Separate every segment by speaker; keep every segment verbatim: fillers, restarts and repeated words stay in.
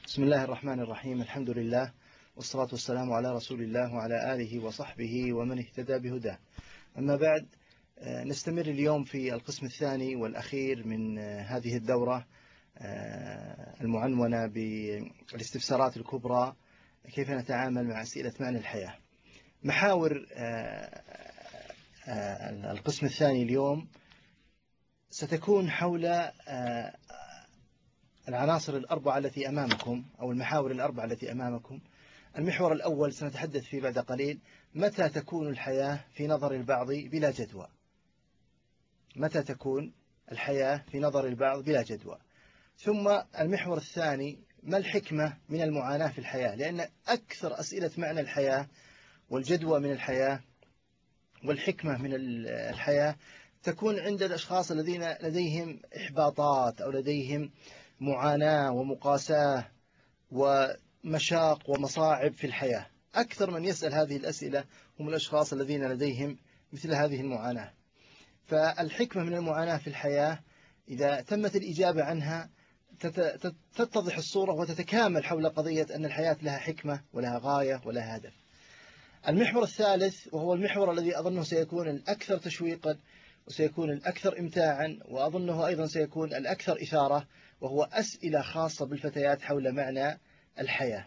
Speaker 1: بسم الله الرحمن الرحيم. الحمد لله والصلاة والسلام على رسول الله وعلى آله وصحبه ومن اهتدى بهداه. أما بعد، نستمر اليوم في القسم الثاني والأخير من هذه الدورة المعنونة بالاستفسارات الكبرى: كيف نتعامل مع أسئلة معنى الحياة. محاور القسم الثاني اليوم ستكون حول العناصر الأربعة التي أمامكم، أو المحاور الأربعة التي أمامكم. المحور الأول سنتحدث فيه بعد قليل: متى تكون الحياة في نظر البعض بلا جدوى؟ متى تكون الحياة في نظر البعض بلا جدوى؟ ثم المحور الثاني: ما الحكمة من المعاناة في الحياة؟ لأن أكثر أسئلة معنى الحياة والجدوى من الحياة والحكمة من الحياة تكون عند الأشخاص الذين لديهم إحباطات أو لديهم معاناة ومقاساة ومشاق ومصاعب في الحياة. أكثر من يسأل هذه الأسئلة هم الأشخاص الذين لديهم مثل هذه المعاناة. فالحكمة من المعاناة في الحياة إذا تمت الإجابة عنها تتضح الصورة وتتكامل حول قضية أن الحياة لها حكمة ولها غاية ولها هدف. المحور الثالث، وهو المحور الذي أظنه سيكون الأكثر تشويقا وسيكون الأكثر إمتاعا، وأظنه أيضا سيكون الأكثر إثارة، وهو أسئلة خاصة بالفتيات حول معنى الحياة.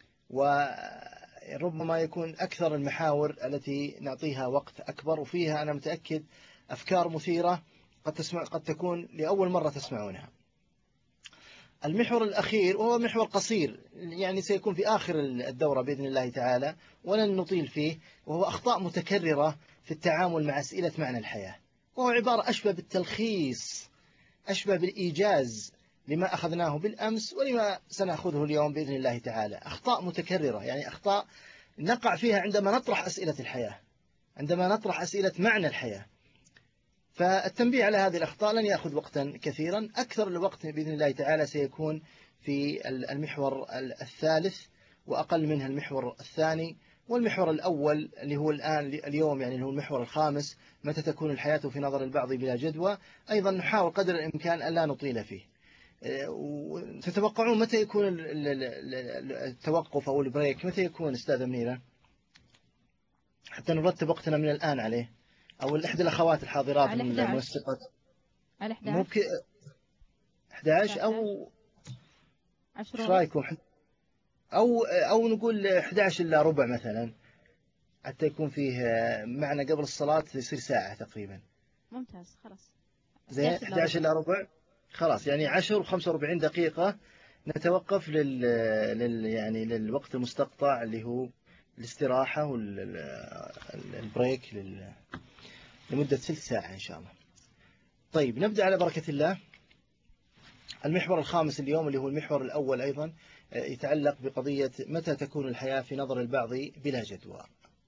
Speaker 1: وربما يكون أكثر المحاور التي نعطيها وقت أكبر، وفيها أنا متأكد أفكار مثيرة قد, تسمع قد تكون لأول مرة تسمعونها. المحور الأخير وهو محور قصير، يعني سيكون في آخر الدورة بإذن الله تعالى ولن نطيل فيه، وهو أخطاء متكررة في التعامل مع أسئلة معنى الحياة. وهو عبارة أشبه بالتلخيص، أشبه بالإيجاز لما أخذناه بالأمس ولما سنأخذه اليوم بإذن الله تعالى. أخطاء متكررة، يعني أخطاء نقع فيها عندما نطرح أسئلة الحياة، عندما نطرح أسئلة معنى الحياة. فالتنبيه على هذه الأخطاء لن يأخذ وقتا كثيرا. أكثر الوقت بإذن الله تعالى سيكون في المحور الثالث، وأقل منها المحور الثاني. والمحور الأول اللي هو الآن اليوم يعني اللي هو المحور الخامس: متى تكون الحياة في نظر البعض بلا جدوى، أيضا نحاول قدر الإمكان أن لا نطيل فيه. تتوقعون متى يكون التوقف أو البريك؟ متى يكون أستاذة منيرة، حتى نرتب وقتنا من الآن عليه؟ أو إحدى الأخوات الحاضرات من المنسقات
Speaker 2: على إحدى عشر
Speaker 1: ممكن إحدى عشر أو إيش رأيكم؟ أو أو نقول إحدى عشر إلا ربع مثلا، حتى يكون فيه معنا قبل الصلاة يصير ساعة تقريبا.
Speaker 2: ممتاز، خلاص
Speaker 1: زين، إحدى عشر إلا ربع خلاص، يعني عشر وخمسة وأربعين دقيقة نتوقف لل... لل يعني للوقت المستقطع اللي هو الاستراحة والبريك لل... لمدة ثلث ساعة إن شاء الله. طيب، نبدأ على بركة الله. المحور الخامس اليوم اللي هو المحور الأول أيضا يتعلق بقضية متى تكون الحياة في نظر البعض بلا جدوى.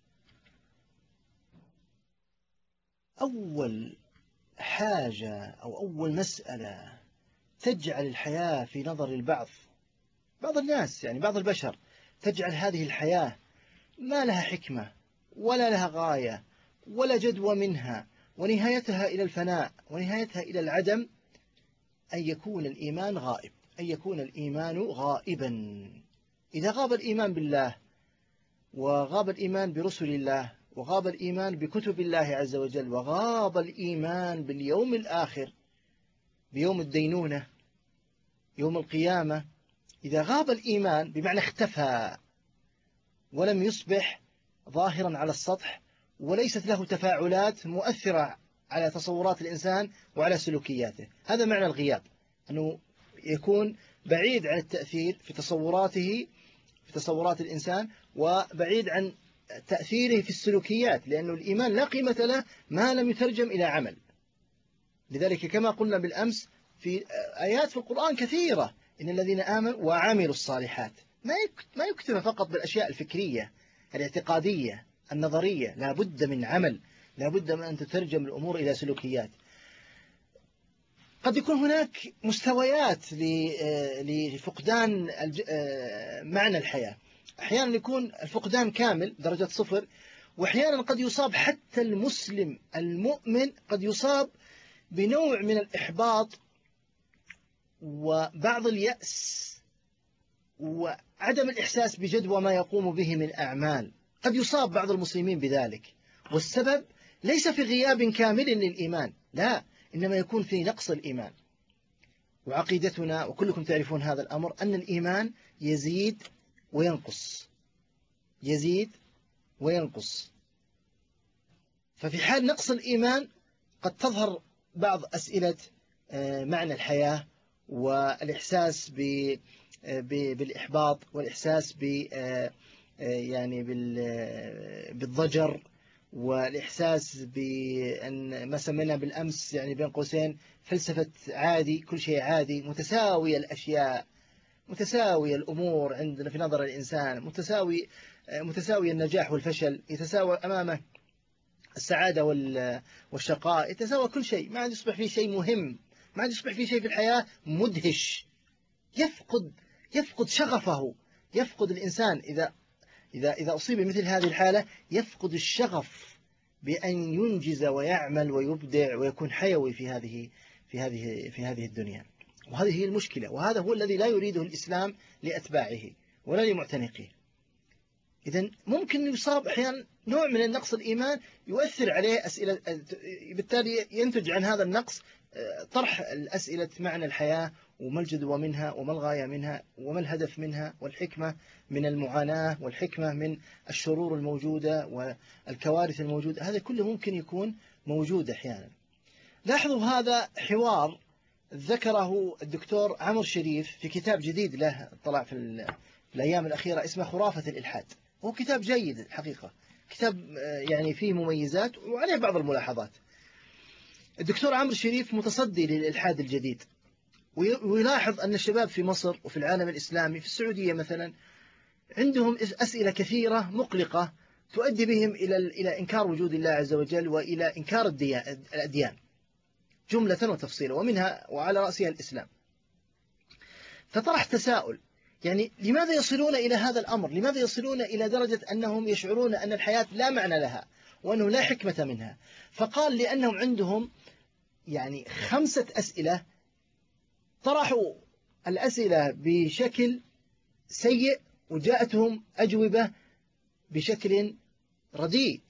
Speaker 1: أول حاجة أو أول مسألة تجعل الحياة في نظر البعض، بعض الناس يعني بعض البشر، تجعل هذه الحياة ما لها حكمة ولا لها غاية ولا جدوى منها، ونهايتها إلى الفناء ونهايتها إلى العدم، أن يكون الإيمان غائب، أن يكون الإيمان غائبا. إذا غاب الإيمان بالله، وغاب الإيمان برسل الله، وغاب الإيمان بكتب الله عز وجل، وغاب الإيمان باليوم الآخر، بيوم الدينونة، يوم القيامة، إذا غاب الإيمان بمعنى اختفى ولم يصبح ظاهرا على السطح، وليست له تفاعلات مؤثرة على تصورات الإنسان وعلى سلوكياته. هذا معنى الغياب، أنه يكون بعيد عن التأثير في تصوراته، في تصورات الإنسان، وبعيد عن تأثيره في السلوكيات، لأنه الإيمان لا قيمة له ما لم يترجم إلى عمل. لذلك كما قلنا بالأمس في آيات في القرآن كثيرة: إن الذين آمنوا وعملوا الصالحات، ما يكتب فقط بالأشياء الفكرية الاعتقادية النظرية، لا بد من عمل، لا بد من أن تترجم الأمور إلى سلوكيات. قد يكون هناك مستويات لفقدان معنى الحياة. أحيانا يكون الفقدان كامل درجة صفر، وأحيانا قد يصاب حتى المسلم المؤمن، قد يصاب بنوع من الإحباط وبعض اليأس وعدم الإحساس بجدوى ما يقوم به من أعمال. قد يصاب بعض المسلمين بذلك، والسبب ليس في غياب كامل للإيمان، لا، إنما يكون في نقص الإيمان. وعقيدتنا وكلكم تعرفون هذا الأمر أن الإيمان يزيد وينقص، يزيد وينقص. ففي حال نقص الإيمان قد تظهر بعض أسئلة معنى الحياة، والإحساس بالإحباط، والإحساس ب يعني بالضجر، والإحساس بأن ما سمينا بالأمس يعني بين قوسين فلسفة عادي، كل شيء عادي، متساوية الأشياء، متساوية الأمور عندنا في نظر الإنسان، متساوي متساوي النجاح والفشل، يتساوى أمامه السعادة والشقاء، يتساوى كل شيء، ما عاد يصبح فيه شيء مهم، ما عاد يصبح فيه شيء في الحياة مدهش. يفقد يفقد شغفه، يفقد الإنسان إذا إذا إذا أصيب بمثل هذه الحالة، يفقد الشغف بأن ينجز ويعمل ويبدع ويكون حيوي في هذه في هذه في هذه الدنيا. وهذه هي المشكلة، وهذا هو الذي لا يريده الإسلام لأتباعه ولا لمعتنقيه. إذن ممكن يصاب أحيانا نوع من النقص الإيمان يؤثر عليه أسئلة، بالتالي ينتج عن هذا النقص طرح الأسئلة معنى الحياة، وما الجدوى منها، وما الغاية منها، وما الهدف منها، والحكمة من المعاناة، والحكمة من الشرور الموجودة والكوارث الموجودة. هذا كله ممكن يكون موجود أحيانا. لاحظوا هذا حوار ذكره الدكتور عمرو شريف في كتاب جديد له طلع في الأيام الأخيرة اسمه خرافة الإلحاد. هو كتاب جيد الحقيقة، كتاب يعني فيه مميزات وعليه بعض الملاحظات. الدكتور عمرو شريف متصدي للإلحاد الجديد، ويلاحظ أن الشباب في مصر وفي العالم الإسلامي في السعودية مثلا عندهم أسئلة كثيرة مقلقة تؤدي بهم إلى إلى إنكار وجود الله عز وجل، وإلى إنكار الأديان جملة وتفصيلا، ومنها وعلى رأسها الإسلام. فطرح تساؤل، يعني لماذا يصلون إلى هذا الأمر؟ لماذا يصلون إلى درجة أنهم يشعرون أن الحياة لا معنى لها وأنه لا حكمة منها؟ فقال لأنهم عندهم يعني خمسة أسئلة طرحوا الأسئلة بشكل سيء وجاءتهم أجوبة بشكل رديء.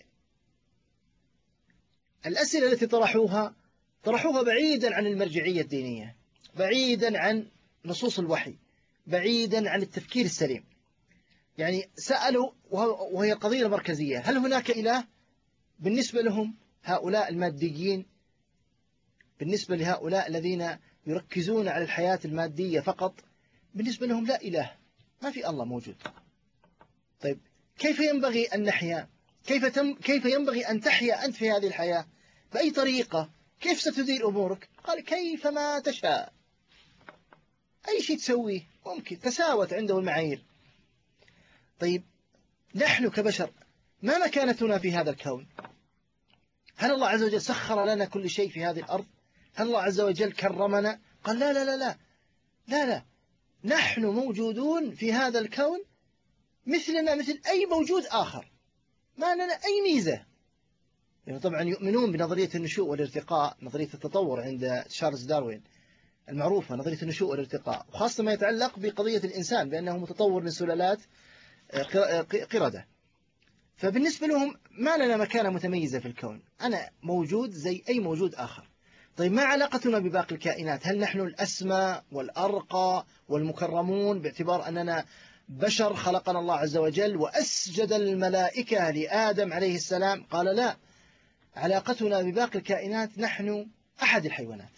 Speaker 1: الأسئلة التي طرحوها طرحوها بعيدا عن المرجعية الدينية، بعيدا عن نصوص الوحي، بعيدا عن التفكير السليم. يعني سألوا، وهي القضية المركزية، هل هناك إله؟ بالنسبة لهم هؤلاء الماديين، بالنسبة لهؤلاء الذين يركزون على الحياة المادية فقط، بالنسبة لهم لا إله، ما في الله موجود. طيب كيف ينبغي أن نحيا؟ كيف, تم كيف ينبغي أن تحيا أنت في هذه الحياة؟ بأي طريقة؟ كيف ستدير أمورك؟ قال كيف ما تشاء، أي شيء تسويه ممكن، تساوت عنده المعايير. طيب نحن كبشر ما مكانتنا في هذا الكون؟ هل الله عز وجل سخر لنا كل شيء في هذه الأرض؟ هل الله عز وجل كرمنا؟ قال لا لا لا لا لا لا نحن موجودون في هذا الكون مثلنا مثل أي موجود آخر، ما لنا أي ميزة. يعني طبعا يؤمنون بنظرية النشوء والارتقاء، نظرية التطور عند تشارلز داروين المعروفة، نظرية النشوء والارتقاء، وخاصة ما يتعلق بقضية الإنسان بأنه متطور من سلالات قردة. فبالنسبة لهم ما لنا مكانة متميزة في الكون، أنا موجود زي أي موجود آخر. طيب ما علاقتنا بباقي الكائنات؟ هل نحن الأسمى والأرقى والمكرمون باعتبار أننا بشر خلقنا الله عز وجل وأسجد الملائكة لآدم عليه السلام؟ قال لا، علاقتنا بباقي الكائنات نحن أحد الحيوانات،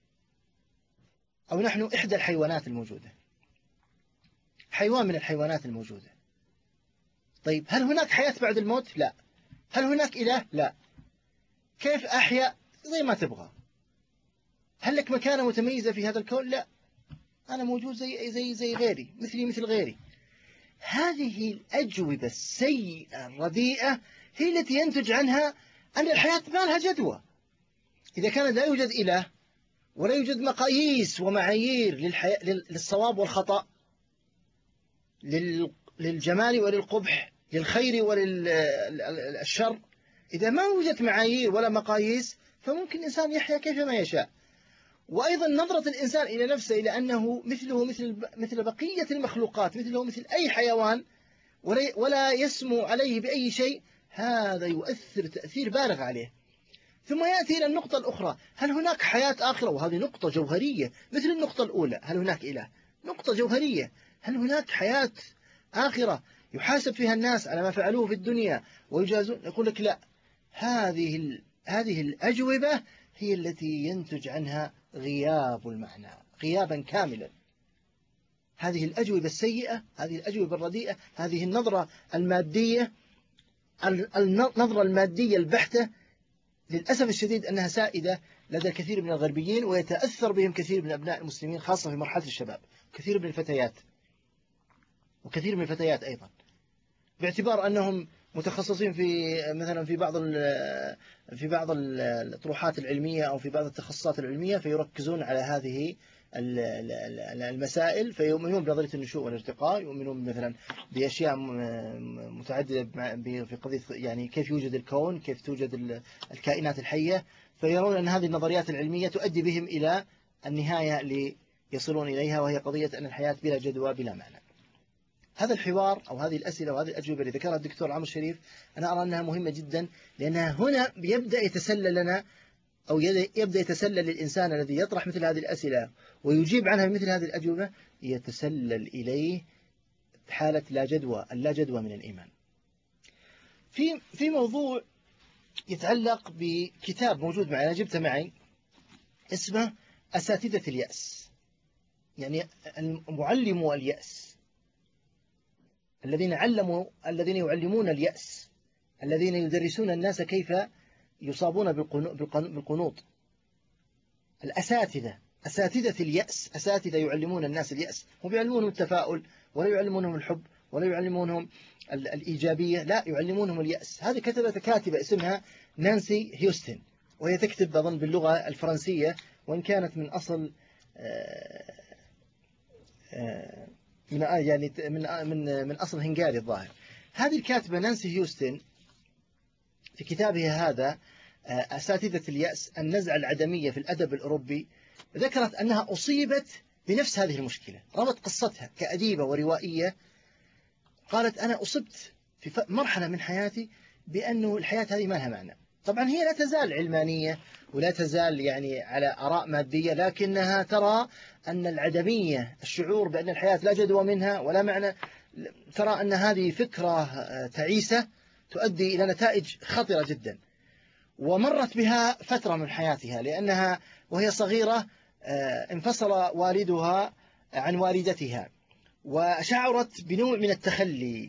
Speaker 1: أو نحن إحدى الحيوانات الموجودة، حيوان من الحيوانات الموجودة. طيب هل هناك حياة بعد الموت؟ لا. هل هناك إله؟ لا. كيف أحيا؟ زي ما تبغى. هل لك مكانة متميزة في هذا الكون؟ لا، أنا موجود زي زي زي غيري، مثلي مثل غيري. هذه الأجوبة السيئة الرديئة هي التي ينتج عنها أن الحياة ما لها جدوى. إذا كان لا يوجد إله ولا يوجد مقاييس ومعايير للحياة للصواب والخطأ، للجمال وللقبح، للخير وللشر، إذا ما وجدت معايير ولا مقاييس فممكن الإنسان يحيا كيفما يشاء. وأيضا نظرة الإنسان إلى نفسه إلى أنه مثله مثل مثل بقية المخلوقات، مثله مثل أي حيوان، ولا يسمو عليه بأي شيء، هذا يؤثر تأثير بالغ عليه. ثم يأتي إلى النقطة الأخرى، هل هناك حياة آخرة؟ وهذه نقطة جوهرية مثل النقطة الأولى، هل هناك إله؟ نقطة جوهرية، هل هناك حياة آخرة يحاسب فيها الناس على ما فعلوه في الدنيا ويجازون؟ يقول لك لا، هذه هذه الأجوبة هي التي ينتج عنها غياب المعنى غيابا كاملا. هذه الأجوبة السيئة، هذه الأجوبة الرديئة، هذه النظرة المادية، النظرة المادية البحتة، للأسف الشديد أنها سائدة لدى الكثير من الغربيين، ويتأثر بهم كثير من أبناء المسلمين خاصة في مرحلة الشباب، كثير من الفتيات وكثير من الفتيات أيضا، باعتبار أنهم متخصصين في مثلا في بعض في بعض الأطروحات العلمية أو في بعض التخصصات العلمية، فيركزون على هذه المسائل، فيؤمنون بنظرية النشوء والارتقاء، يؤمنون مثلا بأشياء متعددة في قضية يعني كيف يوجد الكون، كيف توجد الكائنات الحية، فيرون أن هذه النظريات العلمية تؤدي بهم إلى النهاية اللي يصلون إليها، وهي قضية أن الحياة بلا جدوى بلا معنى. هذا الحوار أو هذه الأسئلة وهذه الأجوبة اللي ذكرها الدكتور عمرو الشريف، أنا أرى أنها مهمة جدا، لأنها هنا يبدأ يتسلل لنا أو يبدأ يتسلل للإنسان الذي يطرح مثل هذه الأسئلة ويجيب عنها مثل هذه الأجوبة، يتسلل إليه حالة لا جدوى، اللا جدوى من الإيمان. في في موضوع يتعلق بكتاب موجود معي، أنا جبته معي، اسمه أساتذة اليأس، يعني معلمو اليأس، الذين علموا الذين يعلمون اليأس، الذين يدرسون الناس كيف يصابون بالقنوط. الأساتذة، أساتذة اليأس، أساتذة يعلمون الناس اليأس، هم يعلمونهم التفاؤل، ولا يعلمونهم الحب، ولا يعلمونهم الإيجابية، لا، يعلمونهم اليأس. هذه كتبت كاتبة اسمها نانسي هيوستن، وهي تكتب أظن باللغة الفرنسية، وإن كانت من أصل من يعني من من من أصل هنغاري الظاهر. هذه الكاتبة نانسي هيوستن في كتابها هذا أساتذة اليأس، النزعة العدمية في الأدب الأوروبي، ذكرت أنها أصيبت بنفس هذه المشكلة، ربط قصتها كأديبة وروائية. قالت أنا أصبت في مرحلة من حياتي بأنه الحياة هذه ما لها معنى. طبعا هي لا تزال علمانية ولا تزال يعني على آراء مادية، لكنها ترى أن العدمية، الشعور بأن الحياة لا جدوى منها ولا معنى، ترى أن هذه فكرة تعيسة تؤدي إلى نتائج خطرة جدا. ومرت بها فترة من حياتها، لأنها وهي صغيرة انفصل والدها عن والدتها، وشعرت بنوع من التخلي،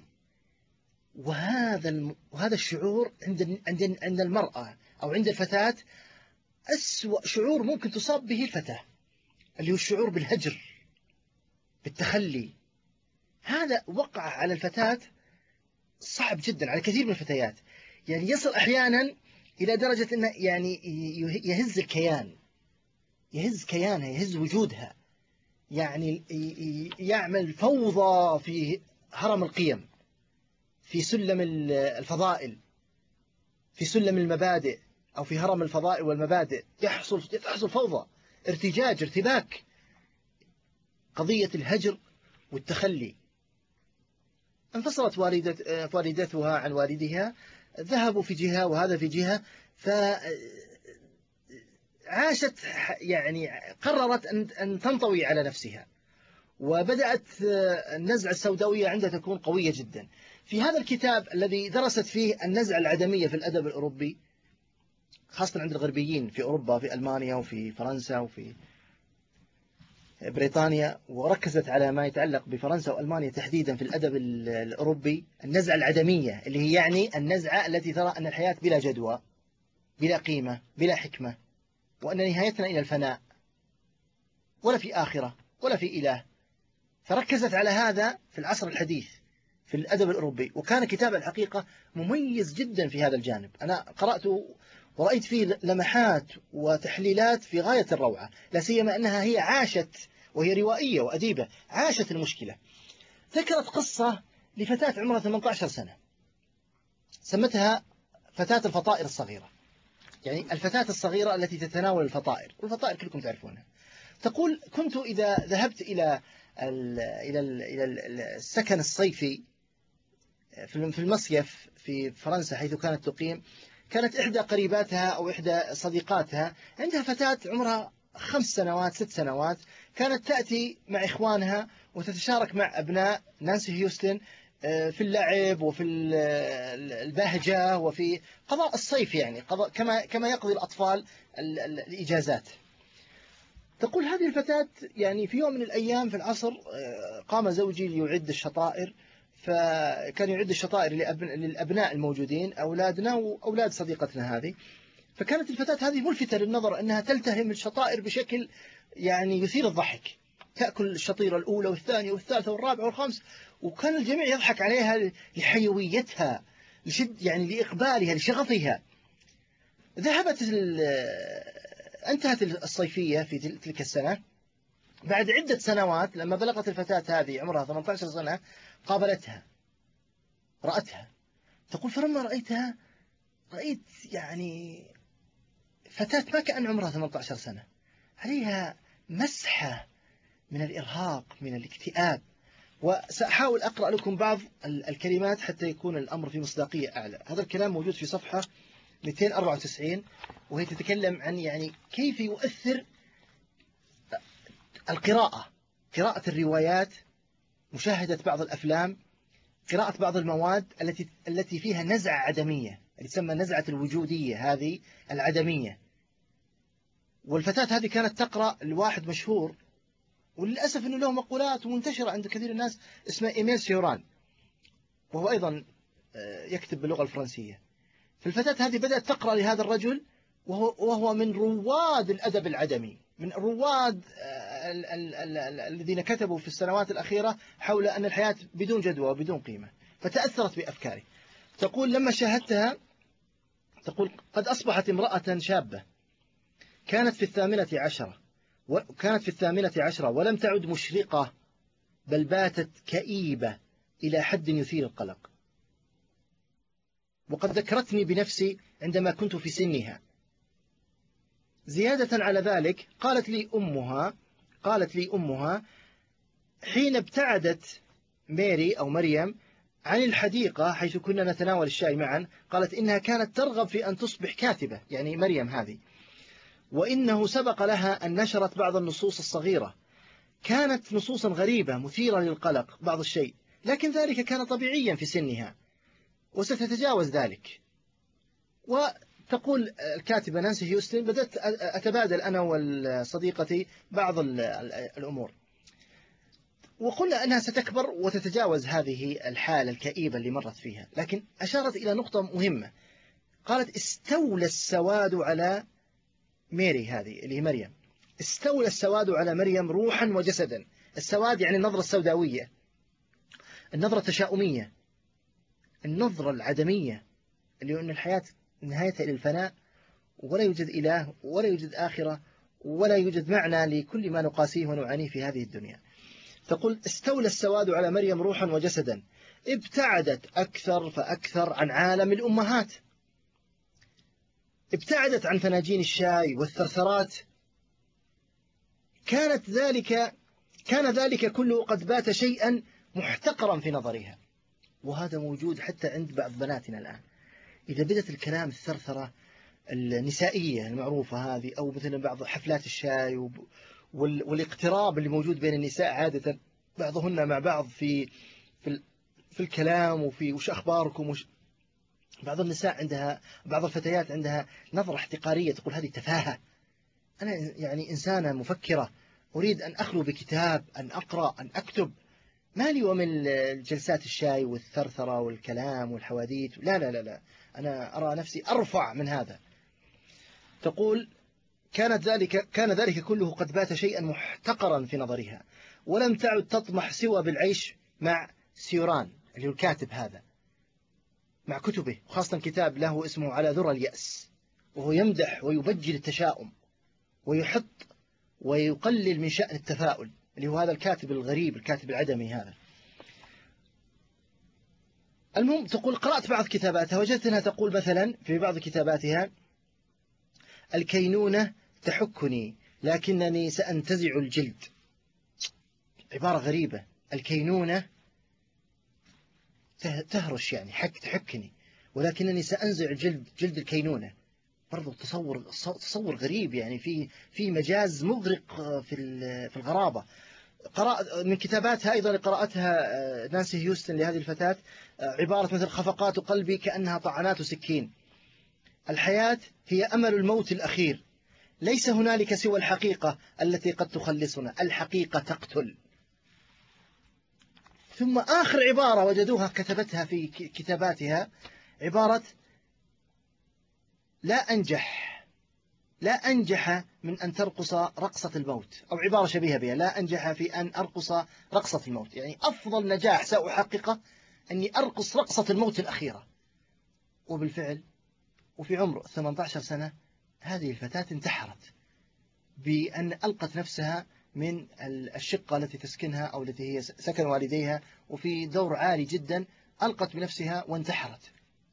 Speaker 1: وهذا وهذا الشعور عند عند عند المرأة أو عند الفتاة أسوأ شعور ممكن تصاب به الفتاة، اللي هو الشعور بالهجر، بالتخلي. هذا وقع على الفتاة صعب جدا على كثير من الفتيات، يعني يصل أحيانا إلى درجة أنه يعني يهز الكيان، يهز كيانها، يهز وجودها، يعني يعمل فوضى في هرم القيم، في سلم الفضائل، في سلم المبادئ، أو في هرم الفضائل والمبادئ، يحصل تحصل فوضى، ارتجاج، ارتباك، قضية الهجر والتخلي. انفصلت والدت والدتها عن والدها، ذهبوا في جهة وهذا في جهة، فعاشت يعني قررت أن تنطوي على نفسها، وبدأت النزعة السوداوية عندها تكون قوية جدا. في هذا الكتاب الذي درست فيه النزعة العدمية في الأدب الأوروبي، خاصة عند الغربيين في أوروبا، في ألمانيا وفي فرنسا وفي بريطانيا، وركزت على ما يتعلق بفرنسا وألمانيا تحديدا في الأدب الأوروبي، النزعة العدمية، اللي هي يعني النزعة التي ترى أن الحياة بلا جدوى، بلا قيمة، بلا حكمة، وأن نهايتنا إلى الفناء، ولا في آخرة ولا في إله. فركزت على هذا في العصر الحديث في الأدب الأوروبي، وكان كتاب الحقيقة مميز جدا في هذا الجانب. أنا قرأته ورأيت فيه لمحات وتحليلات في غاية الروعة، لا سيما أنها هي عاشت، وهي روائية وأديبة، عاشت المشكلة. ذكرت قصة لفتاة عمرها ثمانية عشر سنة، سمتها فتاة الفطائر الصغيرة. يعني الفتاة الصغيرة التي تتناول الفطائر، والفطائر كلكم تعرفونها. تقول: كنت إذا ذهبت إلى ال إلى ال إلى السكن الصيفي في المصيف في فرنسا حيث كانت تقيم، كانت إحدى قريباتها أو إحدى صديقاتها عندها فتاة عمرها خمس سنوات ست سنوات، كانت تأتي مع إخوانها وتتشارك مع أبناء نانسي هيوستن في اللعب وفي البهجة وفي قضاء الصيف، يعني قضاء كما كما يقضي الأطفال الإجازات. تقول هذه الفتاة يعني في يوم من الأيام في العصر قام زوجي ليعد الشطائر، فكان يعد الشطائر للأبناء الموجودين أولادنا وأولاد صديقتنا هذه. فكانت الفتاة هذه ملفتة للنظر أنها تلتهم الشطائر بشكل يعني يثير الضحك، تأكل الشطيرة الأولى والثانية والثالثة والرابعة والخامسة، وكان الجميع يضحك عليها لحيويتها، لشد يعني لإقبالها لشغفها. ذهبت انتهت الصيفية في تلك السنة. بعد عدة سنوات لما بلغت الفتاة هذه عمرها ثمانية عشر سنة قابلتها، رأتها. تقول: فلما رأيتها رأيت يعني فتاة ما كأن عمرها ثمانية عشر سنة، عليها مسحة من الإرهاق من الاكتئاب. وسأحاول أقرأ لكم بعض الكلمات حتى يكون الأمر في مصداقية أعلى. هذا الكلام موجود في صفحة مئتين وأربعة وتسعين، وهي تتكلم عن يعني كيف يؤثر القراءة، قراءة الروايات، مشاهدة بعض الأفلام، قراءة بعض المواد التي التي فيها نزعة عدمية، اللي تسمى نزعة الوجودية، هذه العدمية. والفتاة هذه كانت تقرأ لواحد مشهور، وللأسف أنه له مقولات ومنتشرة عند كثير الناس، اسمه إيميل سيوران، وهو أيضا يكتب باللغة الفرنسية. فالفتاة هذه بدأت تقرأ لهذا الرجل، وهو, وهو من رواد الأدب العدمي، من رواد الذين كتبوا في السنوات الأخيرة حول أن الحياة بدون جدوى وبدون قيمة، فتأثرت بأفكاره. تقول: لما شاهدتها، تقول: قد أصبحت امرأة شابة، كانت في الثامنة عشرة وكانت في الثامنة عشرة ولم تعد مشرقة، بل باتت كئيبة إلى حد يثير القلق. وقد ذكرتني بنفسي عندما كنت في سنها. زيادة على ذلك قالت لي أمها قالت لي أمها حين ابتعدت ميري أو مريم عن الحديقة حيث كنا نتناول الشاي معا، قالت إنها كانت ترغب في أن تصبح كاتبة، يعني مريم هذه، وإنه سبق لها أن نشرت بعض النصوص الصغيرة، كانت نصوصا غريبة مثيرة للقلق بعض الشيء، لكن ذلك كان طبيعيا في سنها وستتجاوز ذلك. وتقول الكاتبة نانسي هيوستن: بدأت أتبادل أنا وصديقتي بعض الأمور، وقلنا أنها ستكبر وتتجاوز هذه الحالة الكئيبة اللي مرت فيها. لكن أشارت إلى نقطة مهمة، قالت: استولى السواد على ميري هذه اللي هي مريم، استولى السواد على مريم روحا وجسدا. السواد يعني النظرة السوداوية، النظرة التشاؤمية، النظرة العدمية، اللي هو أن الحياة نهايتها إلى الفناء، ولا يوجد إله ولا يوجد آخرة ولا يوجد معنى لكل ما نقاسيه ونعانيه في هذه الدنيا. تقول: استولى السواد على مريم روحا وجسدا، ابتعدت أكثر فأكثر عن عالم الأمهات، ابتعدت عن فناجين الشاي والثرثرات. كانت ذلك كان ذلك كله قد بات شيئا محتقرا في نظرها، وهذا موجود حتى عند بعض بناتنا الآن. إذا بدت الكلام الثرثرة النسائية المعروفة هذه، أو مثل بعض حفلات الشاي والاقتراب اللي موجود بين النساء عادة، بعضهن مع بعض في في, في الكلام وفي وش أخباركم وش. بعض النساء عندها بعض الفتيات عندها نظرة احتقارية، تقول: هذه تفاهة، أنا يعني إنسانة مفكرة أريد أن أخلو بكتاب، أن أقرأ، أن أكتب، مالي ومن جلسات الشاي والثرثرة والكلام والحواديت. لا لا لا لا، أنا أرى نفسي أرفع من هذا. تقول: كانت ذلك كان ذلك كله قد بات شيئا محتقرا في نظرها، ولم تعد تطمح سوى بالعيش مع سيوران اللي هو الكاتب هذا، مع كتبه، وخاصة كتاب له اسمه على ذرى اليأس، وهو يمدح ويبجل التشاؤم ويحط ويقلل من شأن التفاؤل، اللي هو هذا الكاتب الغريب، الكاتب العدمي هذا. المهم، تقول: قرأت بعض كتاباتها، وجدت أنها تقول مثلا في بعض كتاباتها: الكينونة تحكني لكنني سأنتزع الجلد. عبارة غريبة. الكينونة تهرش يعني حك تحكني، ولكنني سأنزع جلد جلد الكينونة. برضو تصور تصور غريب، يعني في في مجاز مغرق في في الغرابة. قرأ من كتاباتها أيضا اللي قرأتها نانسي هيوستن لهذه الفتاة عبارة مثل: خفقات قلبي كأنها طعنات سكين. الحياة هي أمل الموت الأخير، ليس هنالك سوى الحقيقة التي قد تخلصنا، الحقيقة تقتل. ثم آخر عبارة وجدوها كتبتها في كتاباتها عبارة: لا أنجح لا أنجح من أن ترقص رقصة الموت، أو عبارة شبيهة بها: لا أنجح في أن أرقص رقصة الموت. يعني أفضل نجاح سأحققه أني أرقص رقصة الموت الأخيرة. وبالفعل وفي عمر ثمانية عشر سنة هذه الفتاة انتحرت بأن ألقت نفسها من الشقة التي تسكنها أو التي هي سكن والديها، وفي دور عالي جدا ألقت بنفسها وانتحرت.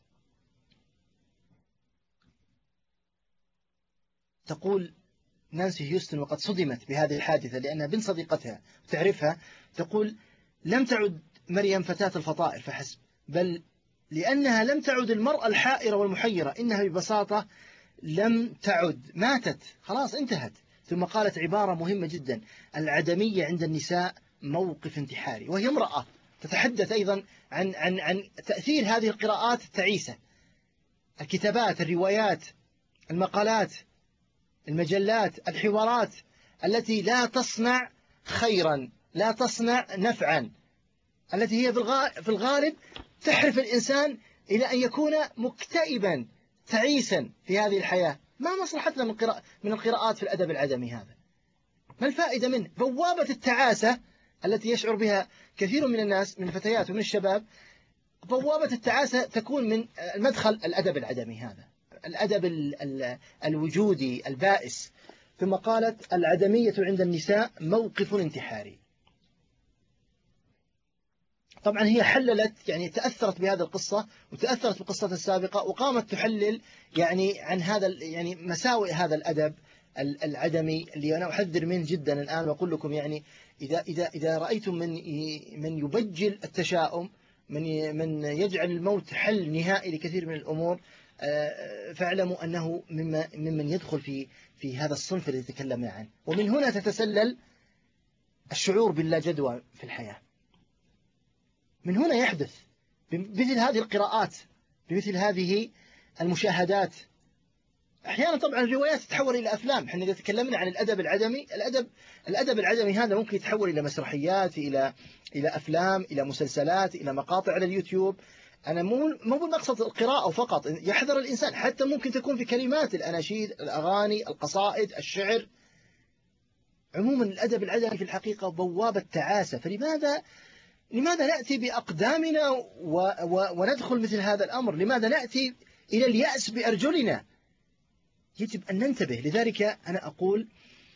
Speaker 1: تقول نانسي هيوستن وقد صدمت بهذه الحادثة لأنها بنت صديقتها تعرفها، تقول: لم تعد مريم فتاة الفطائر فحسب، بل لأنها لم تعد المرأة الحائرة والمحيرة، إنها ببساطة لم تعد، ماتت خلاص انتهت. ثم قالت عبارة مهمة جدا: العدمية عند النساء موقف انتحاري. وهي امرأة تتحدث أيضا عن عن عن تأثير هذه القراءات التعيسة، الكتابات، الروايات، المقالات، المجلات، الحوارات التي لا تصنع خيرا، لا تصنع نفعا، التي هي في الغالب تحرف الإنسان إلى أن يكون مكتئبا تعيسا في هذه الحياة. ما مصلحتنا من قراءة من القراءات في الأدب العدمي هذا؟ ما الفائدة منه؟ بوابة التعاسة التي يشعر بها كثير من الناس من الفتيات ومن الشباب، بوابة التعاسة تكون من المدخل الأدب العدمي هذا، الأدب الوجودي البائس. ثم قالت: العدمية عند النساء موقف انتحاري. طبعا هي حللت، يعني تأثرت بهذه القصة وتأثرت بالقصة السابقة، وقامت تحلل يعني عن هذا يعني مساوئ هذا الأدب العدمي اللي أنا أحذر منه جدا الآن. وأقول لكم يعني إذا إذا إذا رأيتم من من يبجل التشاؤم، من من يجعل الموت حل نهائي لكثير من الأمور، فاعلموا أنه مما ممن يدخل في في هذا الصنف الذي تكلمنا عنه. ومن هنا تتسلل الشعور باللا جدوى في الحياة. من هنا يحدث بمثل هذه القراءات، بمثل هذه المشاهدات. أحيانا طبعا الروايات تتحول إلى أفلام. احنا إذا تكلمنا عن الأدب العدمي، الأدب الأدب العدمي هذا ممكن يتحول إلى مسرحيات، إلى إلى أفلام، إلى مسلسلات، إلى مقاطع على اليوتيوب. أنا مو مو بالمقصد القراءة فقط، يحذر الإنسان، حتى ممكن تكون في كلمات الأناشيد، الأغاني، القصائد، الشعر. عموما الأدب العدمي في الحقيقة بوابة تعاسة. فلماذا لماذا نأتي بأقدامنا و... و... وندخل مثل هذا الأمر؟ لماذا نأتي إلى اليأس بأرجلنا؟ يجب أن ننتبه. لذلك أنا أقول،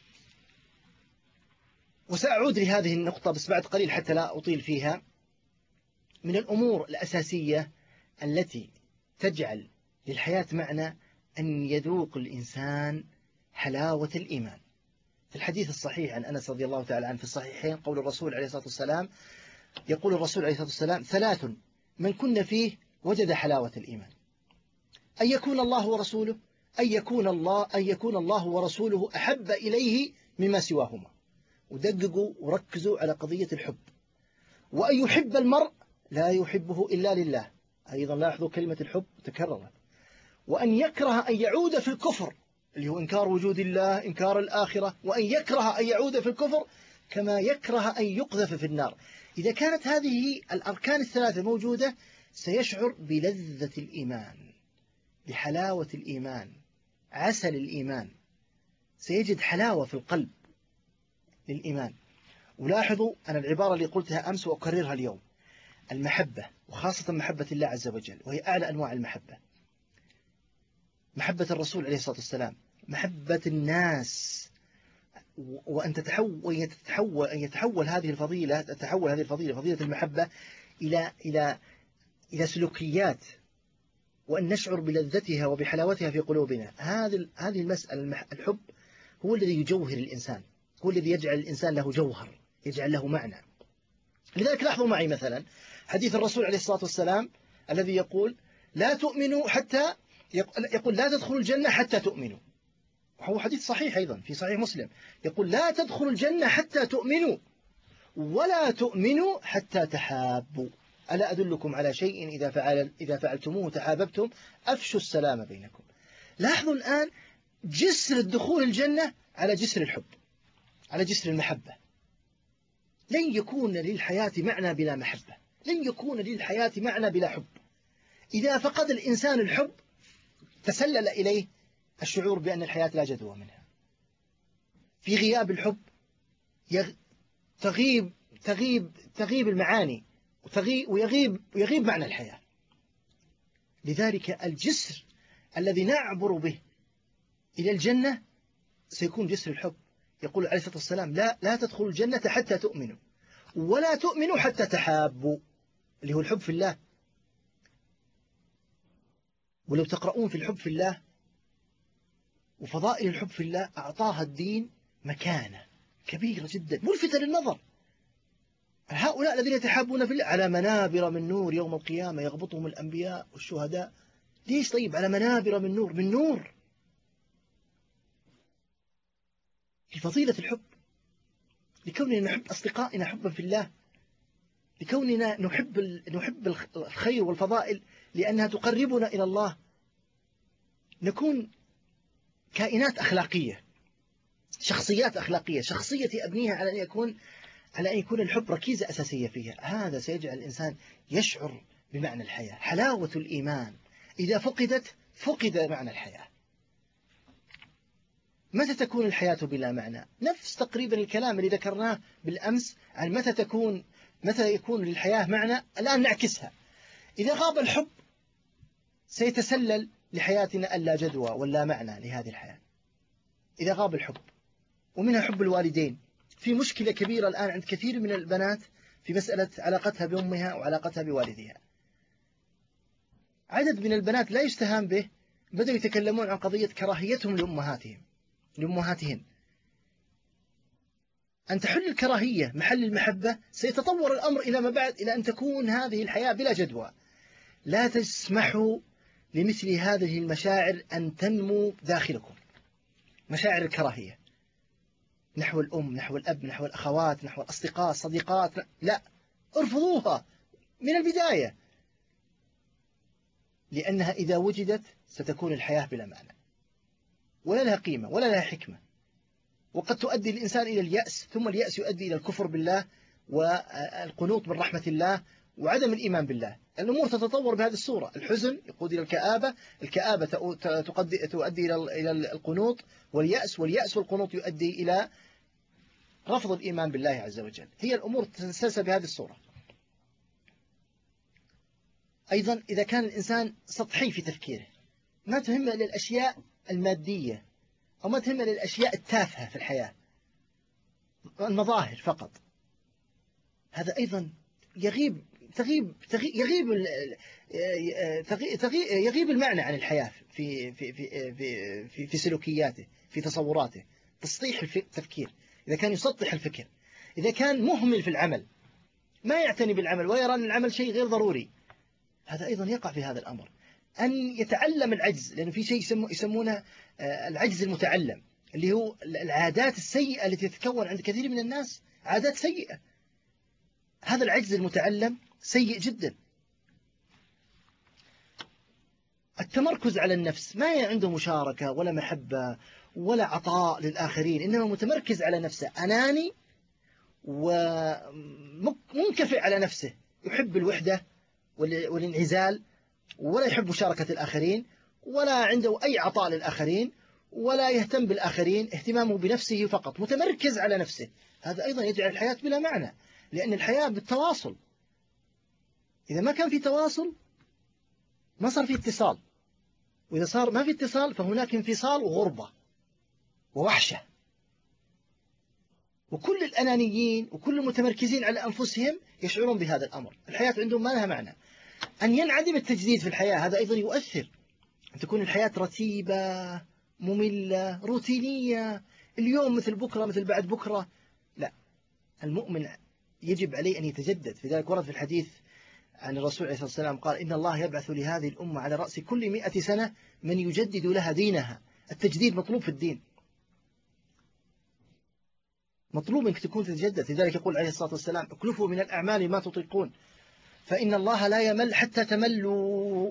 Speaker 1: وسأعود لهذه النقطة بس بعد قليل حتى لا أطيل فيها، من الأمور الأساسية التي تجعل للحياة معنى أن يذوق الإنسان حلاوة الإيمان. في الحديث الصحيح عن أنس رضي الله تعالى عنه في الصحيحين، قول الرسول عليه الصلاة والسلام، يقول الرسول عليه الصلاة والسلام: ثلاث من كن فيه وجد حلاوة الإيمان: أن يكون الله ورسوله أن يكون الله أن يكون الله ورسوله أحب إليه مما سواهما. ودققوا وركزوا على قضية الحب. وأن يحب المرء لا يحبه إلا لله. أيضا لاحظوا كلمة الحب تكررت. وأن يكره أن يعود في الكفر، اللي هو إنكار وجود الله، إنكار الآخرة. وأن يكره أن يعود في الكفر كما يكره أن يقذف في النار. إذا كانت هذه الأركان الثلاثة موجودة سيشعر بلذة الإيمان، بحلاوة الإيمان، عسل الإيمان، سيجد حلاوة في القلب للإيمان. ولاحظوا أنا العبارة اللي قلتها أمس وأكررها اليوم: المحبة، وخاصة محبة الله عز وجل، وهي أعلى أنواع المحبة، محبة الرسول عليه الصلاة والسلام، محبة الناس، وأن تتحول وأن يتحول أن يتحول هذه الفضيلة تتحول هذه الفضيلة فضيلة المحبة إلى إلى إلى سلوكيات وأن نشعر بلذتها وبحلاوتها في قلوبنا. هذه هذه المسألة، الحب هو الذي يجوهر الإنسان، هو الذي يجعل الإنسان له جوهر، يجعل له معنى. لذلك لاحظوا معي مثلا حديث الرسول عليه الصلاة والسلام الذي يقول لا تؤمنوا حتى يقول لا تدخلوا الجنة حتى تؤمنوا، وهو حديث صحيح أيضا في صحيح مسلم، يقول لا تدخلوا الجنة حتى تؤمنوا ولا تؤمنوا حتى تحابوا، ألا أدلكم على شيء إذا فعل إذا فعلتموه تحاببتم أفشوا السلام بينكم. لاحظوا الآن جسر الدخول الجنة على جسر الحب، على جسر المحبة. لن يكون للحياة معنى بلا محبة، لن يكون للحياة معنى بلا حب. إذا فقد الإنسان الحب تسلل إليه الشعور بأن الحياة لا جدوى منها. في غياب الحب يغ... تغيب تغيب تغيب المعاني وتغيب ويغيب ويغيب معنى الحياة. لذلك الجسر الذي نعبر به إلى الجنة سيكون جسر الحب. يقول عليه الصلاة والسلام لا لا تدخلوا الجنة حتى تؤمنوا ولا تؤمنوا حتى تحابوا، اللي هو الحب في الله. ولو تقرؤون في الحب في الله وفضائل الحب في الله أعطاها الدين مكانة كبيرة جدا ملفتة للنظر. هؤلاء الذين يتحابون في الله على منابر من نور يوم القيامة يغبطهم الأنبياء والشهداء. ليش طيب على منابر من نور؟ من نور لفضيلة الحب، لكوننا نحب أصدقائنا حبا في الله، لكوننا نحب نحب الخير والفضائل لأنها تقربنا إلى الله. نكون كائنات أخلاقية، شخصيات أخلاقية، شخصيتي أبنيها على أن يكون على أن يكون الحب ركيزة أساسية فيها. هذا سيجعل الإنسان يشعر بمعنى الحياة. حلاوة الإيمان إذا فقدت فقد معنى الحياة. متى تكون الحياة بلا معنى؟ نفس تقريبا الكلام اللي ذكرناه بالأمس عن متى تكون متى يكون للحياة معنى. الآن نعكسها. إذا غاب الحب سيتسلل لحياتنا اللا جدوى واللا معنى لهذه الحياة. إذا غاب الحب، ومنها حب الوالدين. في مشكلة كبيرة الآن عند كثير من البنات في مسألة علاقتها بأمها وعلاقتها بوالدها. عدد من البنات لا يستهان به بدأوا يتكلمون عن قضية كراهيتهم لأمهاتهم لأمهاتهن. أن تحل الكراهية محل المحبة سيتطور الأمر إلى ما بعد إلى أن تكون هذه الحياة بلا جدوى. لا تسمحوا لمثل هذه المشاعر أن تنمو داخلكم، مشاعر الكراهية نحو الأم، نحو الأب، نحو الأخوات، نحو الأصدقاء، الصديقات. لا، ارفضوها من البداية، لأنها إذا وجدت ستكون الحياة بلا معنى ولا لها قيمة ولا لها حكمة، وقد تؤدي الإنسان إلى اليأس، ثم اليأس يؤدي إلى الكفر بالله والقنوط من رحمة الله وعدم الإيمان بالله. الأمور تتطور بهذه الصورة. الحزن يقود إلى الكآبة، الكآبة تؤدي إلى القنوط واليأس، واليأس والقنوط يؤدي إلى رفض الإيمان بالله عز وجل. هي الأمور تتسلسل بهذه الصورة. أيضا إذا كان الإنسان سطحي في تفكيره، ما تهمه للأشياء المادية أو ما تهمه للأشياء التافهة في الحياة، المظاهر فقط، هذا أيضا يغيب تغيب يغيب يغيب المعنى عن الحياة في في في في في سلوكياته، في تصوراته. تسطيح التفكير، إذا كان يسطح الفكر، إذا كان مهمل في العمل، ما يعتني بالعمل ويرى أن العمل شيء غير ضروري، هذا أيضا يقع في هذا الأمر. أن يتعلم العجز، لأنه في شيء يسمونه العجز المتعلم، اللي هو العادات السيئة التي تتكون عند كثير من الناس، عادات سيئة. هذا العجز المتعلم سيء جدا. التمركز على النفس، ما عنده مشاركة ولا محبة ولا عطاء للآخرين، إنما متمركز على نفسه، أناني ومنكفئ على نفسه، يحب الوحدة والانعزال، ولا يحب مشاركة الآخرين، ولا عنده أي عطاء للآخرين، ولا يهتم بالآخرين، اهتمامه بنفسه فقط، متمركز على نفسه. هذا أيضا يجعل الحياة بلا معنى، لأن الحياة بالتواصل. إذا ما كان في تواصل ما صار في اتصال، وإذا صار ما في اتصال فهناك انفصال وغربة ووحشة. وكل الأنانيين وكل المتمركزين على أنفسهم يشعرون بهذا الأمر، الحياة عندهم ما لها معنى. أن ينعدم التجديد في الحياة، هذا أيضا يؤثر. أن تكون الحياة رتيبة مملة روتينية، اليوم مثل بكرة مثل بعد بكرة. لا، المؤمن يجب عليه أن يتجدد. في ذلك ورد في الحديث عن الرسول عليه الصلاة والسلام قال: إن الله يبعث لهذه الأمة على رأس كل مئة سنة من يجدد لها دينها. التجديد مطلوب في الدين، مطلوب أنك تكون تتجدد. لذلك يقول عليه الصلاة والسلام: اكلفوا من الأعمال ما تطيقون فإن الله لا يمل حتى تملوا.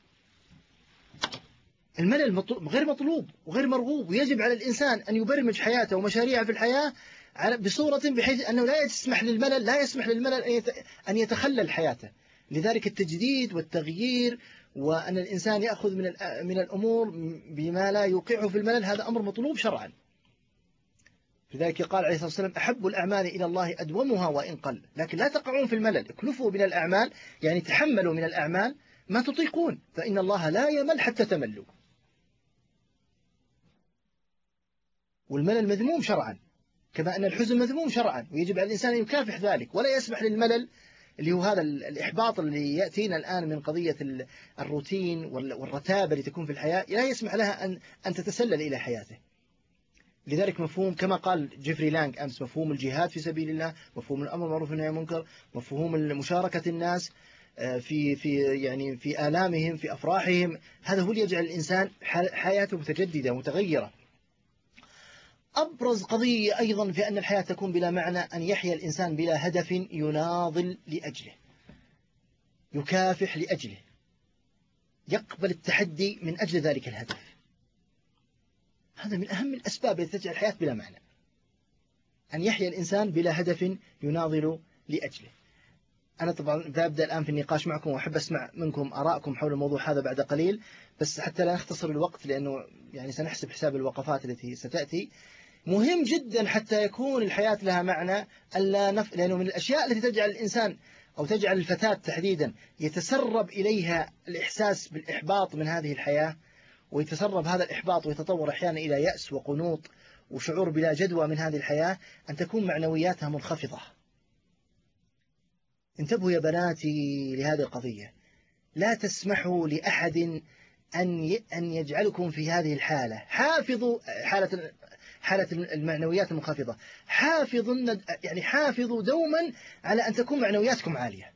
Speaker 1: الملل مطلوب غير مطلوب وغير مرغوب، ويجب على الإنسان أن يبرمج حياته ومشاريعه في الحياة بصورة بحيث أنه لا يسمح للملل لا يسمح للملل أن يتخلل حياته. لذلك التجديد والتغيير، وأن الإنسان يأخذ من من الأمور بما لا يوقعه في الملل، هذا أمر مطلوب شرعا. لذلك قال عليه الصلاة والسلام: أحب الأعمال إلى الله أدومها وإن قل. لكن لا تقعون في الملل، اكلفوا من الأعمال، يعني تحملوا من الأعمال ما تطيقون فإن الله لا يمل حتى تملوا. والملل مذموم شرعا، كما أن الحزن مذموم شرعا، ويجب على الإنسان أن يكافح ذلك ولا يسمح للملل اللي هو هذا الإحباط اللي يأتينا الآن من قضية الروتين والرتابة اللي تكون في الحياة، لا يسمح لها أن أن تتسلل إلى حياته. لذلك مفهوم كما قال جيفري لانغ أمس: مفهوم الجهاد في سبيل الله، مفهوم الأمر بالمعروف والنهي عن المنكر، مفهوم مشاركة الناس في في يعني في آلامهم في أفراحهم، هذا هو اللي يجعل الإنسان حياته متجددة متغيرة. أبرز قضية أيضا في أن الحياة تكون بلا معنى أن يحيا الإنسان بلا هدف يناضل لأجله، يكافح لأجله، يقبل التحدي من أجل ذلك الهدف. هذا من أهم الأسباب التي تجعل الحياة بلا معنى، أن يحيا الإنسان بلا هدف يناضل لأجله. أنا طبعا ببدأ الآن في النقاش معكم، وأحب أسمع منكم آراءكم حول الموضوع هذا بعد قليل، بس حتى لا نختصر الوقت لأنه يعني سنحسب حساب الوقفات التي ستأتي. مهم جدا حتى يكون الحياة لها معنى ألا نف... لأنه من الأشياء التي تجعل الإنسان أو تجعل الفتاة تحديدا يتسرب إليها الإحساس بالإحباط من هذه الحياة، ويتسرب هذا الإحباط ويتطور أحيانا إلى يأس وقنوط وشعور بلا جدوى من هذه الحياة، أن تكون معنوياتها منخفضة. انتبهوا يا بناتي لهذه القضية، لا تسمحوا لأحد أن أن يجعلكم في هذه الحالة. حافظوا حالة حالة المعنويات المنخفضة، حافظوا يعني حافظوا دوما على أن تكون معنوياتكم عالية.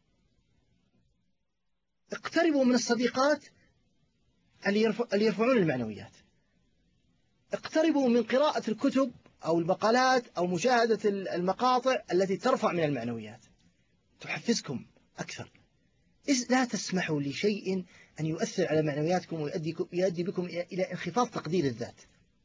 Speaker 1: اقتربوا من الصديقات اللي يرفعون المعنويات، اقتربوا من قراءة الكتب أو المقالات أو مشاهدة المقاطع التي ترفع من المعنويات تحفزكم أكثر. لا تسمحوا لشيء أن يؤثر على معنوياتكم ويؤدي بكم إلى انخفاض تقدير الذات.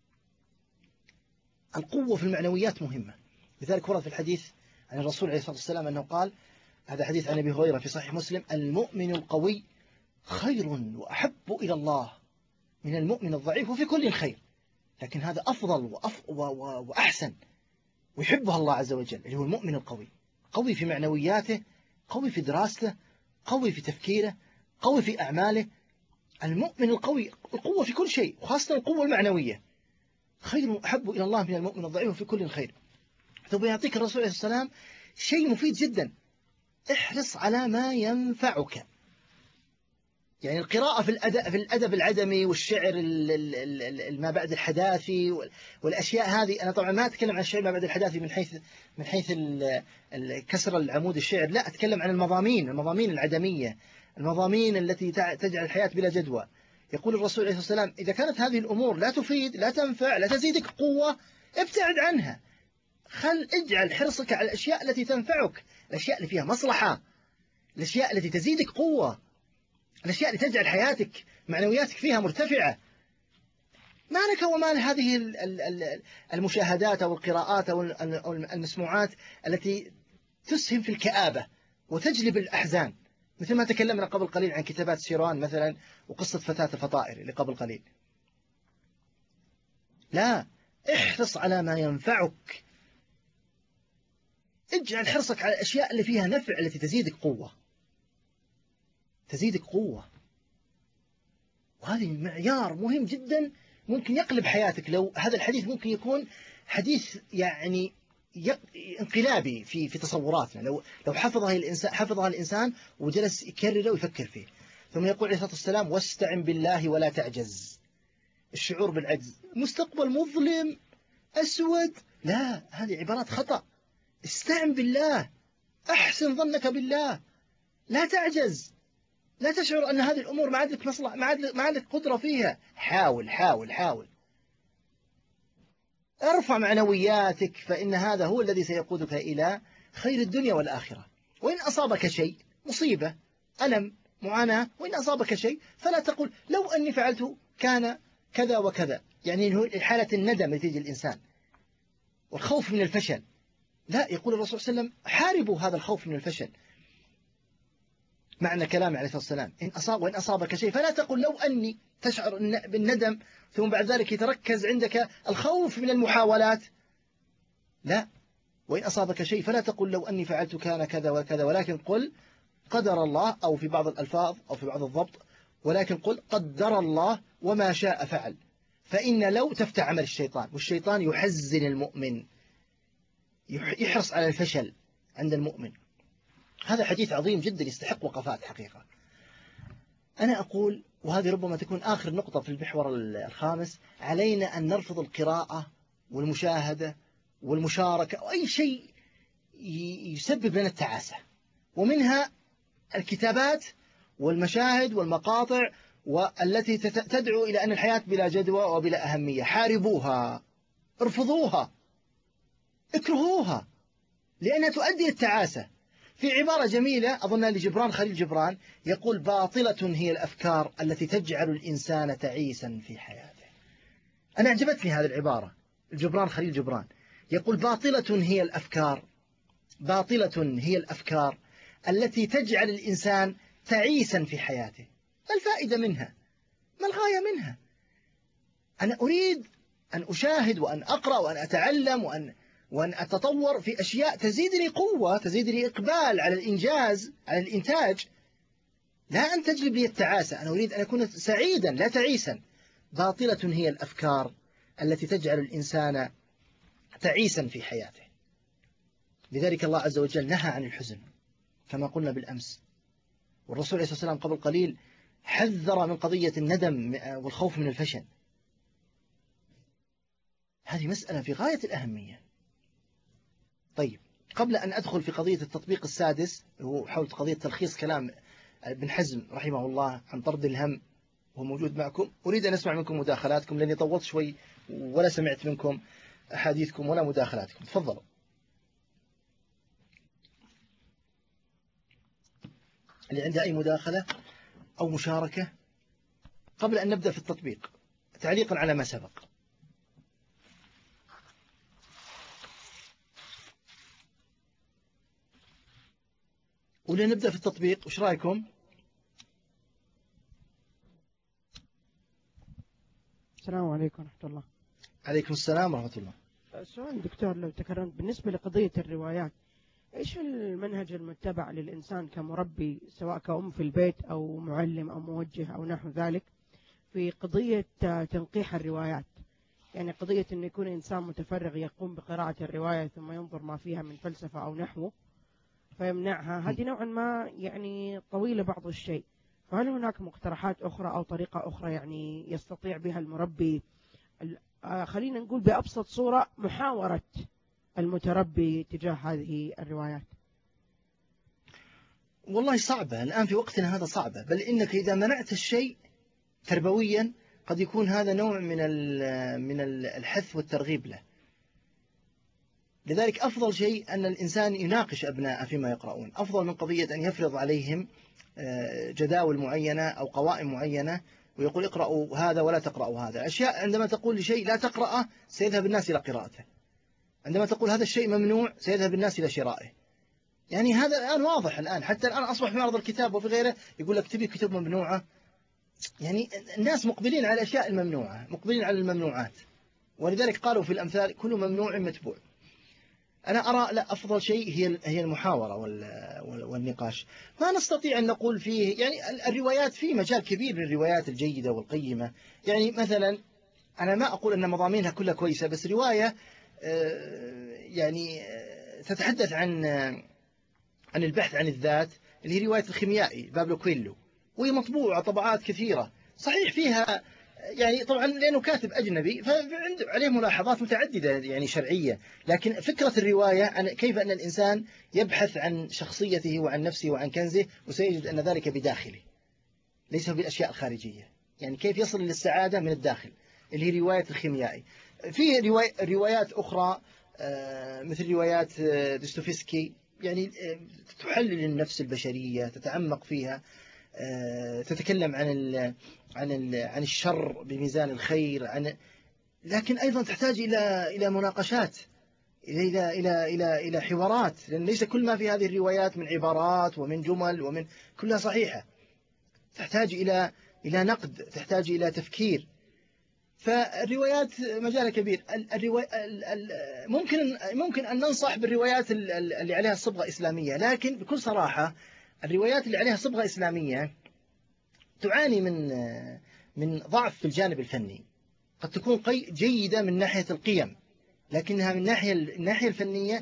Speaker 1: القوة في المعنويات مهمة. لذلك ورد في الحديث عن الرسول عليه الصلاة والسلام أنه قال، هذا حديث عن أبي هريرة في صحيح مسلم: المؤمن القوي خير وأحب إلى الله من المؤمن الضعيف وفي كل خير. لكن هذا أفضل وأف... و... و... وأحسن ويحبها الله عز وجل، اللي هو المؤمن القوي، قوي في معنوياته، قوي في دراسته، قوي في تفكيره، قوي في أعماله. المؤمن القوي القوة في كل شيء، وخاصة القوة المعنوية. خير وأحب إلى الله من المؤمن الضعيف في كل خير. ثم يعطيك الرسول عليه الصلاة والسلام شيء مفيد جدا: احرص على ما ينفعك. يعني القراءة في الأدب, في الأدب العدمي والشعر ما بعد الحداثي والأشياء هذه، أنا طبعا ما أتكلم عن الشعر ما بعد الحداثي من حيث من حيث كسر العمود الشعر، لا، أتكلم عن المضامين المضامين العدمية، المضامين التي تجعل الحياة بلا جدوى. يقول الرسول عليه الصلاة والسلام: إذا كانت هذه الأمور لا تفيد لا تنفع لا تزيدك قوة، ابتعد عنها. خل اجعل حرصك على الأشياء التي تنفعك، الأشياء اللي فيها مصلحة، الأشياء التي تزيدك قوة، الأشياء اللي تجعل حياتك معنوياتك فيها مرتفعة. ما لك وما هذه المشاهدات أو القراءات أو المسموعات التي تسهم في الكآبة وتجلب الأحزان، مثل ما تكلمنا قبل قليل عن كتابات سيران مثلا وقصة فتاة الفطائر اللي قبل قليل. لا، احرص على ما ينفعك، اجعل حرصك على الأشياء اللي فيها نفع التي تزيدك قوة تزيدك قوة. وهذه معيار مهم جدا ممكن يقلب حياتك. لو هذا الحديث ممكن يكون حديث يعني انقلابي في في تصوراتنا. لو لو حفظها الإنسان حفظها الإنسان وجلس يكرره ويفكر فيه. ثم يقول عليه الصلاة والسلام: واستعن بالله ولا تعجز. الشعور بالعجز، مستقبل مظلم أسود، لا، هذه عبارات خطأ. استعن بالله، أحسن ظنك بالله، لا تعجز، لا تشعر أن هذه الأمور ما عاد لك مصلحة، ما عاد ما عاد لك قدرة فيها. حاول حاول حاول، ارفع معنوياتك، فإن هذا هو الذي سيقودك إلى خير الدنيا والآخرة. وإن أصابك شيء، مصيبة، ألم، معاناة، وإن أصابك شيء فلا تقل لو أني فعلت كان كذا وكذا. يعني حالة الندم تجي الإنسان والخوف من الفشل. لا، يقول الرسول صلى الله عليه وسلم: حاربوا هذا الخوف من الفشل. معنى كلامه عليه الصلاة والسلام: إن أصاب وإن أصابك شيء فلا تقل لو أني، تشعر بالندم ثم بعد ذلك يتركز عندك الخوف من المحاولات. لا، وإن أصابك شيء فلا تقل لو أني فعلت كان كذا وكذا، ولكن قل قدر الله، أو في بعض الألفاظ أو في بعض الضبط ولكن قل قدر الله وما شاء فعل. فإن لو تفتح عمل الشيطان، والشيطان يحزن المؤمن، يحرص على الفشل عند المؤمن. هذا حديث عظيم جدا يستحق وقفات حقيقة. أنا أقول، وهذه ربما تكون آخر نقطة في المحور الخامس: علينا أن نرفض القراءة والمشاهدة والمشاركة أو أي شيء يسبب لنا التعاسة، ومنها الكتابات والمشاهد والمقاطع والتي تدعو إلى أن الحياة بلا جدوى وبلا أهمية. حاربوها، ارفضوها، اكرهوها، لأنها تؤدي للتعاسة. في عبارة جميلة أظنها لجبران خليل جبران، يقول: باطلة هي الأفكار التي تجعل الإنسان تعيسا في حياته. أنا أعجبتني هذه العبارة، جبران خليل جبران يقول: باطلة هي الأفكار، باطلة هي الأفكار التي تجعل الإنسان تعيسا في حياته. ما الفائدة منها؟ ما الغاية منها؟ أنا أريد أن أشاهد وأن أقرأ وأن أتعلم وأن وأن أتطور في أشياء تزيدني قوة، تزيدني إقبال على الإنجاز، على الإنتاج، لا أن تجلب لي التعاسة. أنا أريد أن أكون سعيدا لا تعيسا. باطلة هي الأفكار التي تجعل الإنسان تعيسا في حياته. لذلك الله عز وجل نهى عن الحزن كما قلنا بالأمس، والرسول عليه الصلاة والسلام قبل قليل حذر من قضية الندم والخوف من الفشل. هذه مسألة في غاية الأهمية. طيب، قبل أن أدخل في قضية التطبيق السادس، هو حول قضية تلخيص كلام ابن حزم رحمه الله عن طرد الهم، وهو موجود معكم، أريد أن أسمع منكم مداخلاتكم، لأني طولت شوي ولا سمعت منكم أحاديثكم ولا مداخلاتكم. تفضلوا. اللي عنده أي مداخلة أو مشاركة قبل أن نبدأ في التطبيق، تعليقا على ما سبق. ولنبدأ في التطبيق، وش رأيكم؟
Speaker 3: السلام عليكم ورحمة الله.
Speaker 1: عليكم السلام ورحمة الله.
Speaker 3: سؤال دكتور لو تكرمت، بالنسبة لقضية الروايات، إيش المنهج المتبع للإنسان كمربي، سواء كأم في البيت أو معلم أو موجه أو نحو ذلك، في قضية تنقيح الروايات؟ يعني قضية أن يكون إنسان متفرغ يقوم بقراءة الرواية ثم ينظر ما فيها من فلسفة أو نحو فيمنعها، هذه نوعا ما يعني طويلة بعض الشيء. فهل هناك مقترحات أخرى أو طريقة أخرى يعني يستطيع بها المربي، خلينا نقول بأبسط صورة، محاورة المتربي تجاه هذه الروايات؟
Speaker 1: والله صعبة الآن في وقتنا هذا، صعبة، بل إنك إذا منعت الشيء تربويا قد يكون هذا نوع من من الحث والترغيب له. لذلك أفضل شيء أن الإنسان يناقش أبناءه فيما يقرؤون، أفضل من قضية أن يفرض عليهم جداول معينة أو قوائم معينة ويقول اقرأوا هذا ولا تقرأوا هذا. أشياء عندما تقول لشيء لا تقرأه سيذهب الناس إلى قراءته، عندما تقول هذا الشيء ممنوع سيذهب الناس إلى شرائه. يعني هذا الآن واضح، الآن حتى الآن أصبح في معرض الكتاب وفي غيره يقول لك تبي كتب ممنوعة. يعني الناس مقبلين على الأشياء الممنوعة، مقبلين على الممنوعات، ولذلك قالوا في الأمثال كل ممنوع متبوع. أنا أرى لا، أفضل شيء هي هي المحاورة والنقاش. ما نستطيع أن نقول فيه، يعني الروايات في مجال كبير للروايات الجيدة والقيمة. يعني مثلا أنا ما أقول أن مضامينها كلها كويسة، بس رواية يعني تتحدث عن عن البحث عن الذات، اللي هي رواية الخيميائي بابلو كويلو، وهي مطبوعة طبعات كثيرة، صحيح فيها يعني طبعا لأنه كاتب أجنبي فعنده عليه ملاحظات متعددة يعني شرعية، لكن فكرة الرواية عن كيف أن الإنسان يبحث عن شخصيته وعن نفسه وعن كنزه، وسيجد أن ذلك بداخله ليس بالأشياء الخارجية، يعني كيف يصل للسعادة من الداخل، اللي هي رواية الخيميائي. في رواي روايات أخرى مثل روايات دوستويفسكي، يعني تحلل النفس البشرية، تتعمق فيها، تتكلم عن ال عن ال عن الشر بميزان الخير، عن لكن أيضا تحتاج إلى إلى مناقشات، إلى إلى إلى إلى حوارات، لأن ليس كل ما في هذه الروايات من عبارات ومن جمل ومن كلها صحيحة، تحتاج إلى إلى نقد، تحتاج إلى تفكير. فالروايات مجال كبير. الرواية ممكن ممكن أن ننصح بالروايات اللي عليها صبغة إسلامية، لكن بكل صراحة الروايات اللي عليها صبغة إسلامية تعاني من من ضعف في الجانب الفني، قد تكون جيدة من ناحية القيم، لكنها من ناحية الناحية الفنية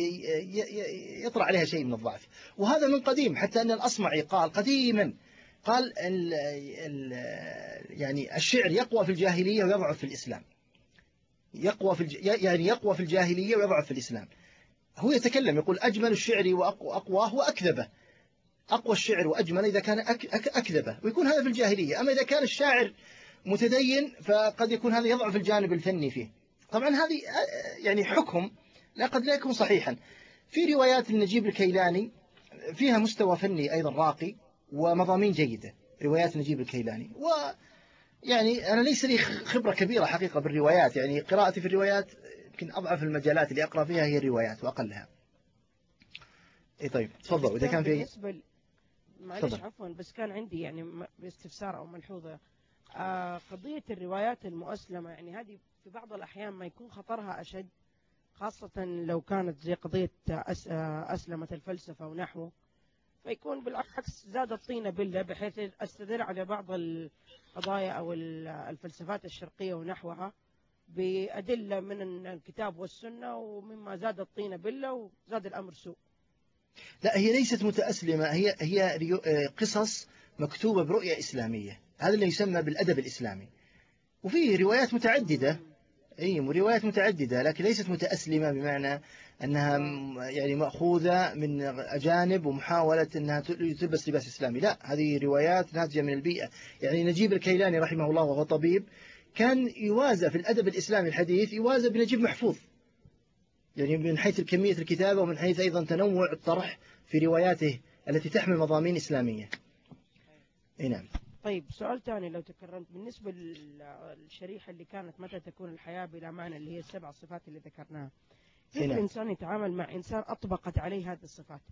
Speaker 1: يطرأ عليها شيء من الضعف، وهذا من قديم، حتى أن الأصمعي قال قديما، قال ال ال يعني الشعر يقوى في الجاهلية ويضعف في الإسلام، يقوى في الج... يعني يقوى في الجاهلية ويضعف في الإسلام. هو يتكلم يقول أجمل الشعر وأقواه وأكذبه، أقوى الشعر وأجمل إذا كان أك... أك... أكذبه، ويكون هذا في الجاهلية. أما إذا كان الشاعر متدين فقد يكون هذا يضعف الجانب الفني فيه. طبعا هذه يعني حكم لا قد لا يكون صحيحا. في روايات النجيب الكيلاني فيها مستوى فني أيضا راقي ومضامين جيدة، روايات نجيب الكيلاني. ويعني أنا ليس لي خبرة كبيرة حقيقة بالروايات، يعني قراءتي في الروايات يمكن أضعف المجالات اللي أقرأ فيها هي الروايات وأقلها. إيه طيب تفضل إذا كان في
Speaker 3: بالنسبة معلش عفوا، بس كان عندي يعني باستفسار أو ملحوظة، آه قضية الروايات المؤسلمة، يعني هذه في بعض الأحيان ما يكون خطرها أشد، خاصة لو كانت زي قضية أس... أسلمة الفلسفة ونحوه، فيكون بالعكس زاد الطينة بلة، بحيث أستدل على بعض القضايا أو الفلسفات الشرقية ونحوها بأدلة من الكتاب والسنة، ومما زاد الطينة بلة وزاد الأمر سوء.
Speaker 1: لا، هي ليست متأسلمة، هي هي قصص مكتوبة برؤية إسلامية، هذا اللي يسمى بالأدب الإسلامي. وفيه روايات متعددة، أي روايات متعددة، لكن ليست متأسلمة بمعنى أنها يعني مأخوذة من أجانب ومحاولة أنها تلبس لباس إسلامي، لا، هذه روايات ناتجة من البيئة. يعني نجيب الكيلاني رحمه الله وهو طبيب كان يوازى في الأدب الإسلامي الحديث، يوازى بنجيب محفوظ، يعني من حيث كمية الكتابة ومن حيث أيضا تنوع الطرح في رواياته التي تحمل مضامين إسلامية. نعم.
Speaker 3: طيب سؤال ثاني لو تكرمت، بالنسبة للشريحة اللي كانت متى تكون الحياة بلا معنى، اللي هي السبع صفات اللي ذكرناها، كيف
Speaker 1: نعم.
Speaker 3: الإنسان يتعامل مع إنسان أطبقت عليه هذه الصفات؟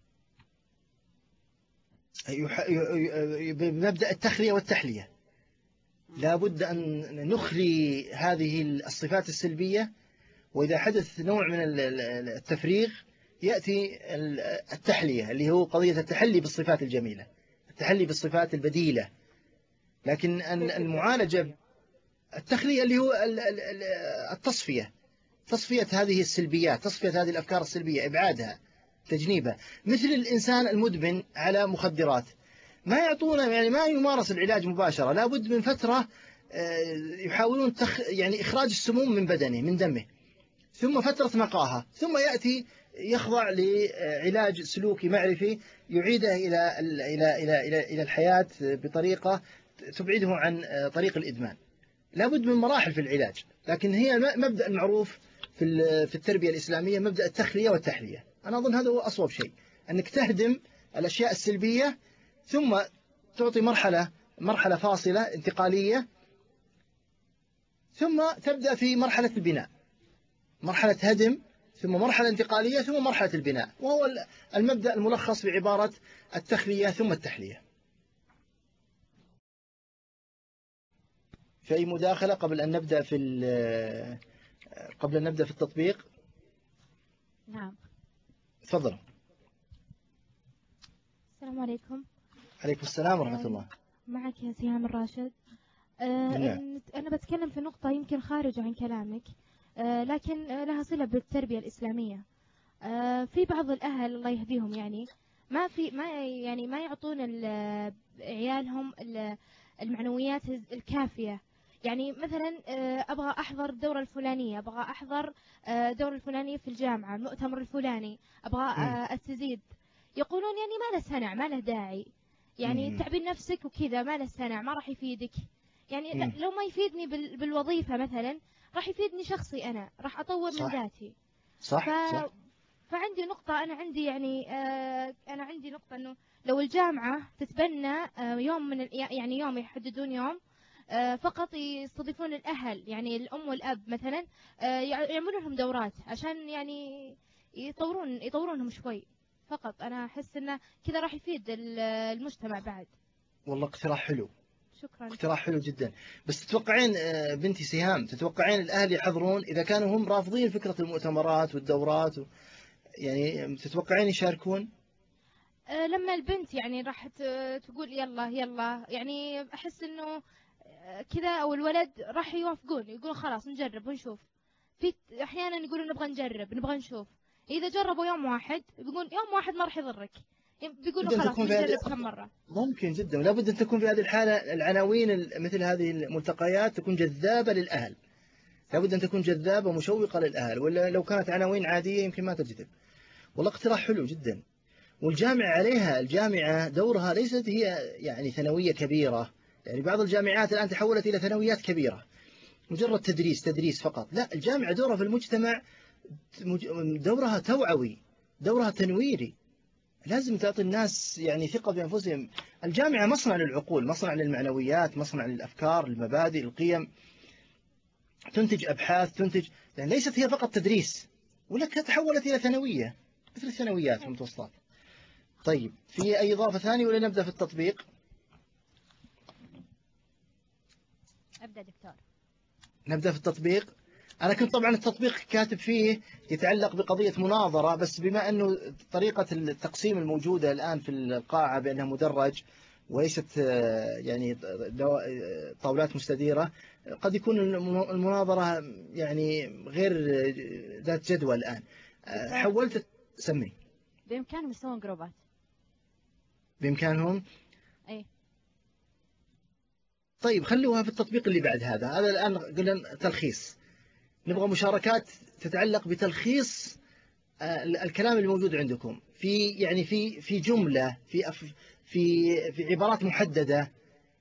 Speaker 1: بمبدأ التخلية والتحلية، لا بد أن نخلي هذه الصفات السلبية، وإذا حدث نوع من التفريغ يأتي التحلية، اللي هو قضية التحلي بالصفات الجميلة، التحلي بالصفات البديلة. لكن المعالجة التخلية اللي هو التصفية، تصفية هذه السلبيات، تصفية هذه الأفكار السلبية، إبعادها، تجنيبها. مثل الإنسان المدمن على مخدرات، ما يعطونه يعني ما يمارس العلاج مباشرة، لا بد من فترة يحاولون تخ يعني إخراج السموم من بدنه من دمه، ثم فترة نقاهة، ثم يأتي يخضع لعلاج سلوكي معرفي يعيده إلى إلى إلى إلى إلى الحياة بطريقة تبعده عن طريق الإدمان. لابد من مراحل في العلاج، لكن هي مبدأ المعروف في في التربية الإسلامية، مبدأ التخلية والتحلية. أنا أظن هذا هو أصوب شيء، أنك تهدم الأشياء السلبية ثم تعطي مرحلة مرحلة فاصلة انتقالية، ثم تبدأ في مرحلة البناء، مرحلة هدم ثم مرحلة انتقالية ثم مرحلة البناء، وهو المبدأ الملخص بعبارة التخلية ثم التحلية. في أي مداخلة قبل أن نبدأ في قبل أن نبدأ في التطبيق؟
Speaker 2: نعم
Speaker 1: تفضل.
Speaker 2: السلام عليكم.
Speaker 1: عليكم السلام ورحمة الله.
Speaker 2: معك يا سهام الراشد. أه
Speaker 1: نعم.
Speaker 2: أنا بتكلم في نقطة يمكن خارج عن كلامك. آه، لكن آه، لها صلة بالتربية الإسلامية. آه، في بعض الأهل الله يهديهم يعني ما في ما يعني ما يعطون ال- عيالهم ال- المعنويات الكافية. يعني مثلا آه، أبغى أحضر الدورة الفلانية، أبغى أحضر آه، الدورة الفلانية في الجامعة، المؤتمر الفلاني، أبغى
Speaker 1: مم.
Speaker 2: آه، أستزيد. يقولون يعني ما له سنع، ما له داعي، يعني
Speaker 1: مم.
Speaker 2: تعبين نفسك وكذا، ما له سنع، ما راح يفيدك. يعني لا-
Speaker 1: مم.
Speaker 2: لو ما يفيدني بال- بالوظيفة مثلا، راح يفيدني شخصي أنا، راح أطور من
Speaker 1: صح
Speaker 2: ذاتي. ف...
Speaker 1: صح صح.
Speaker 2: فعندي نقطة، أنا عندي يعني آه أنا عندي نقطة إنه لو الجامعة تتبنى آه يوم من ال... يعني يوم يحددون يوم آه فقط يستضيفون الأهل، يعني الأم والأب مثلا، آه يع- يعملون لهم دورات عشان يعني يطورون يطورونهم شوي فقط. أنا أحس إنه كذا راح يفيد ال- المجتمع بعد.
Speaker 1: والله اقتراح حلو،
Speaker 2: شكرا.
Speaker 1: اقتراح حلو جدا. بس تتوقعين آه، بنتي سهام، تتوقعين الأهل يحضرون إذا كانوا هم رافضين فكرة المؤتمرات والدورات و... يعني تتوقعين يشاركون؟
Speaker 2: آه، لما البنت يعني راح ت- تقول يلا يلا، يعني أحس إنه آه، كذا، أو الولد راح يوافقون، يقولون خلاص نجرب ونشوف. في أحيانا يقولون نبغى نجرب نبغى نشوف. إذا جربوا يوم واحد بيقول يوم واحد ما راح يضرك، بيقولوا
Speaker 1: لابد أن
Speaker 2: خلاص
Speaker 1: تكون في هذه،
Speaker 2: بنجرب كم مرة.
Speaker 1: ممكن جدا، لابد أن تكون في هذه الحالة العناوين ال- مثل هذه الملتقيات تكون جذابة للأهل. لابد أن تكون جذابة ومشوقة للأهل، ولا لو كانت عناوين عادية يمكن ما تجذب. والله اقتراح حلو جدا. والجامعة عليها، الجامعة دورها ليست هي يعني ثانوية كبيرة. يعني بعض الجامعات الآن تحولت إلى ثانويات كبيرة، مجرد تدريس تدريس فقط. لا، الجامعة دورها في المجتمع مج- دورها توعوي، دورها تنويري. لازم تعطي الناس يعني ثقة بأنفسهم. الجامعة مصنع للعقول، مصنع للمعنويات، مصنع للأفكار، المبادئ، القيم. تنتج أبحاث، تنتج، يعني ليست هي فقط تدريس، ولك تحولت إلى ثانوية مثل الثانويات والمتوسطات. طيب، في أي إضافة ثانية ولا نبدأ في التطبيق؟
Speaker 2: أبدأ دكتور.
Speaker 1: نبدأ في التطبيق. أنا كنت طبعا التطبيق كاتب فيه يتعلق بقضية مناظرة، بس بما أنه طريقة التقسيم الموجودة الآن في القاعة بأنها مدرج وليست آه، يعني دو- آه، طاولات مستديرة، قد يكون الم- المناظرة يعني غير آه، ذات جدوى الآن. آه،
Speaker 2: دكتور،
Speaker 1: حولت. سمي.
Speaker 2: بإمكانهم يسوون جروبات.
Speaker 1: بإمكانهم.
Speaker 2: أي.
Speaker 1: طيب، خلوها في التطبيق اللي بعد هذا. هذا الآن قلنا تلخيص، نبغى مشاركات تتعلق بتلخيص آه، الكلام الموجود عندكم في يعني في في جملة، في أف- في في عبارات محددة،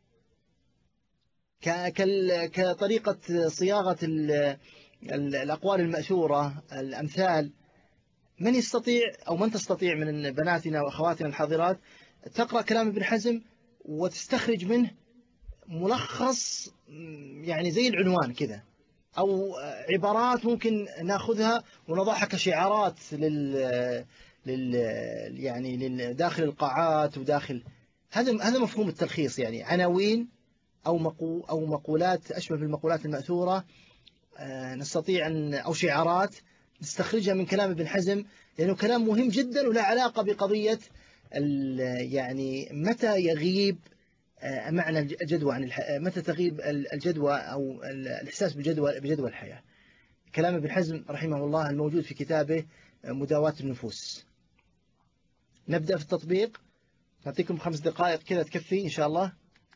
Speaker 1: ك- كال- كطريقة صياغة ال- ال- الأقوال المأثورة، الأمثال. من يستطيع أو من تستطيع من بناتنا وأخواتنا الحاضرات تقرأ كلام ابن حزم وتستخرج منه ملخص، م، يعني زي العنوان كذا، أو عبارات ممكن ناخذها ونضعها كشعارات لل لل يعني لل- داخل القاعات وداخل. هذا هذا مفهوم التلخيص، يعني عناوين أو مقو أو مقولات أشبه بالمقولات المأثورة، آه، نستطيع أن أو شعارات نستخرجها من كلام ابن حزم، لأنه كلام مهم جدا وله علاقة بقضية ال- يعني متى يغيب آه، معنى الجدوى عن الح... متى تغيب الجدوى أو الإحساس بجدوى بجدوى الحياة. كلام ابن حزم رحمه الله الموجود في كتابه مداواة النفوس. نبدأ في التطبيق. نعطيكم خمس دقائق كذا تكفي إن شاء الله.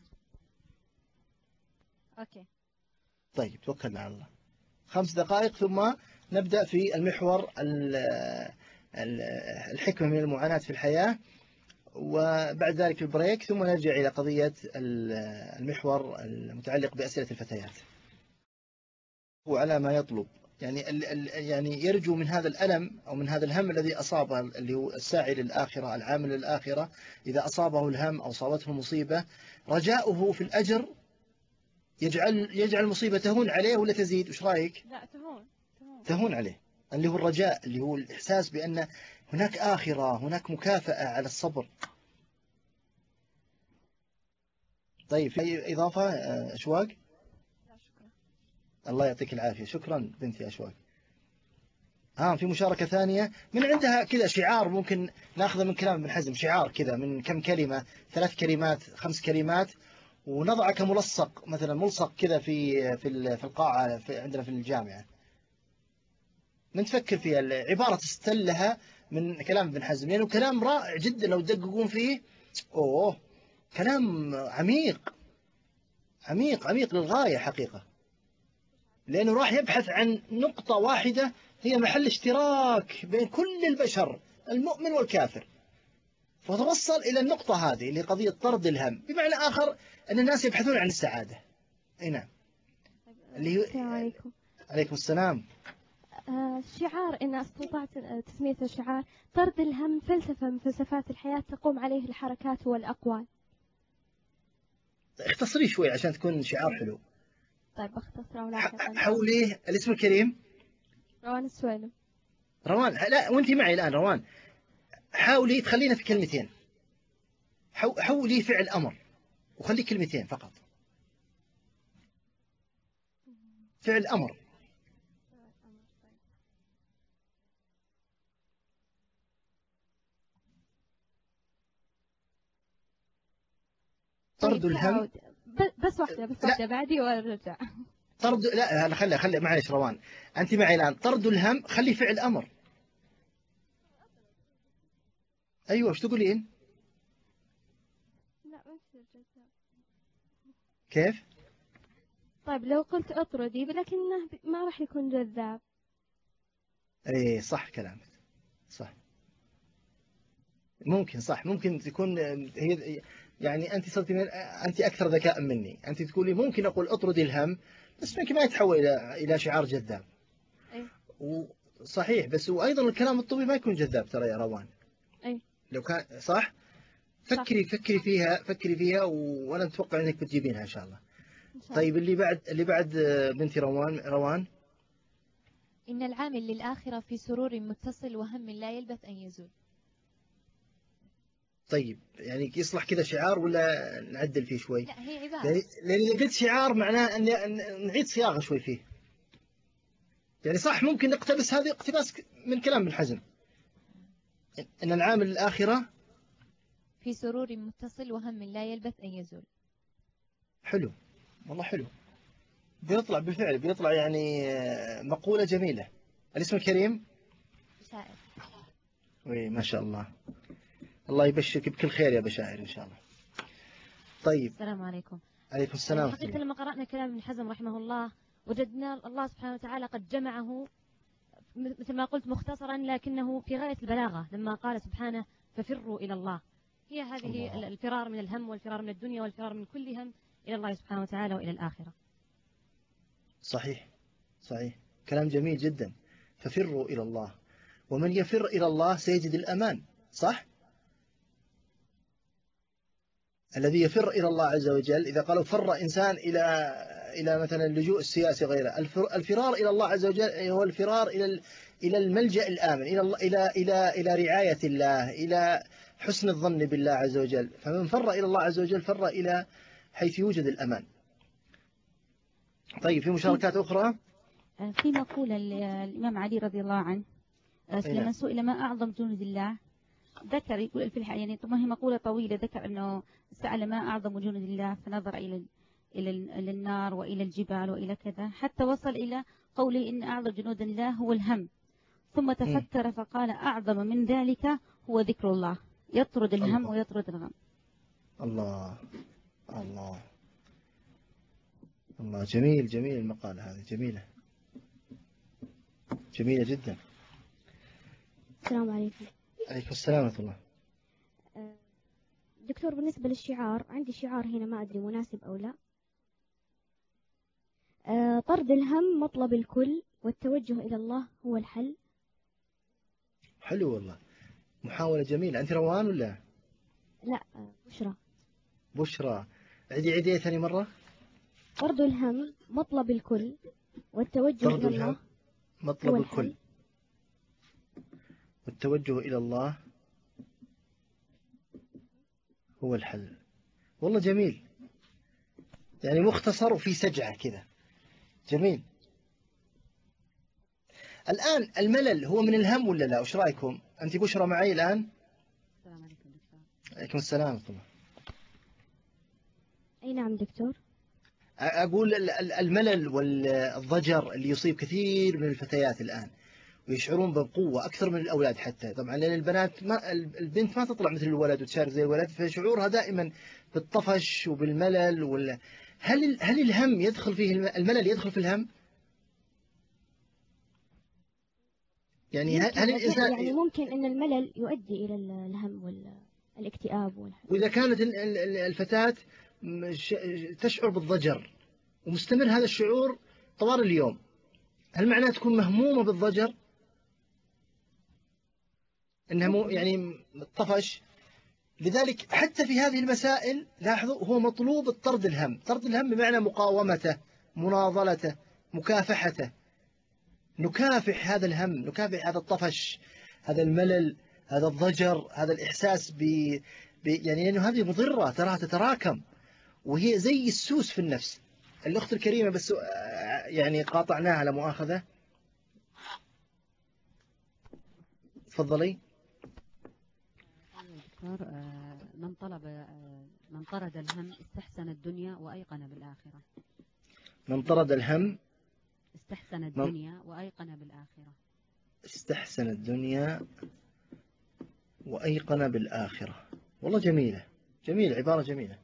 Speaker 2: أوكي.
Speaker 1: طيب، توكلنا على الله. خمس دقائق ثم نبدأ في المحور ال- ال- الحكمة من المعاناة في الحياة، وبعد ذلك البريك، ثم نرجع إلى قضية ال- المحور المتعلق بأسئلة الفتيات. وعلى ما يطلب، يعني ال ال يعني يرجو من هذا الألم أو من هذا الهم الذي أصابه، اللي هو الساعي للآخرة، العامل للآخرة، إذا أصابه الهم أو أصابته المصيبة، رجاؤه في الأجر يجعل يجعل المصيبة تهون عليه ولا تزيد؟ وش رأيك؟
Speaker 2: لا، تهون تهون.
Speaker 1: تهون عليه، اللي هو الرجاء، اللي هو الإحساس بأن هناك آخرة، هناك مكافأة على الصبر. طيب، في إضافة آه، أشواق؟
Speaker 2: لا شكرا.
Speaker 1: الله يعطيك العافية. شكرا بنتي أشواق. ها، في مشاركة ثانية من عندها كذا شعار ممكن ناخذه من كلام ابن حزم، شعار كذا من كم كلمة، ثلاث كلمات، خمس كلمات، ونضعه كملصق مثلا، ملصق كذا في في ال- في القاعة في عندنا في الجامعة. من تفكر فيها العبارة تستلها من كلام ابن حزم، لأنه يعني كلام رائع جدا لو تدققون فيه. أوه كلام عميق عميق عميق للغاية حقيقة، لأنه راح يبحث عن نقطة واحدة هي محل اشتراك بين كل البشر المؤمن والكافر، فتوصل إلى النقطة هذه اللي قضية طرد الهم. بمعنى آخر أن الناس يبحثون عن السعادة. أي نعم. اللي هو
Speaker 4: السلام عليكم.
Speaker 1: عليكم السلام.
Speaker 4: آه شعار إن استطعت تسميته شعار طرد الهم فلسفة من فلسفات الحياة تقوم عليه الحركات والأقوال.
Speaker 1: اختصري شوي عشان تكون شعار حلو.
Speaker 4: طيب اختصره ولا
Speaker 1: حوليه الاسم الكريم
Speaker 4: روان السويلم.
Speaker 1: روان، لا وانت معي الآن روان، حاولي تخلينا في كلمتين، حولي فعل أمر وخلي كلمتين فقط. فعل أمر. طرد الهم.
Speaker 4: بس واحدة بس واحدة بعدي وارجع.
Speaker 1: طرد لا لا خلي خلي معلش روان أنت معي الآن. طرد الهم خلي فعل أمر. أيوة وش تقولين؟
Speaker 4: لا
Speaker 1: كيف؟
Speaker 4: طيب لو قلت اطردي لكنه ما راح يكون جذاب.
Speaker 1: ايه صح كلامك صح، ممكن صح ممكن تكون هي يعني أنت صرتي من أنت أكثر ذكاء مني. أنت تقولي ممكن أقول اطردي الهم بس ممكن ما يتحول إلى إلى شعار جذاب.
Speaker 4: أي.
Speaker 1: وصحيح بس وأيضا الكلام الطبي ما يكون جذاب ترى يا روان.
Speaker 4: أي.
Speaker 1: لو كان صح فكري صح. فكري فيها فكري فيها وأنا أتوقع أنك بتجيبينها إن شاء الله. طيب اللي بعد اللي بعد بنتي روان روان
Speaker 2: إن العامل للآخرة في سرور متصل وهم لا يلبث أن يزول.
Speaker 1: طيب يعني يصلح كذا شعار ولا نعدل فيه شوي؟
Speaker 2: لا هي عبارة،
Speaker 1: لأن إذا قلت شعار معناه أن نعيد صياغة شوي فيه. يعني صح ممكن نقتبس هذه اقتباس من كلام ابن حزم، إن العامل للآخرة
Speaker 2: في سرور متصل وهم لا يلبث أن يزول.
Speaker 1: حلو والله حلو، بيطلع بالفعل بيطلع يعني مقولة جميلة. الاسم الكريم
Speaker 2: بشائر.
Speaker 1: وي ما شاء الله، الله يبشرك بكل خير يا بشائر إن شاء الله. طيب
Speaker 5: السلام عليكم.
Speaker 1: عليكم السلام.
Speaker 5: حقيقة لما قرأنا كلام ابن حزم رحمه الله وجدنا الله سبحانه وتعالى قد جمعه مثل ما قلت مختصرا لكنه في غاية البلاغة لما قال سبحانه ففروا إلى الله. هي هذه الله. الفرار من الهم والفرار من الدنيا والفرار من كل هم إلى الله سبحانه وتعالى وإلى الآخرة.
Speaker 1: صحيح صحيح كلام جميل جدا. ففروا إلى الله، ومن يفر إلى الله سيجد الأمان. صح؟ الذي يفر إلى الله عز وجل إذا قالوا فر إنسان إلى إلى مثلا اللجوء السياسي غيره، الفرار إلى الله عز وجل هو الفرار إلى إلى الملجأ الآمن، إلى الله إلى إلى إلى رعاية الله، إلى حسن الظن بالله عز وجل. فمن فر إلى الله عز وجل فر إلى حيث يوجد الأمان. طيب في مشاركات أخرى؟
Speaker 5: في مقولة الإمام علي رضي الله عنه لما سئل ما أعظم جنود الله ذكر يقول في الحقيقة يعني طبعا هي مقولة طويلة، ذكر أنه سأل ما أعظم جنود الله فنظر إلى إلى النار وإلى الجبال وإلى كذا حتى وصل إلى قوله إن أعظم جنود الله هو الهم، ثم تفكر فقال أعظم من ذلك هو ذكر الله يطرد الهم الله. ويطرد الغم.
Speaker 1: الله الله الله جميل جميل المقالة هذه جميلة جميلة جدا.
Speaker 4: السلام عليكم.
Speaker 1: عليكم السلام ورحمة الله.
Speaker 4: دكتور بالنسبة للشعار عندي شعار هنا ما أدري مناسب أو لا. طرد الهم مطلب الكل والتوجه إلى الله هو الحل.
Speaker 1: حلو والله، محاولة جميلة. أنت روان ولا؟
Speaker 4: لا بشرى.
Speaker 1: بشرى. عدي عدي ثاني مرة.
Speaker 4: طرد الهم مطلب الكل والتوجه إلى الله
Speaker 1: مطلب الكل والتوجه إلى الله هو الحل. والله جميل، يعني مختصر وفي سجعة كذا جميل. الآن الملل هو من الهم ولا لا؟ وش رأيكم؟ أنت بشرى معي الآن؟
Speaker 5: السلام عليكم دكتور.
Speaker 1: عليكم السلام ورحمة الله.
Speaker 4: أي نعم دكتور.
Speaker 1: أقول الملل والضجر اللي يصيب كثير من الفتيات الآن، ويشعرون بقوة أكثر من الأولاد حتى. طبعا لأن البنات ما البنت ما تطلع مثل الولد وتشارك زي الولد، فشعورها دائما بالطفش وبالملل. ولا هل هل الهم يدخل فيه الملل يدخل في الهم؟ يعني هل, هل الإنسان
Speaker 4: يعني ممكن أن الملل يؤدي إلى الهم والاكتئاب والهم.
Speaker 1: وإذا كانت الفتاة تشعر بالضجر ومستمر هذا الشعور طوال اليوم، هل معناه تكون مهمومة بالضجر؟ إنها مو يعني طفش. لذلك حتى في هذه المسائل لاحظوا هو مطلوب الطرد الهم. طرد الهم بمعنى مقاومته، مناضلته، مكافحته. نكافح هذا الهم، نكافح هذا الطفش، هذا الملل، هذا الضجر، هذا الإحساس ب... ب... يعني لأنه هذه مضرة تراها تتراكم، وهي زي السوس في النفس. الأخت الكريمة بس يعني قاطعناها لا مؤاخذة، تفضلي.
Speaker 6: دكتور، من طلب من طرد الهم استحسن الدنيا وأيقن بالآخرة.
Speaker 1: من طرد الهم
Speaker 6: استحسن الدنيا وأيقن بالآخرة.
Speaker 1: استحسن الدنيا وأيقن بالآخرة. والله جميلة، جميلة، عبارة جميلة.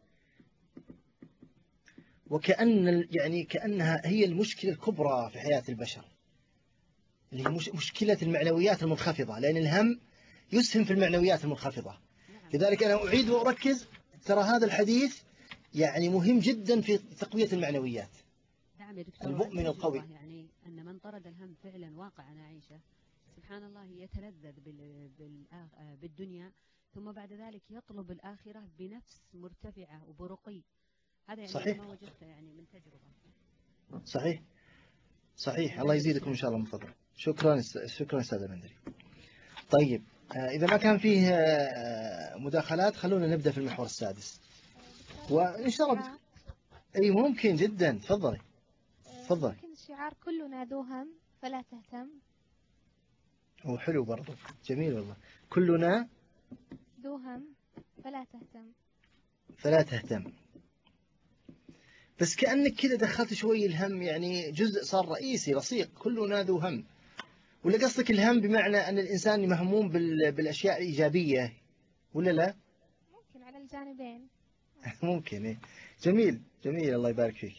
Speaker 1: وكأن يعني كأنها هي المشكلة الكبرى في حياة البشر، اللي هي مشكلة المعنويات المنخفضة، لأن الهم يسهم في المعنويات المنخفضة. لذلك أنا أعيد وأركز، ترى هذا الحديث يعني مهم جدا في تقوية المعنويات.
Speaker 6: نعم يا دكتور،
Speaker 1: المؤمن القوي
Speaker 6: يعني أن من طرد الهم فعلا واقع نعيشه سبحان الله يتلذذ بالدنيا، ثم بعد ذلك يطلب الآخرة بنفس مرتفعة وبرقي. هذا يعني
Speaker 1: صحيح.
Speaker 6: ما وجدته يعني من تجربة.
Speaker 1: صحيح صحيح. الله يزيدكم إن شاء الله من فضله. شكرا شكرا أستاذ المندري. طيب إذا ما كان فيه مداخلات خلونا نبدأ في المحور السادس، وإن شاء الله أي ممكن جدا. تفضلي تفضلي.
Speaker 2: ممكن الشعار كلنا ذو هم فلا تهتم.
Speaker 1: هو حلو برضو، جميل والله. كلنا
Speaker 2: ذو هم فلا تهتم
Speaker 1: فلا تهتم. بس كأنك كذا دخلت شوي الهم، يعني جزء صار رئيسي لصيق. كلنا ذو هم، ولا قصدك الهم بمعنى أن الإنسان مهموم بالأشياء الإيجابية ولا لا؟
Speaker 2: ممكن على الجانبين.
Speaker 1: ممكن. إيه. جميل جميل، الله يبارك فيك.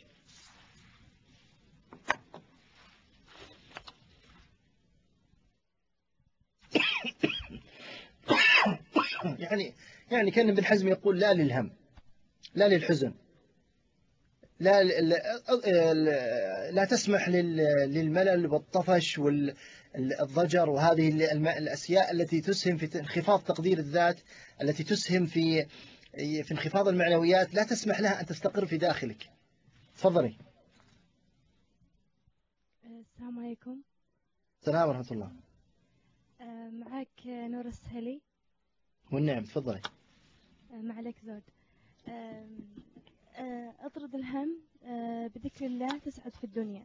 Speaker 1: يعني يعني كان ابن حزم يقول لا للهم، لا للحزن، لا لا, لا تسمح للملل والطفش والضجر وهذه الأشياء التي تسهم في انخفاض تقدير الذات، التي تسهم في في انخفاض المعنويات، لا تسمح لها أن تستقر في داخلك. تفضلي.
Speaker 4: السلام عليكم.
Speaker 1: السلام ورحمة الله.
Speaker 4: معك نور السهلي.
Speaker 1: والنعم. تفضلي.
Speaker 4: ما عليك زود. اطرد الهم بذكر الله تسعد في الدنيا.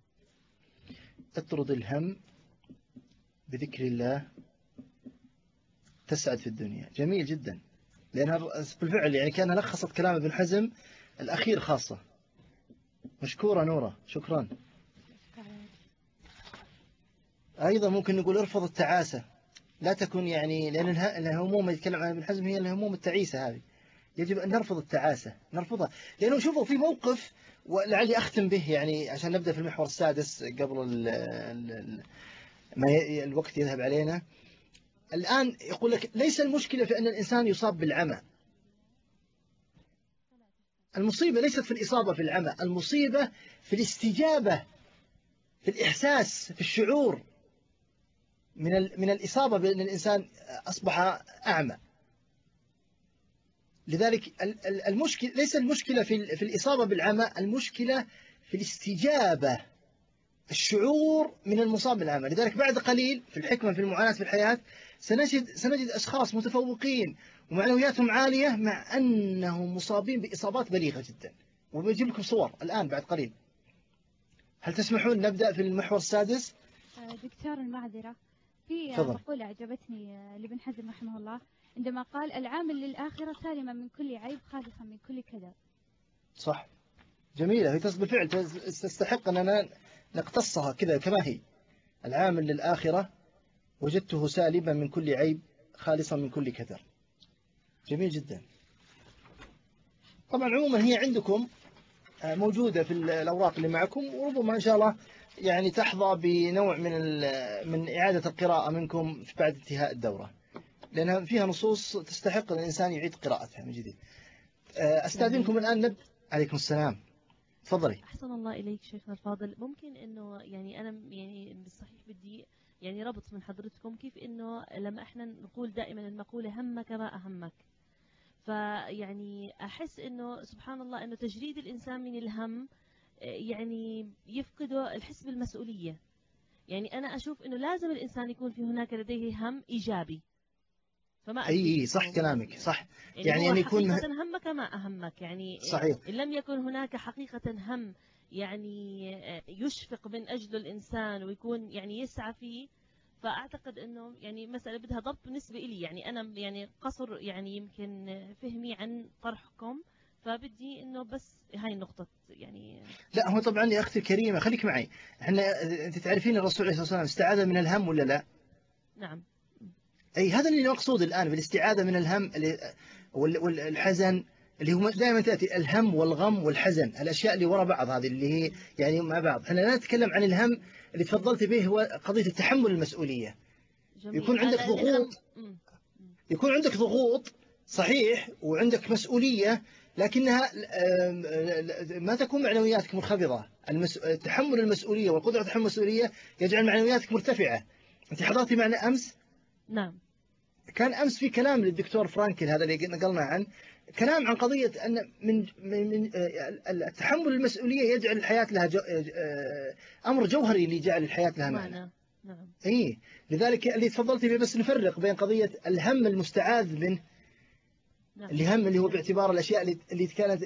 Speaker 1: اطرد الهم بذكر الله تسعد في الدنيا. جميل جدا، لأنها بالفعل يعني كان لخصت كلام ابن حزم الأخير خاصة. مشكورة نورة، شكرا. أيضا ممكن نقول ارفض التعاسة، لا تكن يعني، لأن الهموم يتكلم عن ابن حزم هي الهموم التعيسة هذه. يجب أن نرفض التعاسة، نرفضها. لأنه شوفوا في موقف، ولعلي أختم به يعني عشان نبدأ في المحور السادس قبل ال ال ما الوقت يذهب علينا. الآن يقول لك ليس المشكلة في أن الإنسان يصاب بالعمى. المصيبة ليست في الإصابة في العمى، المصيبة في الاستجابة، في الإحساس، في الشعور من من الإصابة بأن الإنسان أصبح أعمى. لذلك المشكلة ليس المشكلة في في الإصابة بالعمى، المشكلة في الاستجابة، الشعور من المصاب بالعمى. لذلك بعد قليل في الحكمة في المعاناة في الحياة سنجد سنجد أشخاص متفوقين ومعنوياتهم عالية مع أنهم مصابين بإصابات بليغة جدا، وبجيب لكم صور الآن بعد قليل. هل تسمحون نبدأ في المحور السادس؟
Speaker 5: دكتور المعذرة، في مقولة عجبتني لابن حزم رحمه الله عندما قال العامل للآخرة سالما من كل عيب خالصا من كل كذب.
Speaker 1: صح، جميلة. هي بالفعل تستحق أننا نقتصها كذا كما هي. العامل للآخرة وجدته سالما من كل عيب خالصا من كل كدر. جميل جدا. طبعا عموما هي عندكم موجودة في الأوراق اللي معكم، وربما إن شاء الله يعني تحظى بنوع من من إعادة القراءة منكم بعد انتهاء الدورة، لأنها فيها نصوص تستحق أن الإنسان يعيد قراءتها من جديد. أستاذنكم الآن نبدأ. عليكم السلام، تفضلي.
Speaker 7: أحسن الله إليك شيخنا الفاضل. ممكن إنه يعني أنا يعني بالصحيح بدي يعني ربط من حضرتكم، كيف إنه لما إحنا نقول دائما المقولة همك ما أهمك، فيعني أحس إنه سبحان الله إنه تجريد الإنسان من الهم يعني يفقده الحس بالمسؤولية. يعني أنا أشوف إنه لازم الإنسان يكون في هناك لديه هم إيجابي. فما
Speaker 1: أي صح كلامك صح.
Speaker 7: يعني,
Speaker 1: يعني أن يكون
Speaker 7: حقيقة همك ما أهمك، يعني
Speaker 1: صحيح.
Speaker 7: إن لم يكن هناك حقيقة هم يعني يشفق من أجل الإنسان ويكون يعني يسعى فيه، فأعتقد إنه يعني مسألة بدها ضبط بالنسبة إلي. يعني أنا يعني قصر يعني يمكن فهمي عن طرحكم، فبدي إنه بس هاي النقطة يعني.
Speaker 1: لا هو طبعا يا أختي الكريمة خليك معي، إحنا أنت تعرفين الرسول عليه الصلاة والسلام استعاذ من الهم ولا لا؟
Speaker 7: نعم.
Speaker 1: أي هذا اللي مقصود الآن بالاستعاذة من الهم والحزن، اللي هو دائما تأتي الهم والغم والحزن، الأشياء اللي وراء بعض هذه اللي هي يعني مع بعض. احنا لا نتكلم عن الهم اللي تفضلت به، هو قضية التحمل المسؤولية.
Speaker 7: جميل.
Speaker 1: يكون عندك ضغوط، يكون عندك ضغوط صحيح وعندك مسؤولية، لكنها ما تكون معنوياتك منخفضة. تحمل المسؤولية والقدرة على تحمل المسؤولية يجعل معنوياتك مرتفعة. أنت حضرتي معنا أمس؟
Speaker 7: نعم.
Speaker 1: كان أمس في كلام للدكتور فرانكل هذا اللي نقلنا عنه، كلام عن قضية أن من من التحمل المسؤولية يجعل الحياة لها جو أمر جوهري اللي يجعل الحياة لها معنى.
Speaker 7: نعم.
Speaker 1: إيه لذلك اللي تفضلت به بس نفرق بين قضية الهم المستعاذ منه،
Speaker 7: نعم.
Speaker 1: اللي هم اللي هو باعتبار الأشياء اللي كانت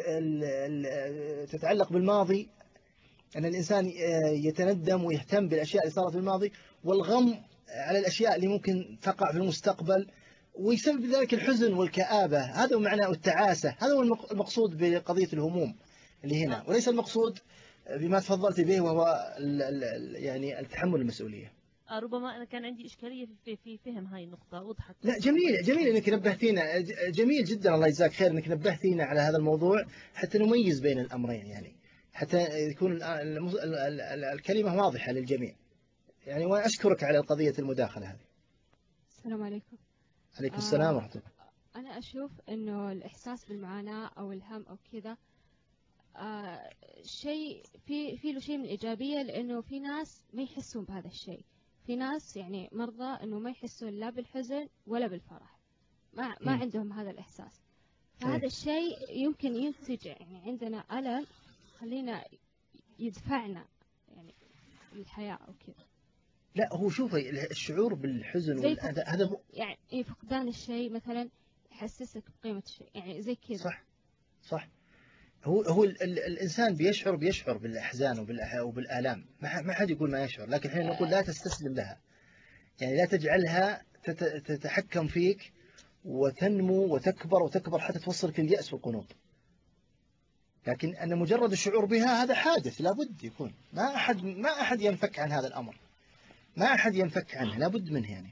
Speaker 1: تتعلق بالماضي، أن الإنسان يتندم ويهتم بالأشياء اللي صارت في الماضي، والغم على الأشياء اللي ممكن تقع في المستقبل ويسبب ذلك الحزن والكآبة. هذا هو معنى التعاسة، هذا هو المقصود بقضية الهموم اللي هنا، وليس المقصود بما تفضلت به وهو ال ال يعني التحمل المسؤولية.
Speaker 7: ربما أنا كان عندي إشكالية في في فهم هاي النقطة وضحت.
Speaker 1: لا جميل جميل إنك نبهتينا، جميل جدا الله يجزاك خير إنك نبهتينا على هذا الموضوع حتى نميز بين الأمرين، يعني حتى يكون الكلمة واضحة للجميع. يعني وأنا أشكرك على قضية المداخلة هذه.
Speaker 8: السلام عليكم.
Speaker 1: عليكم السلام ورحمة الله.
Speaker 8: أنا أشوف إنه الإحساس بالمعاناة أو الهم أو كذا آه شيء في في له شيء من الإيجابية، لأنه في ناس ما يحسون بهذا الشيء. في ناس يعني مرضى إنه ما يحسون لا بالحزن ولا بالفرح، ما ما م. عندهم هذا الإحساس. فهذا الشيء يمكن ينتج يعني عندنا ألم خلينا يدفعنا يعني للحياة أو كذا.
Speaker 1: لا هو شوفي الشعور بالحزن والأذى هذا
Speaker 8: يعني فقدان الشيء مثلا يحسسك بقيمة الشيء، يعني زي كذا.
Speaker 1: صح صح. هو هو ال ال الإنسان بيشعر بيشعر بالأحزان وبالآلام، ما ما حد يقول ما يشعر، لكن احنا نقول لا تستسلم لها، يعني لا تجعلها تتحكم فيك وتنمو وتكبر وتكبر حتى توصلك لليأس والقنوط. لكن أن مجرد الشعور بها هذا حادث لابد يكون، ما أحد ما أحد ينفك عن هذا الأمر، ما أحد ينفك عنه، لابد منه. يعني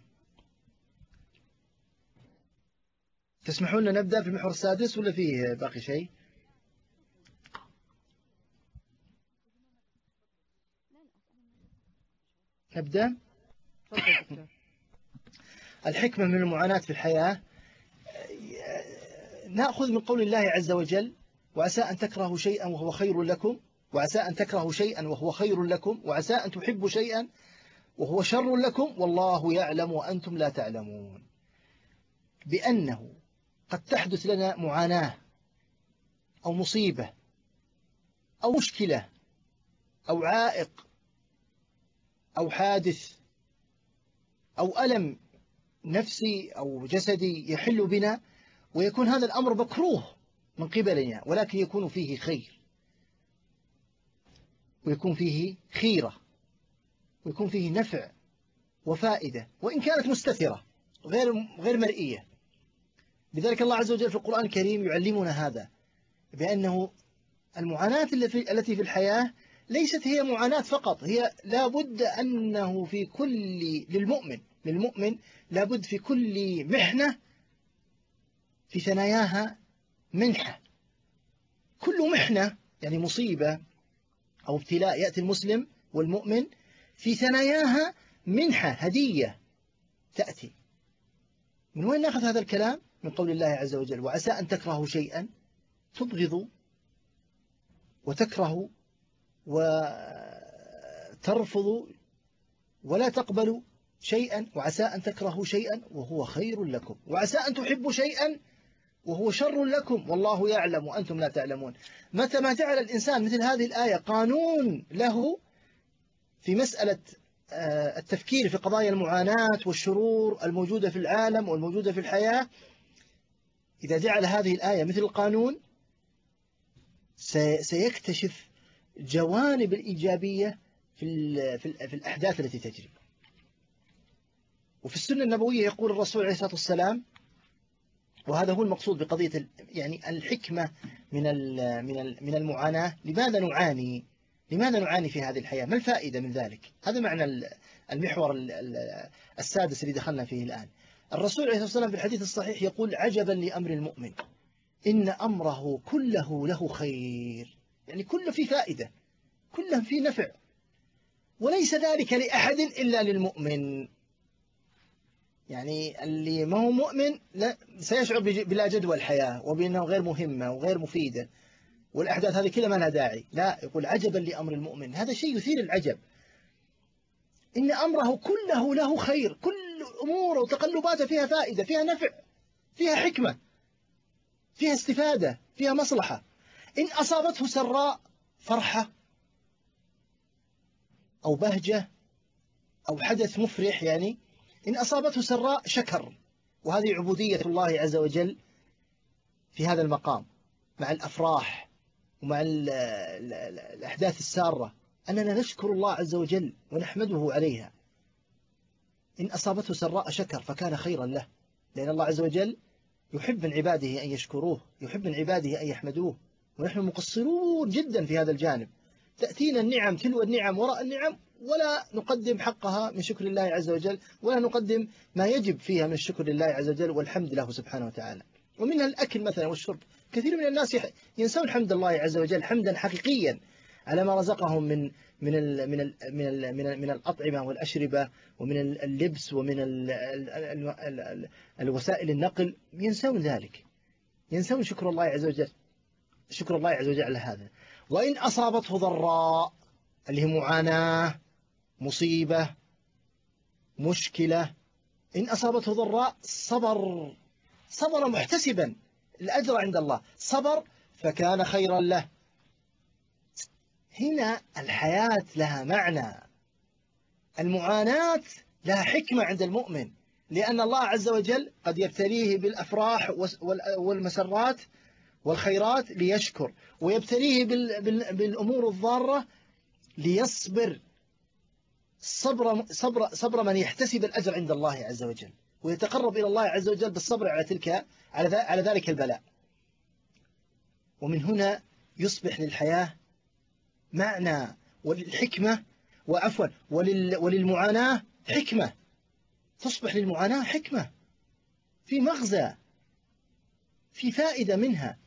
Speaker 1: تسمحون لنا نبدأ في المحور السادس ولا فيه باقي شيء؟ نبدأ. الحكمة من المعاناة في الحياة. نأخذ من قول الله عز وجل: وعسى أن تكرهوا شيئا وهو خير لكم، وعسى أن تكرهوا شيئا وهو خير لكم، وعسى أن تحبوا شيئا وهو شر لكم، والله يعلم وأنتم لا تعلمون. بأنه قد تحدث لنا معاناة أو مصيبة أو مشكلة أو عائق أو حادث أو ألم نفسي أو جسدي يحل بنا، ويكون هذا الأمر مكروه من قبلنا، ولكن يكون فيه خير ويكون فيه خيرة ويكون فيه نفع وفائدة، وإن كانت مستترة غير غير مرئية. لذلك الله عز وجل في القرآن الكريم يعلمنا هذا، بأنه المعاناة التي في الحياة ليست هي معاناة فقط، هي لابد أنه في كل للمؤمن للمؤمن لابد في كل محنة في ثناياها منحة. كل محنة يعني مصيبة أو ابتلاء يأتي المسلم والمؤمن في ثناياها منحة هدية تأتي. من وين نأخذ هذا الكلام؟ من قول الله عز وجل: وعسى أن تكرهوا شيئا تبغضوا وتكرهوا وترفضوا ولا تقبلوا شيئا، وعسى أن تكرهوا شيئا وهو خير لكم، وعسى أن تحبوا شيئا وهو شر لكم والله يعلم وأنتم لا تعلمون. متى ما جعل الإنسان مثل هذه الآية قانون له في مسألة التفكير في قضايا المعاناة والشرور الموجودة في العالم والموجودة في الحياة، إذا جعل هذه الآية مثل القانون سيكتشف جوانب الإيجابية في في الأحداث التي تجري. وفي السنة النبوية يقول الرسول عليه الصلاة والسلام، وهذا هو المقصود بقضية يعني الحكمة من من من المعاناة. لماذا نعاني؟ لماذا نعاني في هذه الحياة؟ ما الفائدة من ذلك؟ هذا معنى المحور السادس اللي دخلنا فيه الآن. الرسول عليه الصلاة والسلام في الحديث الصحيح يقول: عجبا لأمر المؤمن إن أمره كله له خير. يعني كله فيه فائدة، كله فيه نفع، وليس ذلك لأحد إلا للمؤمن. يعني اللي ما هو مؤمن لا سيشعر بلا جدوى الحياة وبأنه غير مهمة وغير مفيدة والأحداث هذه كلها ما لها داعي. لا، يقول عجبا لأمر المؤمن، هذا شيء يثير العجب. إن أمره كله له خير، كل أموره وتقلباته فيها فائدة، فيها نفع، فيها حكمة، فيها استفادة، فيها مصلحة. إن أصابته سراء فرحة أو بهجة أو حدث مفرح، يعني إن أصابته سراء شكر. وهذه عبودية الله عز وجل في هذا المقام مع الأفراح ومع الأحداث السارة، أننا نشكر الله عز وجل ونحمده عليها. إن أصابته سراء شكر فكان خيرا له، لأن الله عز وجل يحب من عباده أن يشكروه، يحب من عباده أن يحمدوه، ونحن مقصرون جدا في هذا الجانب. تأتينا النعم تلو النعم وراء النعم ولا نقدم حقها من شكر الله عز وجل، ولا نقدم ما يجب فيها من الشكر لله عز وجل والحمد له سبحانه وتعالى. ومنها الأكل مثلا والشرب. كثير من الناس ينسون حمد الله عز وجل حمدا حقيقيا على ما رزقهم من من ال من ال من ال من, ال من الأطعمة والأشربة ومن اللبس ومن ال ال ال ال ال الوسائل النقل. ينسون ذلك، ينسون شكر الله عز وجل، شكر الله عز وجل على هذا. وإن أصابته ضراء اللي هي معاناة، مصيبة، مشكلة، إن أصابته ضراء صبر، صبر محتسبا الأجر عند الله، صبر فكان خيرا له. هنا الحياة لها معنى، المعاناة لها حكمة عند المؤمن، لأن الله عز وجل قد يبتليه بالأفراح والمسرات والخيرات ليشكر، ويبتليه بالأمور الضارة ليصبر. صبر, صبر, صبر من يحتسب الأجر عند الله عز وجل ويتقرب إلى الله عز وجل بالصبر على تلك على ذلك البلاء. ومن هنا يصبح للحياة معنى، وللحكمة وعفوا ولل وللمعاناة حكمة. تصبح للمعاناة حكمة، في مغزى، في فائدة منها.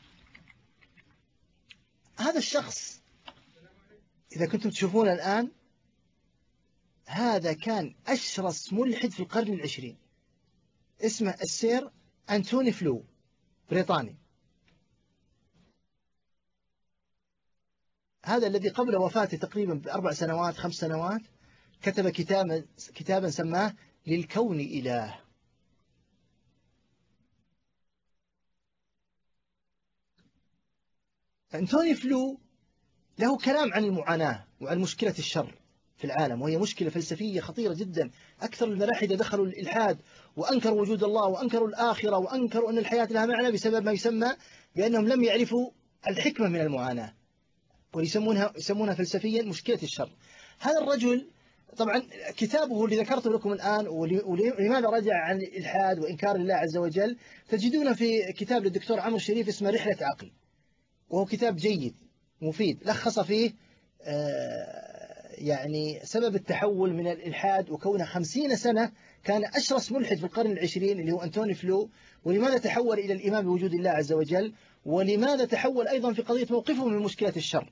Speaker 1: هذا الشخص إذا كنتم تشوفون الآن، هذا كان أشرس ملحد في القرن العشرين، اسمه السير أنتوني فلو، بريطاني. هذا الذي قبل وفاته تقريبا بأربع سنوات خمس سنوات كتب كتابا كتابا سماه للكون إله. أنتوني فلو له كلام عن المعاناة وعن مشكلة الشر في العالم، وهي مشكلة فلسفية خطيرة جدا. أكثر الملاحدة دخلوا الإلحاد وأنكروا وجود الله وأنكروا الآخرة وأنكروا أن الحياة لها معنى بسبب ما يسمى بأنهم لم يعرفوا الحكمة من المعاناة، ويسمونها يسمونها فلسفيا مشكلة الشر. هذا الرجل طبعا كتابه اللي ذكرته لكم الآن ولماذا رجع عن الإلحاد وإنكار الله عز وجل تجدونه في كتاب للدكتور عمرو الشريف اسمه رحلة عقل، وهو كتاب جيد مفيد، لخص فيه يعني سبب التحول من الإلحاد وكونه خمسين سنة كان أشرس ملحد في القرن العشرين اللي هو أنتوني فلو، ولماذا تحول إلى الإيمان بوجود الله عز وجل، ولماذا تحول أيضا في قضية موقفه من مشكلة الشر.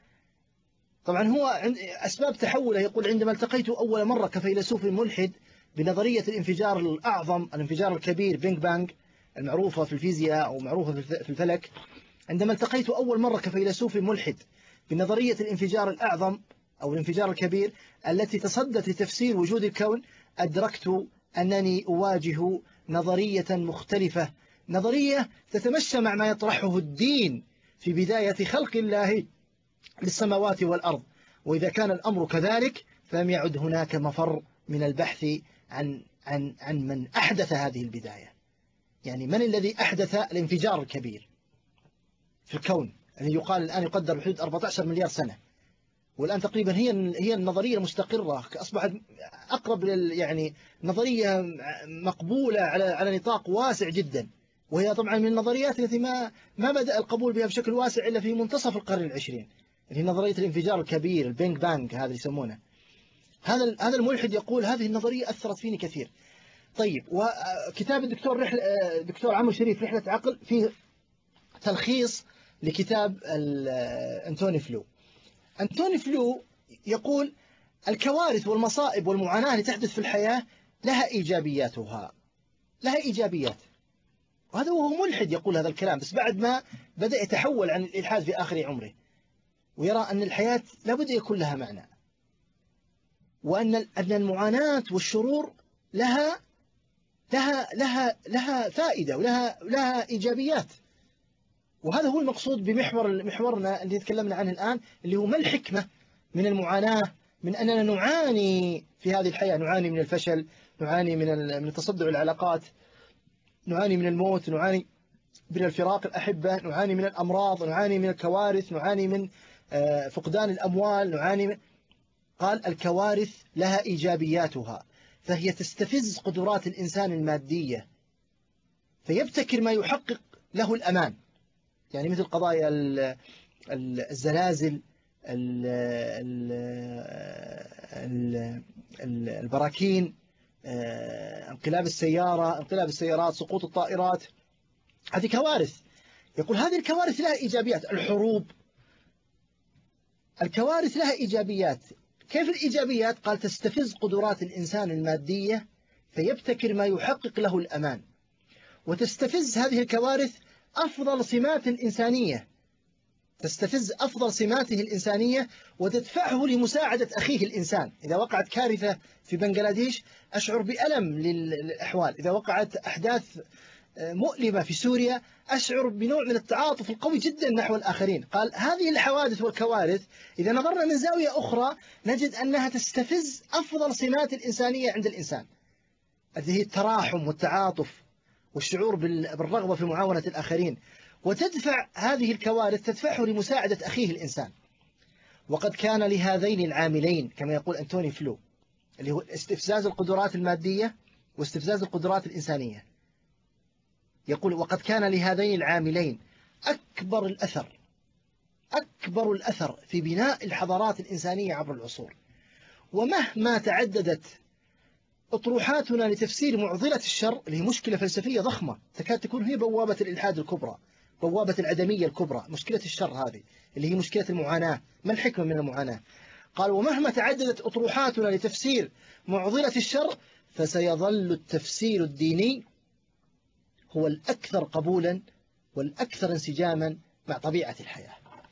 Speaker 1: طبعا هو أسباب تحوله يقول عندما التقيت أول مرة كفيلسوف ملحد بنظرية الانفجار الأعظم، الانفجار الكبير بينج بانج المعروفة في الفيزياء أو معروفة في الفلك، عندما التقيت أول مرة كفيلسوف ملحد بنظرية الانفجار الأعظم أو الانفجار الكبير التي تصدت لتفسير وجود الكون، أدركت أنني أواجه نظرية مختلفة، نظرية تتمشى مع ما يطرحه الدين في بداية خلق الله للسماوات والأرض، وإذا كان الأمر كذلك فلم يعد هناك مفر من البحث عن عن عن من أحدث هذه البداية. يعني من الذي أحدث الانفجار الكبير في الكون الذي يقال الآن يقدر بحدود أربعة عشر مليار سنة، والآن تقريبا هي هي النظرية المستقرة، أصبحت أقرب لل يعني نظرية مقبولة على على نطاق واسع جدا، وهي طبعا من النظريات التي ما ما بدأ القبول بها بشكل واسع إلا في منتصف القرن العشرين، اللي هي نظرية الانفجار الكبير البينج بانج هذا يسمونه. هذا هذا الملحد يقول هذه النظرية أثرت فيني كثير. طيب، وكتاب الدكتور رحلة الدكتور عمرو شريف رحلة عقل فيه تلخيص لكتاب أنتوني فلو. أنتوني فلو يقول الكوارث والمصائب والمعاناة اللي تحدث في الحياة لها إيجابياتها، لها إيجابيات. وهذا وهو ملحد يقول هذا الكلام، بس بعد ما بدأ يتحول عن الإلحاد في آخر عمره، ويرى أن الحياة لابد يكون لها معنى، وأن أن المعاناة والشرور لها لها لها لها فائدة ولها لها إيجابيات. وهذا هو المقصود بمحور محورنا اللي تكلمنا عنه الآن، اللي هو ما الحكمة من المعاناة، من أننا نعاني في هذه الحياة، نعاني من الفشل، نعاني من من تصدع العلاقات، نعاني من الموت، نعاني من الفراق الأحبة، نعاني من الأمراض، نعاني من الكوارث، نعاني من فقدان الأموال، نعاني من... قال الكوارث لها إيجابياتها، فهي تستفز قدرات الإنسان المادية فيبتكر ما يحقق له الأمان، يعني مثل قضايا الزلازل، البراكين، انقلاب السيارة، انقلاب السيارات، سقوط الطائرات، هذه كوارث. يقول هذه الكوارث لها إيجابيات. الحروب، الكوارث لها إيجابيات. كيف الإيجابيات؟ قال تستفز قدرات الإنسان المادية فيبتكر ما يحقق له الأمان، وتستفز هذه الكوارث أفضل سمات الإنسانية، تستفز أفضل سماته الإنسانية وتدفعه لمساعدة أخيه الإنسان. إذا وقعت كارثة في بنغلاديش أشعر بألم للأحوال، إذا وقعت أحداث مؤلمة في سوريا أشعر بنوع من التعاطف القوي جدا نحو الآخرين. قال هذه الحوادث والكوارث إذا نظرنا من زاوية أخرى نجد أنها تستفز أفضل سمات الإنسانية عند الإنسان، التي هي التراحم والتعاطف والشعور بالرغبة في معاونة الآخرين، وتدفع هذه الكوارث تدفعه لمساعدة أخيه الإنسان. وقد كان لهذين العاملين كما يقول أنتوني فلو، اللي هو استفزاز القدرات المادية واستفزاز القدرات الإنسانية، يقول وقد كان لهذين العاملين أكبر الأثر أكبر الأثر في بناء الحضارات الإنسانية عبر العصور. ومهما تعددت أطروحاتنا لتفسير معضلة الشر، اللي هي مشكلة فلسفية ضخمة تكاد تكون هي بوابة الإلحاد الكبرى، بوابة العدمية الكبرى، مشكلة الشر هذه اللي هي مشكلة المعاناة. ما الحكمة من المعاناة؟ قال ومهما تعددت أطروحاتنا لتفسير معضلة الشر فسيظل التفسير الديني هو الأكثر قبولا والأكثر انسجاما مع طبيعة الحياة.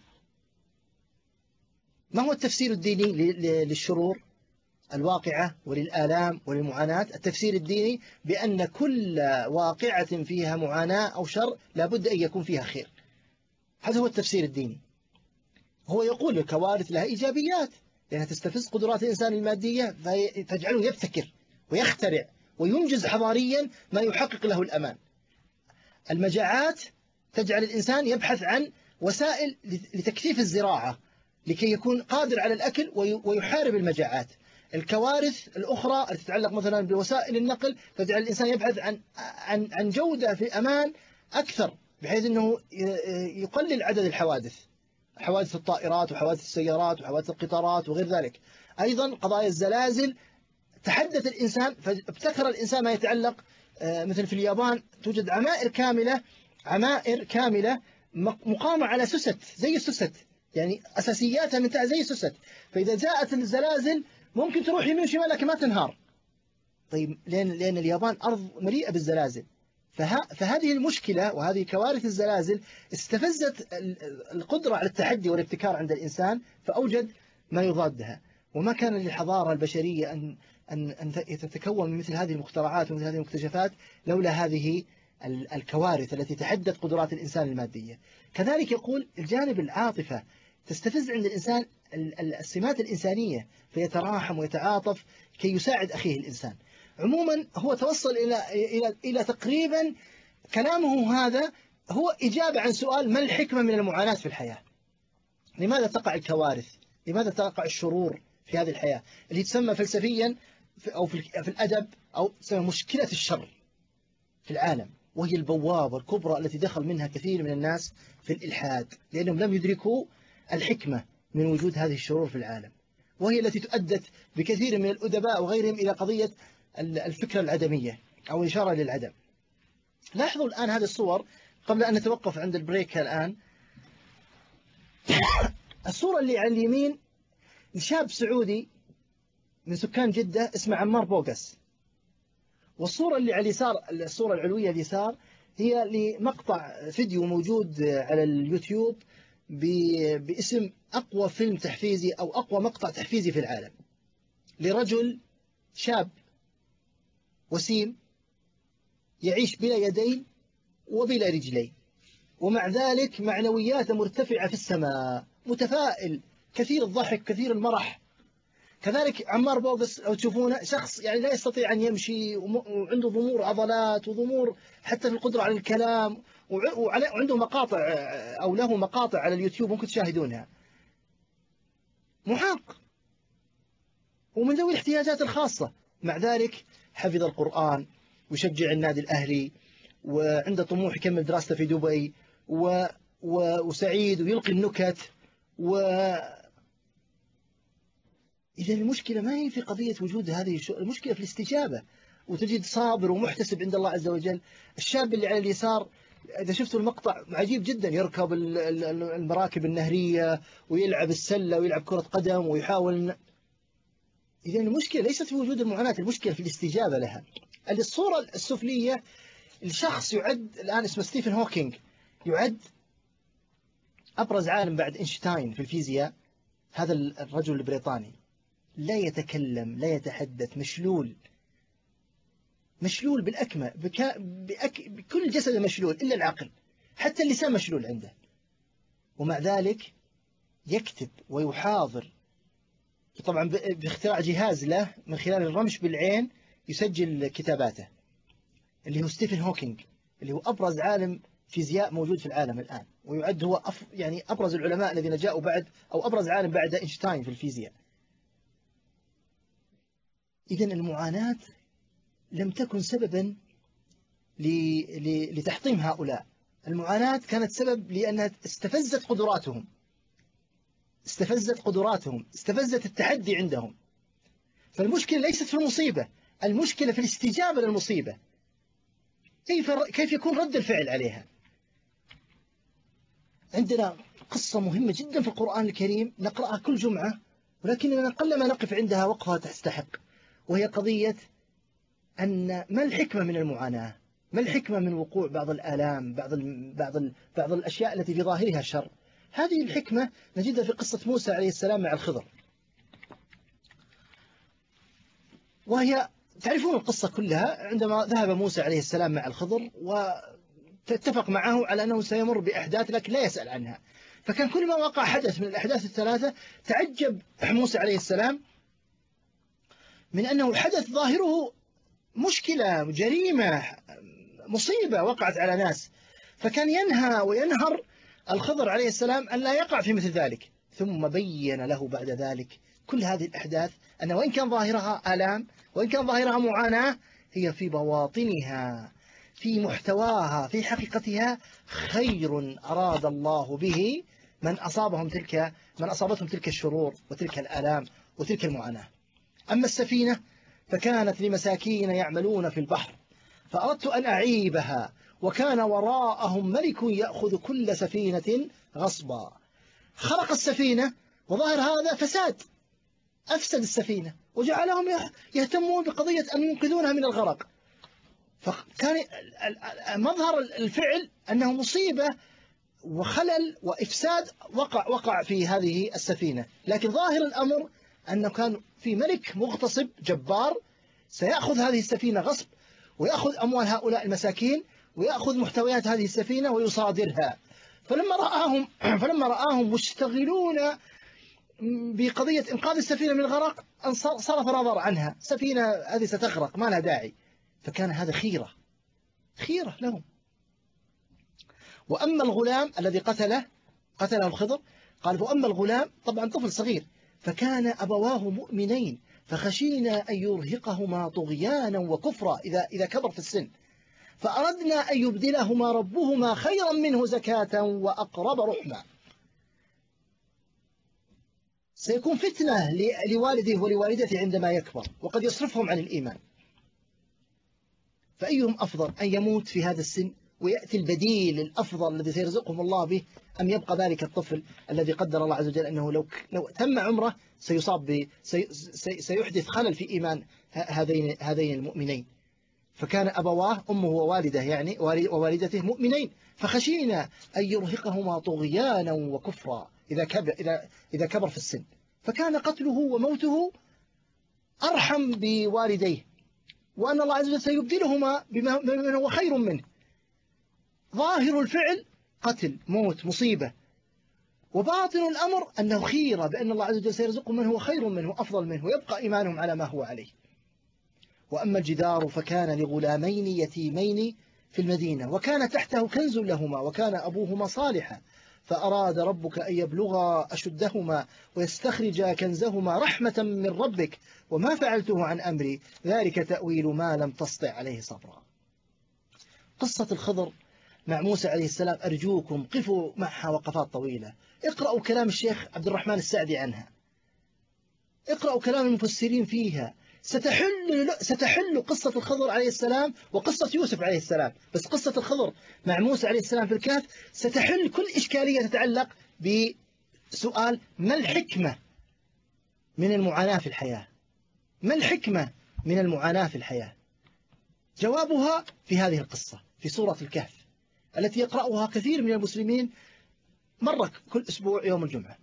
Speaker 1: ما هو التفسير الديني للشرور الواقعة وللآلام وللمعاناة؟ التفسير الديني بأن كل واقعة فيها معاناة أو شر لابد أن يكون فيها خير. هذا هو التفسير الديني. هو يقول الكوارث لها إيجابيات لأنها تستفز قدرات الإنسان المادية فتجعله يبتكر ويخترع وينجز حضاريا ما يحقق له الأمان. المجاعات تجعل الإنسان يبحث عن وسائل لتكثيف الزراعة لكي يكون قادر على الأكل ويحارب المجاعات. الكوارث الأخرى التي تتعلق مثلا بوسائل النقل تجعل الإنسان يبحث عن عن عن جودة في أمان أكثر بحيث أنه يقلل عدد الحوادث حوادث الطائرات وحوادث السيارات وحوادث القطارات وغير ذلك. أيضا قضايا الزلازل تحدث الإنسان، فابتكر الإنسان ما يتعلق مثل في اليابان توجد عمائر كاملة عمائر كاملة مقامة على سست زي السست، يعني أساسياتها من زي السست، فإذا جاءت الزلازل ممكن تروح يمين وشمال لكن ما تنهار. طيب لأن لأن اليابان أرض مليئة بالزلازل، فه فهذه المشكلة وهذه كوارث الزلازل استفزت القدرة على التحدي والابتكار عند الإنسان، فأوجد ما يضادها. وما كان للحضارة البشرية أن أن أن تتكون من مثل هذه المخترعات ومثل هذه المكتشفات لولا هذه الكوارث التي تحدت قدرات الإنسان المادية. كذلك يقول الجانب العاطفة تستفز عند الإنسان السمات الإنسانية، فيتراحم ويتعاطف كي يساعد أخيه الإنسان. عموما هو توصل إلى إلى إلى تقريبا كلامه هذا هو إجابة عن سؤال ما الحكمة من المعاناة في الحياة؟ لماذا تقع الكوارث؟ لماذا تقع الشرور في هذه الحياة اللي تسمى فلسفيا أو في الأدب أو تسمى مشكلة الشر في العالم، وهي البوابة الكبرى التي دخل منها كثير من الناس في الإلحاد، لأنهم لم يدركوا الحكمة من وجود هذه الشرور في العالم، وهي التي تؤدت بكثير من الأدباء وغيرهم إلى قضية الفكرة العدمية أو الإشارة للعدم. لاحظوا الآن هذه الصور قبل أن نتوقف عند البريك الآن. الصورة اللي على اليمين شاب سعودي من سكان جدة اسمه عمار بوغس، والصورة اللي على اليسار الصورة العلوية اليسار هي لمقطع فيديو موجود على اليوتيوب باسم أقوى فيلم تحفيزي أو أقوى مقطع تحفيزي في العالم، لرجل شاب وسيم يعيش بلا يدين وبلا رجلين، ومع ذلك معنوياته مرتفعة في السماء، متفائل، كثير الضحك، كثير المرح. كذلك عمار بوغس لو تشوفونه شخص يعني لا يستطيع أن يمشي وعنده ضمور عضلات وضمور حتى في القدرة على الكلام، وعنده مقاطع أو له مقاطع على اليوتيوب ممكن تشاهدونها. محاق ومن ذوي الاحتياجات الخاصة، مع ذلك حفظ القرآن ويشجع النادي الأهلي وعنده طموح يكمل دراسته في دبي و... و... وسعيد ويلقي النكت. و إذا المشكلة ما هي في قضية وجود هذه الشؤون، المشكلة في الاستجابة، وتجد صابر ومحتسب عند الله عز وجل. الشاب اللي على اليسار إذا شفتوا المقطع عجيب جدا، يركب المراكب النهرية ويلعب السلة ويلعب كرة قدم ويحاول. إذا المشكلة ليست في وجود المعاناة، المشكلة في الاستجابة لها. الصورة السفلية الشخص يعد الآن اسمه ستيفن هوكينج، يعد أبرز عالم بعد إينشتاين في الفيزياء. هذا الرجل البريطاني لا يتكلم لا يتحدث، مشلول مشلول بالأكمة، بكا بأك بكل جسده مشلول إلا العقل، حتى اللسان مشلول عنده، ومع ذلك يكتب ويحاضر. طبعا باختراع جهاز له من خلال الرمش بالعين يسجل كتاباته، اللي هو ستيفن هوكينج، اللي هو أبرز عالم فيزياء موجود في العالم الآن، ويعد هو أف يعني أبرز العلماء الذين جاءوا بعد أو أبرز عالم بعد إينشتاين في الفيزياء. إذن المعاناة لم تكن سببا لتحطيم هؤلاء، المعاناة كانت سبب لأنها استفزت قدراتهم استفزت قدراتهم استفزت التحدي عندهم. فالمشكلة ليست في المصيبة، المشكلة في الاستجابة للمصيبة، كيف كيف يكون رد الفعل عليها. عندنا قصة مهمة جدا في القرآن الكريم نقرأها كل جمعة، ولكننا قلما نقف عندها وقفة تستحق، وهي قضية أن ما الحكمة من المعاناة، ما الحكمة من وقوع بعض الآلام، بعض ال بعض ال بعض الأشياء التي في ظاهرها الشر. هذه الحكمة نجدها في قصة موسى عليه السلام مع الخضر، وهي تعرفون القصة كلها. عندما ذهب موسى عليه السلام مع الخضر واتفق معه على أنه سيمر بأحداث لكن لا يسأل عنها، فكان كل ما وقع حدث من الأحداث الثلاثة تعجب موسى عليه السلام من أنه الحدث ظاهره مشكلة، جريمة، مصيبة وقعت على ناس، فكان ينهى وينهر الخضر عليه السلام أن لا يقع في مثل ذلك. ثم بين له بعد ذلك كل هذه الأحداث أن وإن كان ظاهرها آلام وإن كان ظاهرها معاناة، هي في بواطنها في محتواها في حقيقتها خير أراد الله به من أصابهم تلك من أصابتهم تلك الشرور وتلك الآلام وتلك المعاناة. أما السفينة فكانت لمساكين يعملون في البحر فأردت أن أعيبها وكان وراءهم ملك يأخذ كل سفينة غصبا. خرق السفينة وظاهر هذا فساد، أفسد السفينة وجعلهم يهتمون بقضية أن ينقذونها من الغرق. فكان مظهر الفعل أنه مصيبة وخلل وإفساد وقع وقع في هذه السفينة، لكن ظاهر الأمر أنه كان في ملك مغتصب جبار سيأخذ هذه السفينة غصب ويأخذ أموال هؤلاء المساكين ويأخذ محتويات هذه السفينة ويصادرها. فلما رآهم فلما رآهم مشتغلون بقضية إنقاذ السفينة من الغرق صرف نظر عنها، سفينة هذه ستغرق ما لها داعي. فكان هذا خيرة خيرة لهم. وأما الغلام الذي قتله قتله الخضر قال وأما الغلام طبعا طفل صغير فكان أبواه مؤمنين فخشينا أن يرهقهما طغيانا وكفرا إذا إذا كبر في السن فأردنا أن يبدلهما ربهما خيرا منه زكاة وأقرب رحما. سيكون فتنة لوالده ولوالدته عندما يكبر وقد يصرفهم عن الإيمان. فأيهم أفضل أن يموت في هذا السن ويأتي البديل الأفضل الذي سيرزقهم الله به أم يبقى ذلك الطفل الذي قدر الله عز وجل أنه لو لو تم عمره سيصاب ب سي سيحدث خلل في إيمان هذين هذين المؤمنين. فكان أبواه أمه ووالده يعني ووالدته مؤمنين فخشينا أن يرهقهما طغيانا وكفرا إذا كبر إذا إذا كبر في السن. فكان قتله وموته أرحم بوالديه وأن الله عز وجل سيبدلهما بما هو خير منه. ظاهر الفعل قتل موت مصيبة وباطن الأمر أنه خيرة بأن الله عز وجل سيرزقهم من هو خير منه وأفضل منه ويبقى إيمانهم على ما هو عليه. وأما الجدار فكان لغلامين يتيمين في المدينة وكان تحته كنز لهما وكان أبوهما صالحا فأراد ربك أن يبلغا أشدهما ويستخرجا كنزهما رحمة من ربك وما فعلته عن أمري ذلك تأويل ما لم تسطع عليه صبرا. قصة الخضر مع موسى عليه السلام أرجوكم قفوا معها وقفات طويلة. اقرأوا كلام الشيخ عبد الرحمن السعدي عنها، اقرأوا كلام المفسرين فيها. ستحل ستحل قصة الخضر عليه السلام وقصة يوسف عليه السلام، بس قصة الخضر مع موسى عليه السلام في الكهف ستحل كل إشكالية تتعلق بسؤال ما الحكمة من المعاناة في الحياة؟ ما الحكمة من المعاناة في الحياة؟ جوابها في هذه القصة في سورة الكهف التي يقرأها كثير من المسلمين مرة كل أسبوع يوم الجمعة.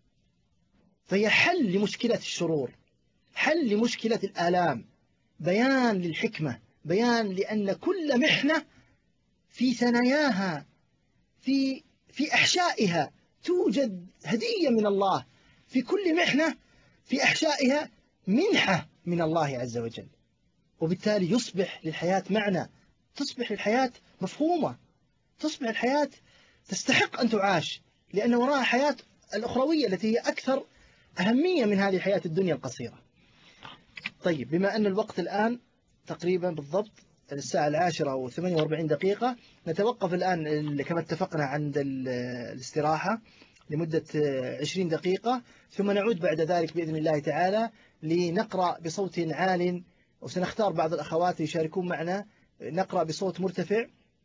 Speaker 1: فهي حل لمشكلة الشرور، حل لمشكلة الآلام، بيان للحكمة، بيان لأن كل محنة في ثناياها في في أحشائها توجد هدية من الله، في كل محنة في أحشائها منحة من الله عز وجل، وبالتالي يصبح للحياة معنى، تصبح الحياة مفهومة، تصبح الحياة تستحق أن تعاش، لأن وراءها حياة الأخروية التي هي أكثر أهمية من هذه الحياة الدنيا القصيرة. طيب، بما أن الوقت الآن تقريبا بالضبط الساعة العاشرة وثمانية وأربعين دقيقة، نتوقف الآن كما اتفقنا عند الاستراحة لمدة عشرين دقيقة، ثم نعود بعد ذلك بإذن الله تعالى لنقرأ بصوت عال، وسنختار بعض الأخوات يشاركون معنا، نقرأ بصوت مرتفع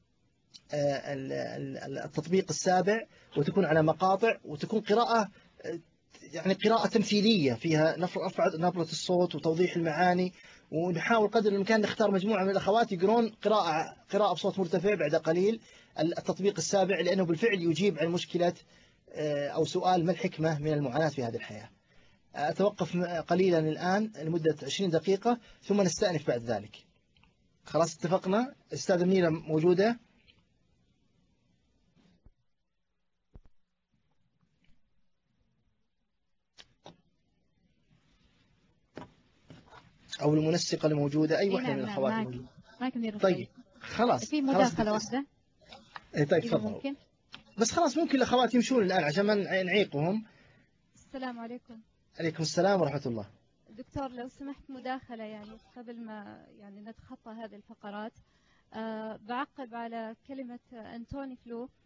Speaker 1: التطبيق السابع، وتكون على مقاطع، وتكون قراءة يعني قراءة تمثيلية فيها رفع نبرة الصوت وتوضيح المعاني، ونحاول قدر الإمكان نختار مجموعة من الأخوات يقرون قراءة قراءة بصوت مرتفع بعد قليل التطبيق السابع، لأنه بالفعل يجيب عن مشكلة أو سؤال ما الحكمة من المعاناة في هذه الحياة. أتوقف قليلا الآن لمدة عشرين دقيقة ثم نستأنف بعد ذلك. خلاص اتفقنا؟ أستاذة منيرة موجودة؟ أو المنسقة الموجودة، أي واحدة من الأخوات الموجودة. طيب خلاص
Speaker 5: في مداخلة واحدة.
Speaker 1: طيب تفضل. بس خلاص ممكن الأخوات يمشون الآن عشان ما نعيقهم.
Speaker 9: السلام عليكم.
Speaker 1: عليكم السلام ورحمة الله.
Speaker 9: دكتور لو سمحت مداخلة يعني قبل ما يعني نتخطى هذه الفقرات. أه بعقب على كلمة أنتوني فلو.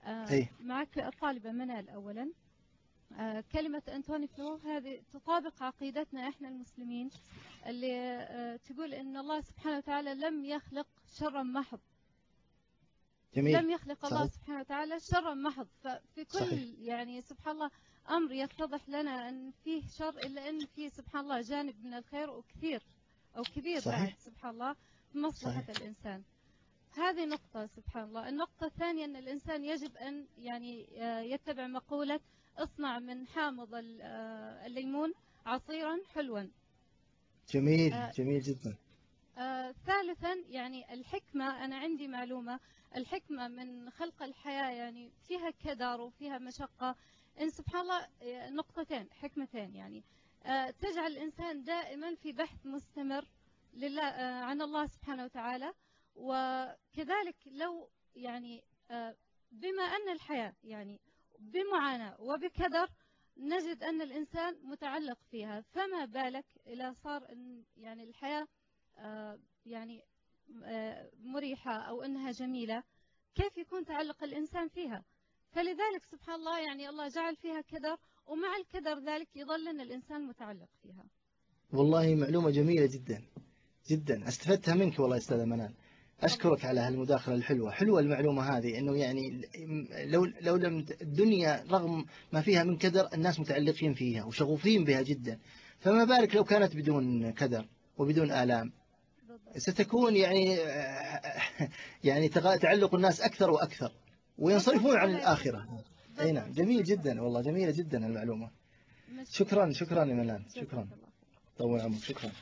Speaker 9: آه معك الطالبة منال أولا. آه كلمة أنتوني فلو هذه تطابق عقيدتنا إحنا المسلمين، اللي آه تقول إن الله سبحانه وتعالى لم يخلق شرا محض.
Speaker 1: جميل.
Speaker 9: لم يخلق الله
Speaker 1: صحيح.
Speaker 9: سبحانه وتعالى شرا محض. ففي كل
Speaker 1: صحيح.
Speaker 9: يعني سبحان الله أمر يتضح لنا أن فيه شر، إلا أن فيه سبحان الله جانب من الخير وكثير أو كبير بعد سبحان الله في مصلحة صحيح. الإنسان. هذه نقطة سبحان الله. النقطة الثانية أن الإنسان يجب أن يعني يتبع مقولة اصنع من حامض الليمون عصيرا حلوا.
Speaker 1: جميل. آه جميل جدا.
Speaker 9: آه ثالثا يعني الحكمة، أنا عندي معلومة، الحكمة من خلق الحياة يعني فيها كدر وفيها مشقة. إن سبحان الله نقطتين حكمتين يعني آه تجعل الإنسان دائما في بحث مستمر لله آه عن الله سبحانه وتعالى. وكذلك لو يعني آه بما أن الحياة يعني بمعاناة وبكدر نجد أن الإنسان متعلق فيها، فما بالك إذا صار يعني الحياة آه يعني آه مريحة أو أنها جميلة، كيف يكون تعلق الإنسان فيها؟ فلذلك سبحان الله يعني الله جعل فيها كدر، ومع الكدر ذلك يظل أن الإنسان متعلق فيها.
Speaker 1: والله معلومة جميلة جدا جدا، استفدتها منك والله أستاذة منال. أشكرك على هالمداخلة الحلوة. حلوة المعلومة هذه، إنه يعني لو لو لم الدنيا رغم ما فيها من كدر الناس متعلقين فيها وشغوفين بها جدا، فما بالك لو كانت بدون كدر وبدون آلام، ستكون يعني يعني تعلق الناس أكثر وأكثر وينصرفون عن الآخرة. أي نعم. جميل جدا والله، جميلة جدا المعلومة. شكرا شكرا يا منال، شكرا. طول عمرك، شكرا.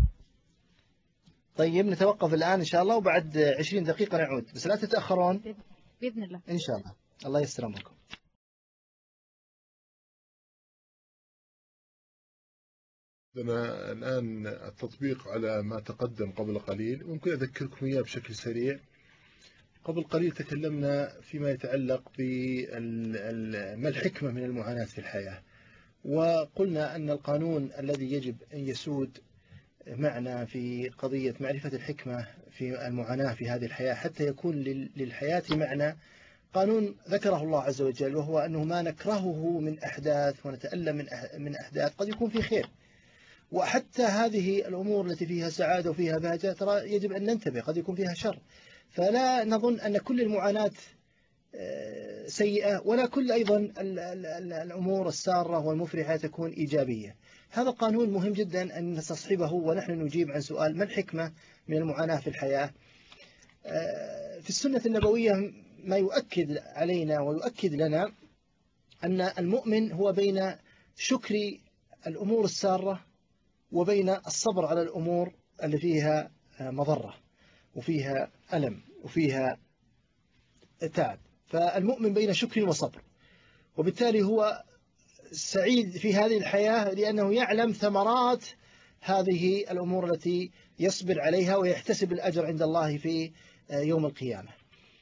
Speaker 1: طيب نتوقف الآن إن شاء الله، وبعد عشرين دقيقة نعود، بس لا تتأخرون
Speaker 9: بإذن الله.
Speaker 1: إن شاء الله. الله يستر أمركم.
Speaker 10: عندنا الآن التطبيق على ما تقدم قبل قليل، ممكن أذكركم إياه بشكل سريع. قبل قليل تكلمنا فيما يتعلق بما الحكمة من المعاناة في الحياة، وقلنا أن القانون الذي يجب أن يسود معنا في قضية معرفة الحكمة في المعاناة في هذه الحياة حتى يكون للحياة معنى، قانون ذكره الله عز وجل، وهو أنه ما نكرهه من أحداث ونتألم من أحداث قد يكون في خير، وحتى هذه الأمور التي فيها سعادة وفيها بهجة ترى يجب أن ننتبه قد يكون فيها شر. فلا نظن أن كل المعاناة سيئة، ولا كل أيضا الأمور السارة والمفرحة تكون إيجابية. هذا القانون مهم جدا أن نستصحبه ونحن نجيب عن سؤال ما الحكمة من المعاناة في الحياة. في السنة النبوية ما يؤكد علينا ويؤكد لنا أن المؤمن هو بين شكر الأمور السارة وبين الصبر على الأمور اللي فيها مضرة وفيها ألم وفيها تعب. فالمؤمن بين شكر وصبر، وبالتالي هو سعيد في هذه الحياة لأنه يعلم ثمرات هذه الأمور التي يصبر عليها ويحتسب الأجر عند الله في يوم القيامة.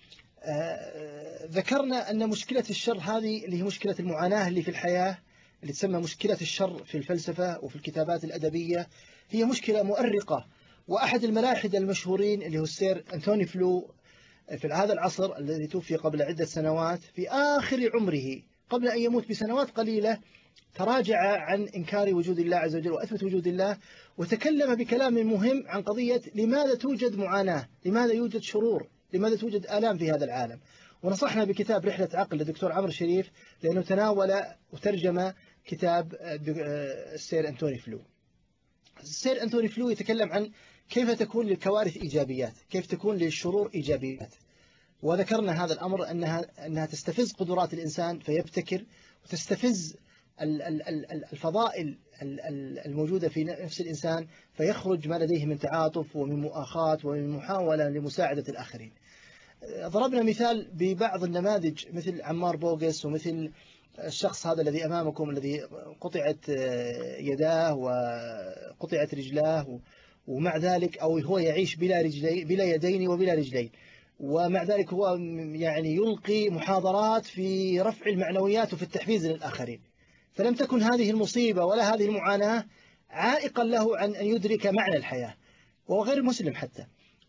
Speaker 10: ذكرنا أن مشكلة الشر هذه اللي هي مشكلة المعاناة اللي في الحياة، اللي تسمى مشكلة الشر في الفلسفة وفي الكتابات الأدبية، هي مشكلة مؤرقة. وأحد الملاحدة المشهورين اللي هو السير أنتوني فلو في هذا العصر الذي توفي قبل عدة سنوات، في آخر عمره قبل أن يموت بسنوات قليلة تراجع عن إنكار وجود الله عز وجل وأثبت وجود الله، وتكلم بكلام مهم عن قضية لماذا توجد معاناة، لماذا يوجد شرور، لماذا توجد آلام في هذا العالم. ونصحنا بكتاب رحلة عقل للدكتور عمرو الشريف، لأنه تناول وترجم كتاب السير أنتوني فلو. السير أنتوني فلو يتكلم عن كيف تكون للكوارث إيجابيات، كيف تكون للشرور إيجابيات. وذكرنا هذا الأمر أنها, أنها تستفز قدرات الإنسان فيبتكر، وتستفز الفضائل الموجودة في نفس الإنسان فيخرج ما لديه من تعاطف ومن مؤاخاة ومن محاولة لمساعدة الآخرين. ضربنا مثال ببعض النماذج مثل عمار بوغس، ومثل الشخص هذا الذي أمامكم الذي قطعت يداه وقطعت رجلاه، ومع ذلك أو هو يعيش بلا رجلي بلا يدين وبلا رجلين، ومع ذلك هو يعني يلقي محاضرات في رفع المعنويات وفي التحفيز للآخرين. فلم تكن هذه المصيبة ولا هذه المعاناة عائقا له عن أن يدرك معنى الحياة، وهو غير مسلم حتى.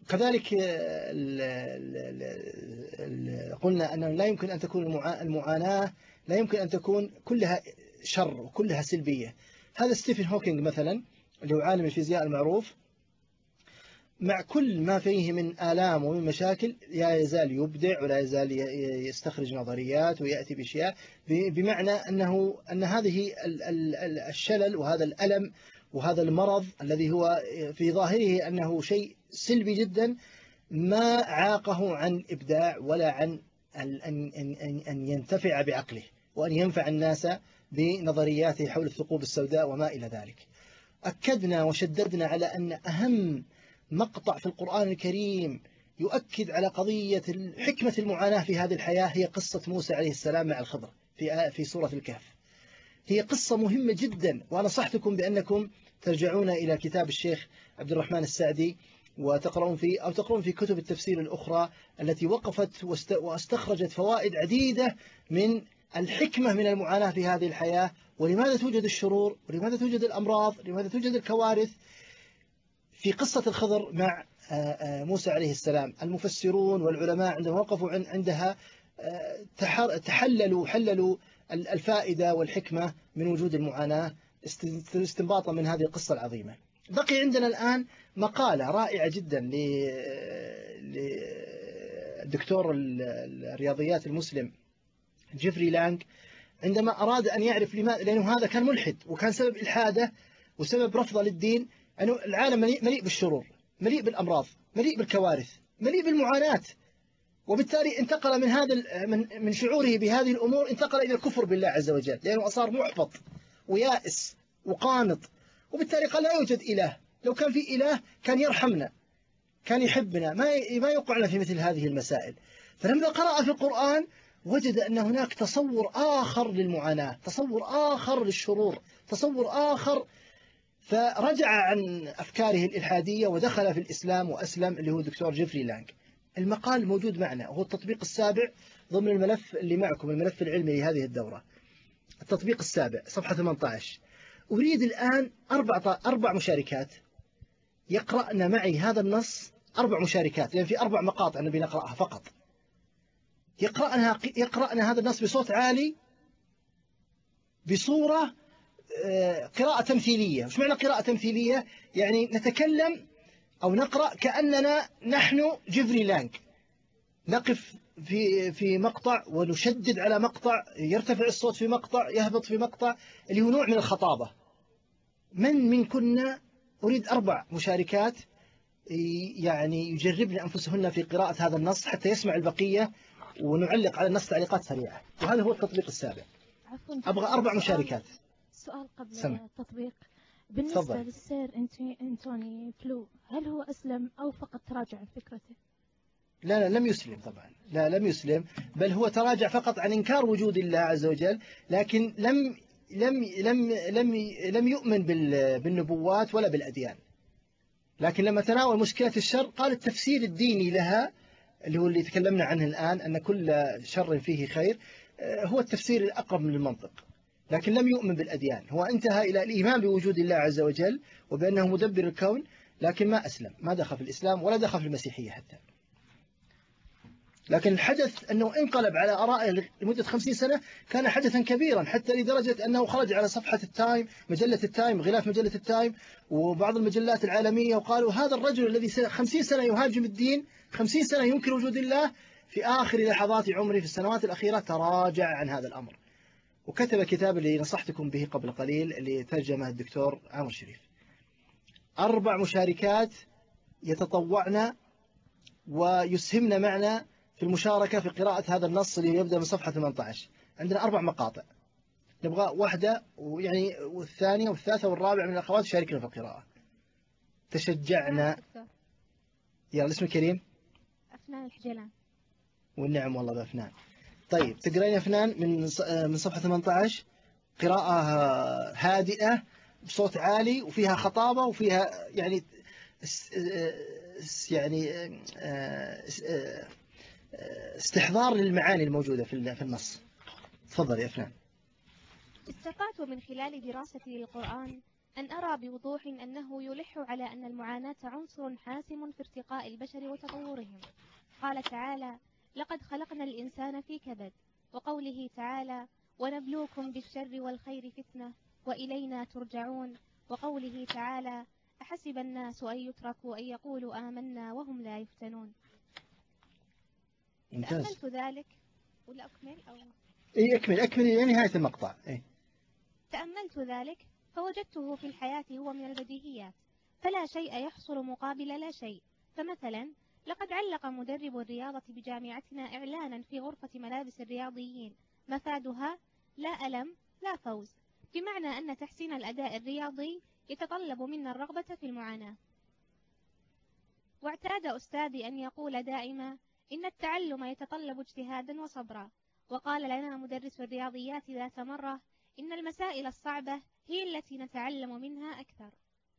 Speaker 1: كذلك ال ال ال قلنا أنه لا يمكن أن تكون المعاناة لا يمكن أن تكون كلها شر وكلها سلبية. هذا ستيفن هوكينج مثلا اللي هو عالم الفيزياء المعروف، مع كل ما فيه من آلام ومن مشاكل لا يزال يبدع ولا يزال يستخرج نظريات ويأتي بأشياء، بمعنى أنه أن هذه الشلل وهذا الألم وهذا المرض الذي هو في ظاهره أنه شيء سلبي جدا ما عاقه عن إبداع ولا عن أن ينتفع بعقله وأن ينفع الناس بنظرياته حول الثقوب السوداء وما إلى ذلك. أكدنا وشددنا على أن أهم مقطع في القرآن الكريم يؤكد على قضية حكمة المعاناة في هذه الحياة هي قصة موسى عليه السلام مع الخضر في في سورة الكهف. هي قصة مهمة جدا، ونصحتكم بأنكم ترجعون إلى كتاب الشيخ عبد الرحمن السعدي وتقرؤون فيه أو تقرؤون في كتب التفسير الأخرى التي وقفت واستخرجت فوائد عديدة من الحكمة من المعاناة في هذه الحياة، ولماذا توجد الشرور ولماذا توجد الأمراض ولماذا توجد الكوارث. في قصة الخضر مع موسى عليه السلام المفسرون والعلماء عندما وقفوا عندها تحللوا حللوا الفائدة والحكمة من وجود المعاناة استنباطا من هذه القصة العظيمة. بقي عندنا الآن مقالة رائعة جدا للدكتور الرياضيات المسلم جيفري لانغ، عندما أراد أن يعرف لماذا، لأنه هذا كان ملحد وكان سبب إلحاده وسبب رفضه للدين، أنه العالم مليء, مليء بالشرور، مليء بالأمراض، مليء بالكوارث، مليء بالمعاناة، وبالتالي انتقل من هذا من من شعوره بهذه الأمور انتقل إلى الكفر بالله عز وجل، لأنه صار محبط ويائس وقانط، وبالتالي قال لا يوجد إله، لو كان في إله كان يرحمنا، كان يحبنا، ما ما يوقعنا في مثل هذه المسائل. فلما قرأ في القرآن وجد أن هناك تصور آخر للمعاناة، تصور آخر للشرور، تصور آخر، فرجع عن أفكاره الإلحادية ودخل في الإسلام وأسلم، اللي هو الدكتور جيفري لانغ. المقال موجود معنا، وهو التطبيق السابع ضمن الملف اللي معكم، الملف العلمي لهذه الدورة، التطبيق السابع صفحة ثمانية عشر. أريد الآن أربع أربع مشاركات يقرأن معي هذا النص، أربع مشاركات، لأن في أربع مقاطع نبي نقرأها فقط. يقرأنا يقرأنا هذا النص بصوت عالي بصورة قراءة تمثيلية. وش معنى قراءة تمثيلية؟ يعني نتكلم أو نقرأ كأننا نحن جيفري لانغ، نقف في في مقطع ونشدد على مقطع، يرتفع الصوت في مقطع، يهبط في مقطع، اللي هو نوع من الخطابة. من من كنا أريد أربع مشاركات يعني يجربن أنفسهن في قراءة هذا النص حتى يسمع البقية، ونعلق على النص تعليقات سريعة. وهذا هو التطبيق السابع. أبغى أربع مشاركات.
Speaker 4: سؤال قبل
Speaker 1: سمع.
Speaker 4: التطبيق، بالنسبة فضل. للسير أنتوني فلو، هل هو أسلم أو فقط تراجع عن فكرته؟
Speaker 1: لا لا لم يسلم طبعا، لا لم يسلم، بل هو تراجع فقط عن إنكار وجود الله عز وجل، لكن لم لم لم لم لم يؤمن بالنبوات ولا بالأديان. لكن لما تناول مشكلة الشر قال التفسير الديني لها، اللي هو اللي تكلمنا عنه الآن، أن كل شر فيه خير، هو التفسير الأقرب من المنطق. لكن لم يؤمن بالأديان، هو انتهى إلى الإيمان بوجود الله عز وجل وبأنه مدبر الكون، لكن ما أسلم، ما دخل في الإسلام ولا دخل في المسيحية حتى. لكن الحدث أنه انقلب على آرائه لمدة خمسين سنة كان حدثا كبيرا، حتى لدرجة أنه خرج على صفحة التايم، مجلة التايم، غلاف مجلة التايم وبعض المجلات العالمية، وقالوا هذا الرجل الذي خمسين سنة يهاجم الدين، خمسين سنة ينكر وجود الله، في آخر لحظات عمره في السنوات الأخيرة تراجع عن هذا الأمر، وكتب كتاب اللي نصحتكم به قبل قليل اللي ترجمه الدكتور عامر شريف. أربع مشاركات يتطوعنا ويسهمنا معنا في المشاركة في قراءة هذا النص اللي يبدأ من صفحة ثمانية عشر. عندنا أربع مقاطع، نبغى واحدة ويعني والثانية والثالثة والرابعة من الأخوات يشاركنا في القراءة. تشجعنا. يلا اسم كريم.
Speaker 4: أفنان الحجلان.
Speaker 1: والنعم والله بأفنان. طيب تقرأين أفنان من من صفحة ثمانية عشر، قراءة هادئة بصوت عالي وفيها خطابة وفيها يعني يعني استحضار للمعاني الموجودة في في النص. تفضل يا أفنان.
Speaker 4: استطعت من خلال دراستي للقرآن
Speaker 2: أن أرى بوضوح أنه يلح على أن المعاناة عنصر حاسم في ارتقاء البشر وتطورهم. قال تعالى: لقد خلقنا الإنسان في كبد، وقوله تعالى: ونبلوكم بالشر والخير فتنة وإلينا ترجعون، وقوله تعالى: أحسب الناس أن يتركوا أن يقولوا آمنا وهم لا يفتنون.
Speaker 1: ممتاز.
Speaker 2: تأملت ذلك ولا أكمل أو
Speaker 1: إيه أكمل أكمل إلى نهاية المقطع. إيه.
Speaker 2: تأملت ذلك فوجدته في الحياة هو من البديهيات، فلا شيء يحصل مقابل لا شيء. فمثلا لقد علق مدرب الرياضة بجامعتنا إعلانا في غرفة ملابس الرياضيين مفادها: لا ألم لا فوز، بمعنى أن تحسين الأداء الرياضي يتطلب منا الرغبة في المعاناة. واعتاد أستاذي أن يقول دائما: إن التعلم يتطلب اجتهادا وصبرا. وقال لنا مدرس الرياضيات ذات مرة: إن المسائل الصعبة هي التي نتعلم منها أكثر.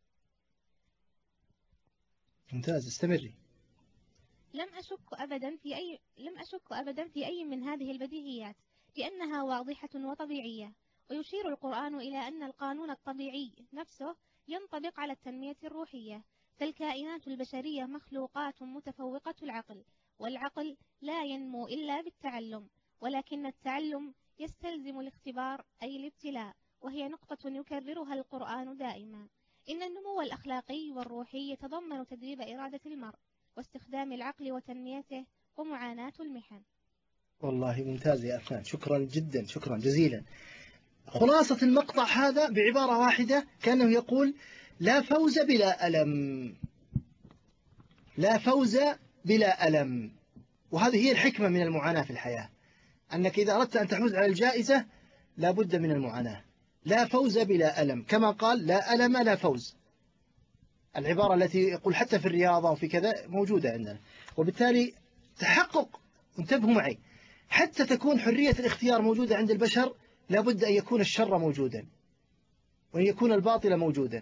Speaker 1: ممتاز، استمري.
Speaker 2: لم أشك أبدا في أي لم أشك أبدا في أي من هذه البديهيات، لأنها واضحة وطبيعية. ويشير القرآن إلى أن القانون الطبيعي نفسه ينطبق على التنمية الروحية، فالكائنات البشرية مخلوقات متفوقة العقل، والعقل لا ينمو إلا بالتعلم، ولكن التعلم يستلزم الاختبار أي الابتلاء، وهي نقطة يكررها القرآن دائما. إن النمو الأخلاقي والروحي يتضمن تدريب إرادة المرء واستخدام العقل وتنميته ومعاناة المحن.
Speaker 1: والله ممتاز يا أفنان، شكرا جدا، شكرا جزيلا. خلاصة المقطع هذا بعبارة واحدة كأنه يقول: لا فوز بلا ألم، لا فوز بلا ألم. وهذه هي الحكمة من المعاناة في الحياة، أنك إذا أردت أن تحوز على الجائزة لا بد من المعاناة. لا فوز بلا ألم، كما قال: لا ألم لا فوز. العبارة التي يقول حتى في الرياضة وفي كذا موجودة عندنا. وبالتالي تحقق، انتبهوا معي، حتى تكون حرية الاختيار موجودة عند البشر لا بد أن يكون الشر موجودا، وأن يكون الباطل موجودا،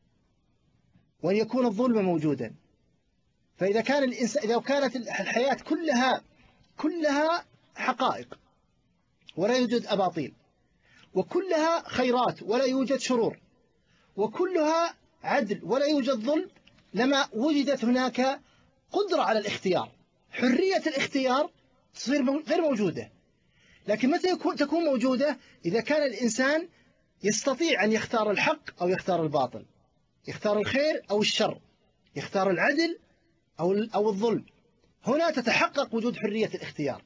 Speaker 1: وأن يكون الظلم موجودا. فإذا كان الإنسان إذا كانت الحياة كلها كلها حقائق ولا يوجد أباطيل، وكلها خيرات ولا يوجد شرور، وكلها عدل ولا يوجد ظلم، لما وجدت هناك قدرة على الاختيار. حرية الاختيار تصير غير موجودة. لكن متى يكون تكون موجودة؟ إذا كان الإنسان يستطيع أن يختار الحق أو يختار الباطل، يختار الخير أو الشر، يختار العدل أو أو الظلم. هنا تتحقق وجود حرية الاختيار.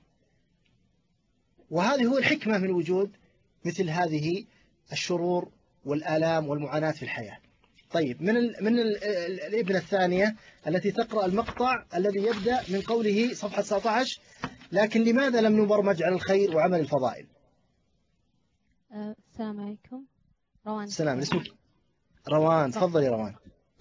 Speaker 1: وهذه هو الحكمة من وجود مثل هذه الشرور والآلام والمعاناة في الحياة. طيب، من ال من ال الابنة الثانية التي تقرأ المقطع الذي يبدأ من قوله صفحة تسعة عشر: لكن لماذا لم نبرمج على الخير وعمل الفضائل؟
Speaker 8: أه السلام عليكم. روان.
Speaker 1: السلام، اسمك روان. تفضلي روان.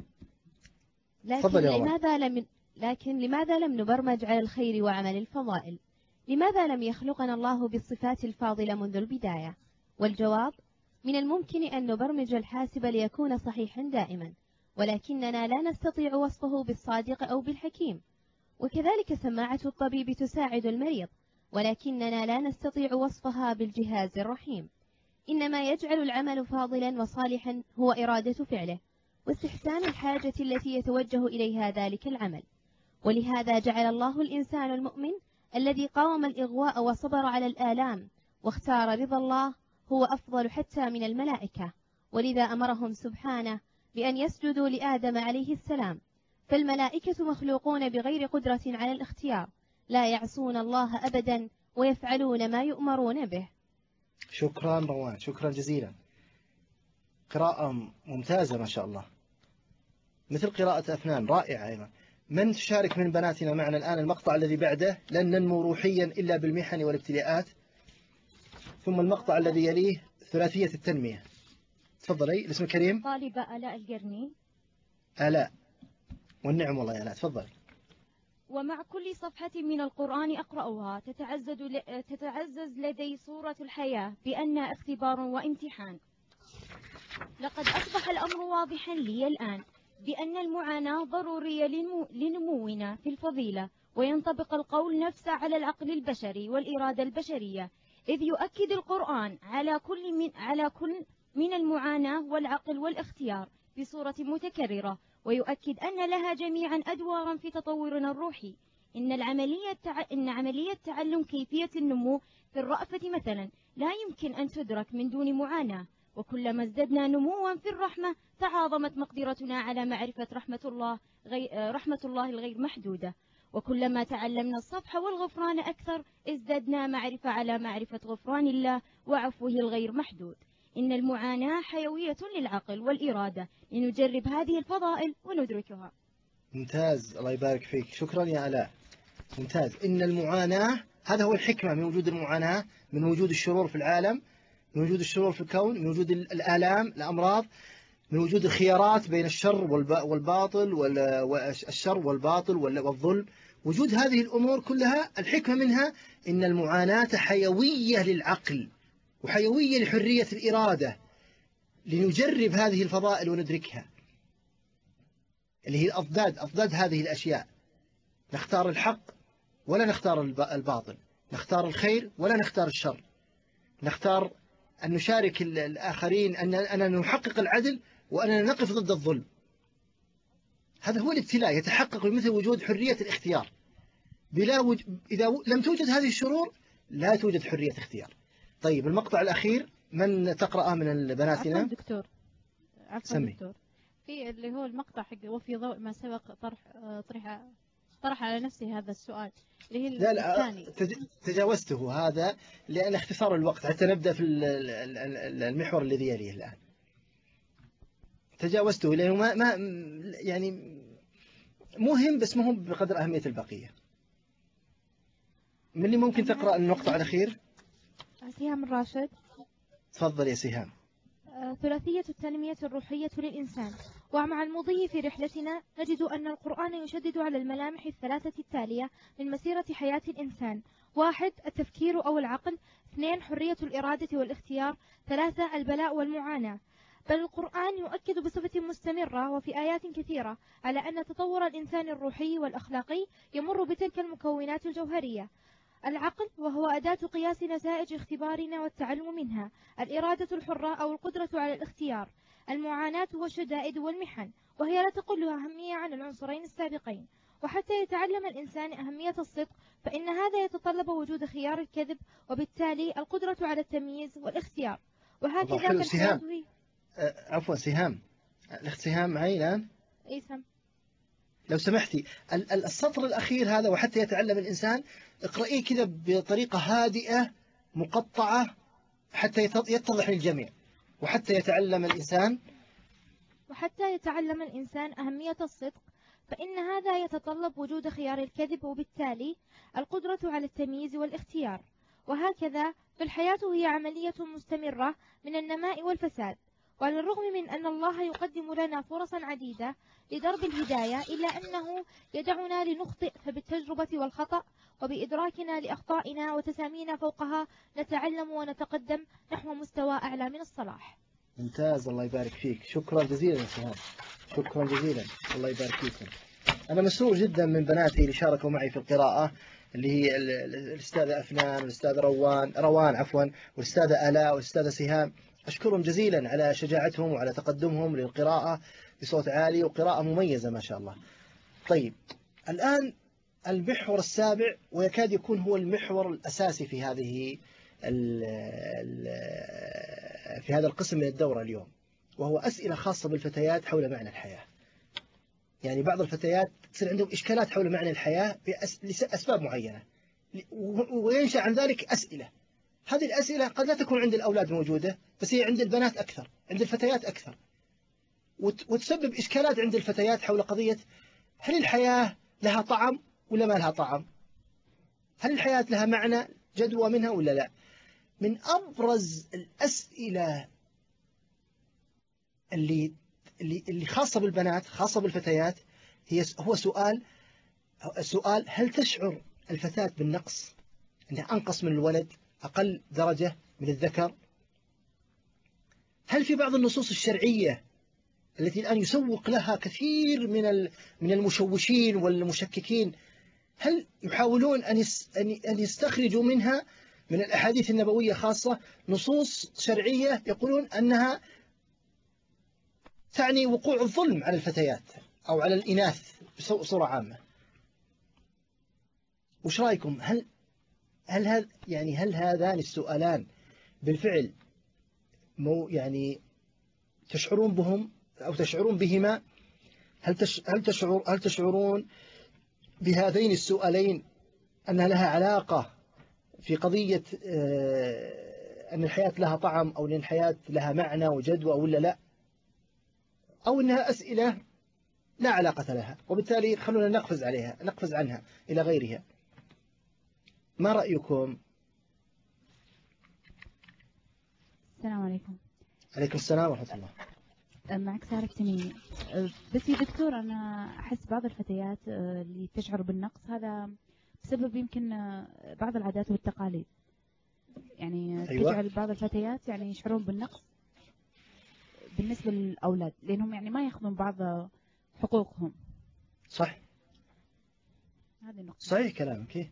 Speaker 2: لكن لماذا لم لكن لماذا لم نبرمج على الخير وعمل الفضائل؟ لماذا لم يخلقنا الله بالصفات الفاضلة منذ البداية؟ والجواب: من الممكن أن نبرمج الحاسب ليكون صحيحا دائما، ولكننا لا نستطيع وصفه بالصادق أو بالحكيم. وكذلك سماعة الطبيب تساعد المريض، ولكننا لا نستطيع وصفها بالجهاز الرحيم. إنما يجعل العمل فاضلا وصالحا هو إرادة فعله واستحسان الحاجة التي يتوجه إليها ذلك العمل. ولهذا جعل الله الإنسان المؤمن الذي قاوم الإغواء وصبر على الآلام واختار رضا الله هو أفضل حتى من الملائكة، ولذا أمرهم سبحانه بأن يسجدوا لآدم عليه السلام. فالملائكة مخلوقون بغير قدرة على الاختيار، لا يعصون الله أبدا ويفعلون ما يؤمرون به.
Speaker 1: شكرا روان، شكرا جزيلا. قراءة ممتازة ما شاء الله، مثل قراءة أفنان، رائعة أيضا. من تشارك من بناتنا معنا الآن المقطع الذي بعده: لن ننمو روحيا إلا بالمحن والابتلاءات، ثم المقطع الذي يليه ثلاثية التنمية. تفضلي. الاسم الكريم
Speaker 5: طالبة آلاء القرني.
Speaker 1: آلاء، والنعم والله يا آلاء، تفضل.
Speaker 5: ومع كل صفحة من القرآن أقرأها تتعزز, ل... تتعزز لدي صورة الحياة بأنها اختبار وامتحان. لقد أصبح الأمر واضحا لي الآن بأن المعاناة ضرورية لنمو... لنمونا في الفضيلة، وينطبق القول نفسه على العقل البشري والإرادة البشرية، إذ يؤكد القرآن على كل من على كل
Speaker 11: من المعاناة والعقل والاختيار بصورة متكررة، ويؤكد أن لها جميعا أدوارا في تطورنا الروحي. إن العملية تع... إن عملية تعلم كيفية النمو في الرأفة مثلا لا يمكن أن تدرك من دون معاناة، وكلما ازددنا نموا في الرحمة تعاظمت مقدرتنا على معرفة رحمة الله غير رحمة الله الغير محدودة، وكلما تعلمنا الصفح والغفران أكثر ازددنا معرفة على معرفة غفران الله وعفوه الغير محدود. إن المعاناة حيوية للعقل والإرادة لنجرب هذه الفضائل وندركها.
Speaker 1: ممتاز، الله يبارك فيك، شكرا يا آلاء. ممتاز. إن المعاناة، هذا هو الحكمة من وجود المعاناة، من وجود الشرور في العالم، من وجود الشرور في الكون، من وجود الآلام الأمراض، من وجود الخيارات بين الشر والباطل والشر والباطل والظلم. وجود هذه الأمور كلها الحكمة منها إن المعاناة حيوية للعقل وحيوية لحرية الإرادة لنجرب هذه الفضائل وندركها، اللي هي الأضداد، أضداد هذه الأشياء. نختار الحق ولا نختار الباطل، نختار الخير ولا نختار الشر، نختار أن نشارك الآخرين، أننا نحقق العدل وأننا نقف ضد الظلم. هذا هو الابتلاء، يتحقق بمثل وجود حرية الاختيار. بلا وج... إذا لم توجد هذه الشرور لا توجد حرية اختيار. طيب المقطع الأخير من تقرأه من بناتنا؟
Speaker 12: عفوا دكتور، عفوا
Speaker 1: سمي.
Speaker 12: دكتور، في اللي هو المقطع حق وفي ضوء ما سبق طرح طرح طرح على نفسي هذا السؤال اللي هي
Speaker 1: لا لا
Speaker 12: الثاني.
Speaker 1: تجاوزته هذا لأن اختصار الوقت حتى نبدأ في المحور الذي يليه الآن. تجاوزته لأنه ما ما يعني مهم بس مهم بقدر أهمية البقية. من اللي ممكن تقرأ المقطع الأخير؟
Speaker 2: سهام الراشد.
Speaker 1: تفضل يا سهام.
Speaker 2: ثلاثية التنمية الروحية للإنسان. ومع المضي في رحلتنا نجد أن القرآن يشدد على الملامح الثلاثة التالية من مسيرة حياة الإنسان: واحد التفكير أو العقل، اثنين حرية الإرادة والاختيار، ثلاثة البلاء والمعاناة. بل القرآن يؤكد بصفة مستمرة وفي آيات كثيرة على أن تطور الإنسان الروحي والأخلاقي يمر بتلك المكونات الجوهرية: العقل وهو أداة قياس نتائج اختبارنا والتعلم منها، الإرادة الحرة أو القدرة على الاختيار، المعاناة والشدائد والمحن وهي لا تقل أهمية عن العنصرين السابقين. وحتى يتعلم الإنسان أهمية الصدق فإن هذا يتطلب وجود خيار الكذب وبالتالي القدرة على التمييز والاختيار. وهكذا في الحياة.
Speaker 1: أه عفوا سهام، الأخت سهام معي الآن؟
Speaker 2: أي سم.
Speaker 1: لو سمحتي السطر الأخير هذا: وحتى يتعلم الإنسان، اقرأيه كذا بطريقة هادئة مقطعة حتى يتضح للجميع. وحتى يتعلم الإنسان
Speaker 2: وحتى يتعلم الإنسان أهمية الصدق فإن هذا يتطلب وجود خيار الكذب وبالتالي القدرة على التمييز والاختيار. وهكذا فالحياة هي عملية مستمرة من النماء والفساد. وعلى الرغم من أن الله يقدم لنا فرصا عديدة لدرب الهداية إلا أنه يدعنا لنخطئ، فبالتجربة والخطأ وبإدراكنا لأخطائنا وتسامينا فوقها نتعلم ونتقدم نحو مستوى أعلى من الصلاح.
Speaker 1: ممتاز، الله يبارك فيك، شكرا جزيلا يا سهام، شكرا جزيلا، الله يبارك فيكم. أنا مسرور جدا من بناتي اللي شاركوا معي في القراءة، اللي هي الأستاذة أفنان والأستاذة روان روان عفوا والأستاذة آلاء والأستاذة سهام. أشكرهم جزيلا على شجاعتهم وعلى تقدمهم للقراءة بصوت عالي وقراءة مميزة ما شاء الله. طيب الآن المحور السابع، ويكاد يكون هو المحور الأساسي في هذه ال ال في هذا القسم من الدورة اليوم، وهو أسئلة خاصة بالفتيات حول معنى الحياة. يعني بعض الفتيات تصير عندهم إشكالات حول معنى الحياة لأسباب معينة، وينشأ عن ذلك أسئلة. هذه الأسئلة قد لا تكون عند الأولاد موجودة، بس هي عند البنات أكثر، عند الفتيات أكثر، وتسبب إشكالات عند الفتيات حول قضية: هل الحياة لها طعم ولا ما لها طعم؟ هل الحياة لها معنى جدوى منها ولا لا؟ من أبرز الأسئلة اللي اللي اللي خاصة بالبنات، خاصة بالفتيات، هي هو سؤال سؤال هل تشعر الفتاة بالنقص، أنها أنقص من الولد، أقل درجة من الذكر؟ هل في بعض النصوص الشرعية التي الآن يسوق لها كثير من من المشوشين والمشككين، هل يحاولون أن أن يستخرجوا منها من الأحاديث النبوية خاصة نصوص شرعية يقولون أنها تعني وقوع الظلم على الفتيات أو على الإناث بصورة عامة. وش رأيكم؟ هل هل هذا يعني هل هذان السؤالان بالفعل مو يعني تشعرون بهم أو تشعرون بهما؟ هل تش هل تشعر هل تشعرون بهذين السؤالين أنها لها علاقة في قضية أن الحياة لها طعم أو أن الحياة لها معنى وجدوى ولا لا، أو أنها أسئلة لا علاقة لها وبالتالي خلونا نقفز عليها نقفز عنها إلى غيرها؟ ما رأيكم؟
Speaker 5: السلام عليكم.
Speaker 1: عليكم السلام ورحمة الله.
Speaker 5: معك سارة تميمي. بس يا دكتور أنا أحس بعض الفتيات اللي تشعر بالنقص هذا بسبب يمكن بعض العادات والتقاليد، يعني أيوة. تجعل بعض الفتيات يعني يشعرون بالنقص بالنسبة للأولاد لأنهم يعني ما يأخذون بعض حقوقهم.
Speaker 1: صح.
Speaker 5: هذه النقطة.
Speaker 1: صحيح كلامك.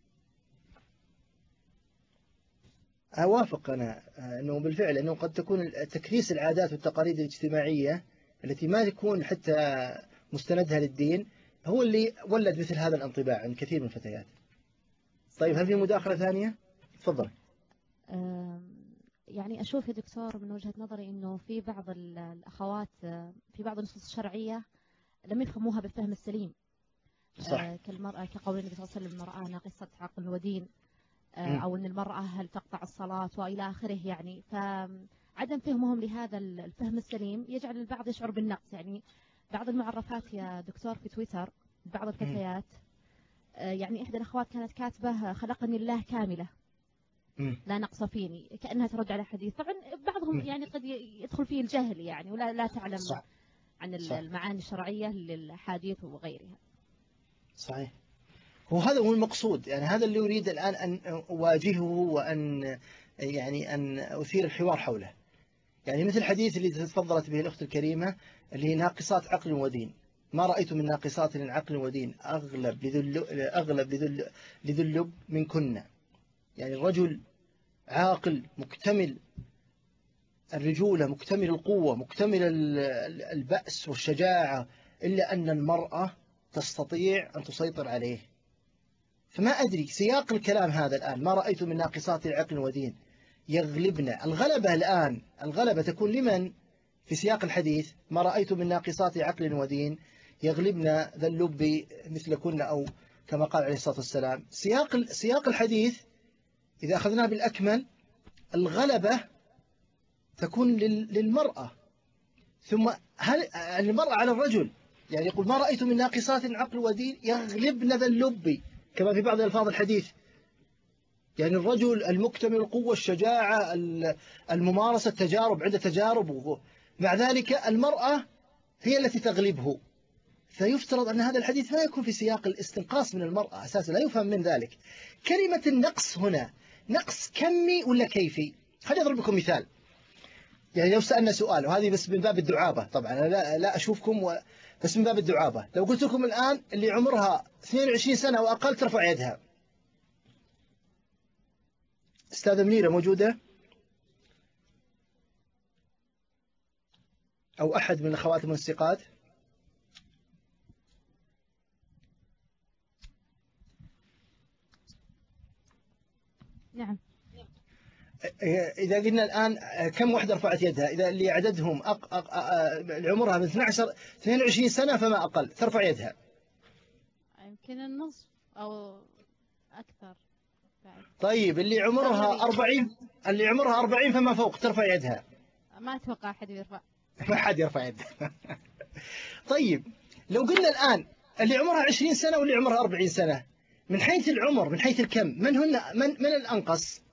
Speaker 1: أوافق أنا أنه بالفعل أنه قد تكون تكريس العادات والتقاليد الاجتماعية التي ما تكون حتى مستندها للدين هو اللي ولد مثل هذا الانطباع عند كثير من الفتيات. طيب هل في مداخلة ثانية؟ تفضل.
Speaker 13: يعني أشوف يا دكتور من وجهة نظري أنه في بعض الأخوات في بعض النصوص الشرعية لم يفهموها بالفهم السليم.
Speaker 1: صح.
Speaker 13: كالمرأة كقول النبي صلى الله عليه وسلم المرأة ناقصة عقل ودين، أو أن المرأة هل تقطع الصلاة وإلى آخره. يعني فعدم فهمهم لهذا الفهم السليم يجعل البعض يشعر بالنقص. يعني بعض المعرفات يا دكتور في تويتر بعض الفتيات، يعني إحدى الأخوات كانت كاتبة خلقني الله كاملة لا نقص فيني، كأنها ترد على حديث. طبعا بعضهم يعني قد يدخل فيه الجهل يعني ولا لا تعلم صح. عن صح. المعاني الشرعية للحديث وغيرها.
Speaker 1: صحيح. وهذا هو المقصود، يعني هذا اللي أريد الآن أن أواجهه وأن يعني أن أثير الحوار حوله. يعني مثل الحديث اللي تفضلت به الأخت الكريمة اللي هي ناقصات عقل ودين. ما رأيت من ناقصات عقل ودين أغلب لذل أغلب لذل لذلب من كنا. يعني الرجل عاقل مكتمل الرجولة مكتمل القوة مكتمل البأس والشجاعة، إلا أن المرأة تستطيع أن تسيطر عليه. فما أدري سياق الكلام هذا الآن ما رأيت من ناقصات عقل ودين يغلبنا. الغلبة الآن الغلبة تكون لمن في سياق الحديث؟ ما رأيت من ناقصات عقل ودين يغلبنا ذا اللب مثل كنا، أو كما قال عليه الصلاة والسلام. سياق سياق الحديث إذا أخذناه بالأكمل الغلبة تكون للمرأة، ثم هل المرأة على الرجل. يعني يقول ما رأيت من ناقصات عقل ودين يغلبنا ذا اللب كما في بعض ألفاظ الحديث. يعني الرجل المكتمل القوة الشجاعة الممارسة التجارب عند تجارب، مع ذلك المرأة هي التي تغلبه. فيفترض أن هذا الحديث ما يكون في سياق الاستنقاص من المرأة أساسا، لا يفهم من ذلك. كلمة النقص هنا نقص كمي ولا كيفي؟ خليني أضرب لكم مثال. يعني لو سألنا سؤال، وهذه بس من باب الدعابة طبعا أنا لا, لا أشوفكم و... بس من باب الدعابة، لو قلت لكم الآن اللي عمرها اثنين وعشرين سنة وأقل ترفع يدها. أستاذة منيرة موجودة؟ أو أحد من الأخوات المنسقات؟
Speaker 13: نعم.
Speaker 1: إذا قلنا الآن كم وحدة رفعت يدها؟ إذا اللي عددهم أق... أق... أق... عمرها من اثنين وعشرين سنة فما أقل ترفع يدها.
Speaker 12: يمكن النصف أو أكثر.
Speaker 1: طيب اللي عمرها أربعين اللي عمرها أربعين فما فوق ترفع يدها.
Speaker 12: ما أتوقع أحد يرفع.
Speaker 1: ما حد يرفع يدها. طيب لو قلنا الآن اللي عمرها عشرين سنة واللي عمرها أربعين سنة، من حيث العمر من حيث الكم من هن من من الأنقص؟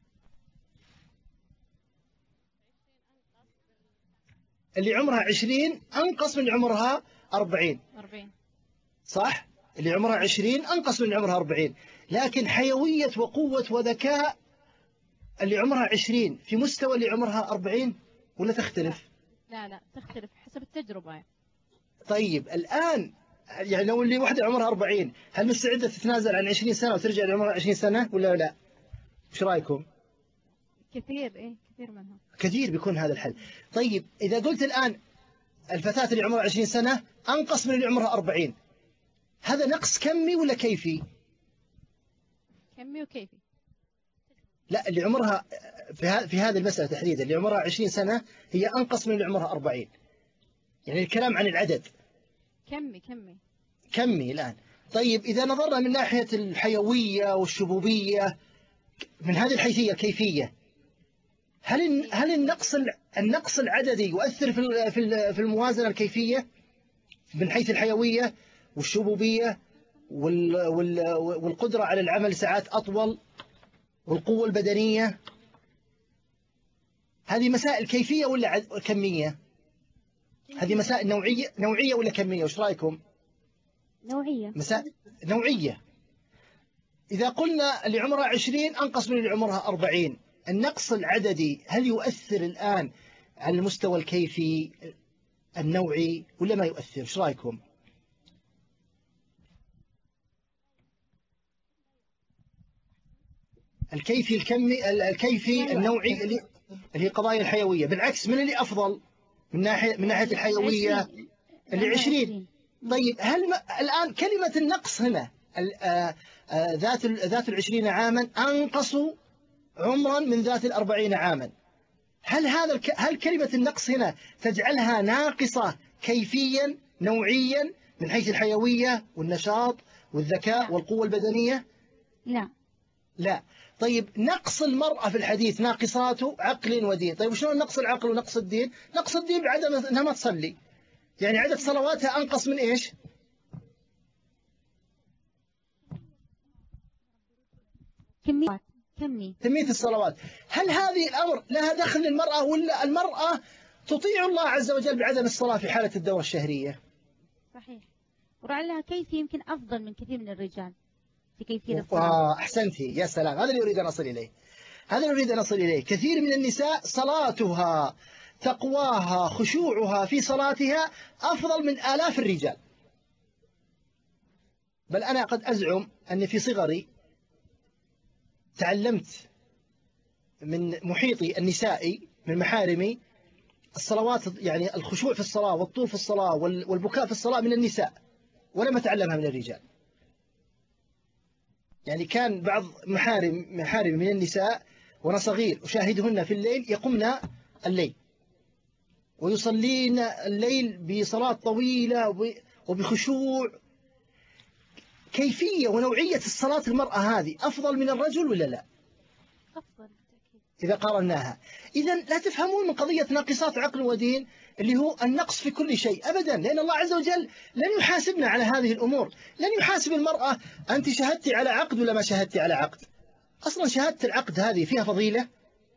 Speaker 1: اللي عمرها عشرين أنقص من عمرها أربعين.
Speaker 12: أربعين.
Speaker 1: صح؟ اللي عمرها عشرين أنقص من عمرها أربعين، لكن حيوية وقوة وذكاء اللي عمرها عشرين في مستوى اللي عمرها أربعين ولا تختلف؟
Speaker 12: لا لا تختلف حسب التجربة.
Speaker 1: طيب الآن يعني لو اللي واحدة عمرها أربعين هل مستعدة تتنازل عن عشرين سنة وترجع لعمرها عشرين سنة ولا لا؟ ايش رايكم؟
Speaker 12: كثير إيه كثير منها.
Speaker 1: كثير بيكون هذا الحل. طيب إذا قلت الآن الفتاة اللي عمرها عشرين سنة أنقص من اللي عمرها أربعين، هذا نقص كمي ولا كيفي؟
Speaker 12: كمي وكيفي.
Speaker 1: لا، اللي عمرها في, في هذه المسألة تحديدا اللي عمرها عشرين سنة هي أنقص من اللي عمرها أربعين، يعني الكلام عن العدد.
Speaker 12: كمي كمي
Speaker 1: كمي الآن. طيب إذا نظرنا من ناحية الحيوية والشبوبية من هذه الحيثية الكيفية، هل هل النقص النقص العددي يؤثر في في الموازنة الكيفية من حيث الحيوية والشبوبية والقدرة على العمل ساعات أطول والقوة البدنية؟ هذه مسائل كيفية ولا كمية؟ هذه مسائل نوعية نوعية ولا كمية؟ وش رأيكم؟
Speaker 4: نوعية.
Speaker 1: مسائل نوعية. إذا قلنا اللي عمرها عشرين أنقص من اللي عمرها أربعين، النقص العددي هل يؤثر الآن على المستوى الكيفي النوعي ولا ما يؤثر؟ ايش رايكم؟ الكيفي الكمي الكيفي النوعي اللي اللي قضايا الحيوية، بالعكس من اللي أفضل من ناحية من ناحية الحيوية؟ اللي عشرين. طيب هل الآن كلمة النقص هنا ذات ذات العشرين عاما أنقص عمرا من ذات الأربعين عاما، هل هذا هل كلمة النقص هنا تجعلها ناقصة كيفيا نوعيا من حيث الحيوية والنشاط والذكاء والقوة البدنية؟
Speaker 5: لا
Speaker 1: لا. طيب نقص المرأة في الحديث ناقصاته عقل ودين. طيب شلون نقص العقل ونقص الدين؟ نقص الدين بعدم أنها ما تصلي، يعني عدد صلواتها أنقص من إيش؟
Speaker 5: كمية كمية
Speaker 1: كمية الصلوات. هل هذه الأمر لها دخل للمرأة ولا المرأة تطيع الله عز وجل بعدم الصلاة في حالة الدورة الشهرية؟
Speaker 5: صحيح. ولعلها كيفية يمكن أفضل من كثير من الرجال في كيفية
Speaker 1: الصلاة. أحسنتي، يا سلام، هذا اللي أريد أن أصل إليه. هذا اللي أريد أن أصل إليه. كثير من النساء صلاتها تقواها خشوعها في صلاتها أفضل من آلاف الرجال. بل أنا قد أزعم أن في صغري تعلمت من محيطي النسائي من محارمي الصلوات، يعني الخشوع في الصلاة والطول في الصلاة والبكاء في الصلاة من النساء، ولم أتعلمها من الرجال. يعني كان بعض محارم محارم من النساء وأنا صغير أشاهدهن في الليل يقمن الليل ويصلين الليل بصلاة طويلة وبخشوع. كيفية ونوعية الصلاة المرأة هذه أفضل من الرجل ولا لا؟
Speaker 12: أفضل
Speaker 1: إذا قارناها. إذا لا تفهمون من قضية ناقصات عقل ودين اللي هو النقص في كل شيء أبدا، لأن الله عز وجل لن يحاسبنا على هذه الأمور. لن يحاسب المرأة أنت شهدتي على عقد ولا ما شهدتي على عقد. أصلا شهادة العقد هذه فيها فضيلة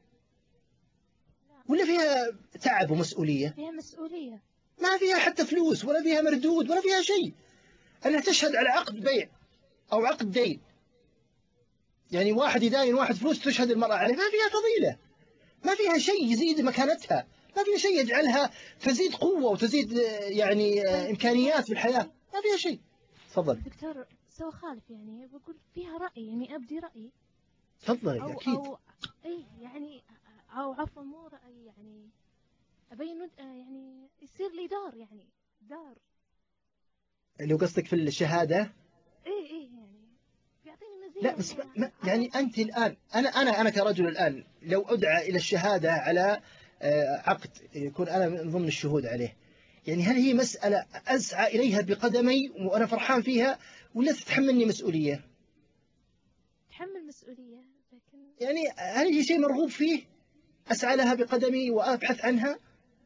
Speaker 1: ولا فيها تعب ومسؤولية؟
Speaker 12: فيها مسؤولية،
Speaker 1: ما فيها حتى فلوس ولا فيها مردود ولا فيها شيء. أنها تشهد على عقد بيع أو عقد دين، يعني واحد يداين واحد فلوس تشهد المرأة عليه، ما فيها فضيلة، ما فيها شيء يزيد مكانتها، ما فيها شيء يجعلها تزيد قوة وتزيد يعني إمكانيات في الحياة، ما فيها شيء. تفضل
Speaker 12: دكتور. سو خالف يعني بقول فيها رأي، يعني أبدي رأي.
Speaker 1: تفضلي. أكيد.
Speaker 12: أو إيه يعني أو عفوا مو رأي، يعني أبين يعني يصير لي دار، يعني دار
Speaker 1: اللي قصدك في الشهادة.
Speaker 12: إيه إيه يعني يعطيني مزيد.
Speaker 1: لا بس ما يعني أنت الآن أنا أنا أنا كرجل الآن لو أدعى إلى الشهادة على عقد يكون أنا من ضمن الشهود عليه، يعني هل هي مسألة أسعى إليها بقدمي وأنا فرحان فيها ولا تتحملني مسؤولية؟
Speaker 12: تحمل مسؤولية، لكن
Speaker 1: يعني هل هي شيء مرغوب فيه أسعى لها بقدمي وأبحث عنها؟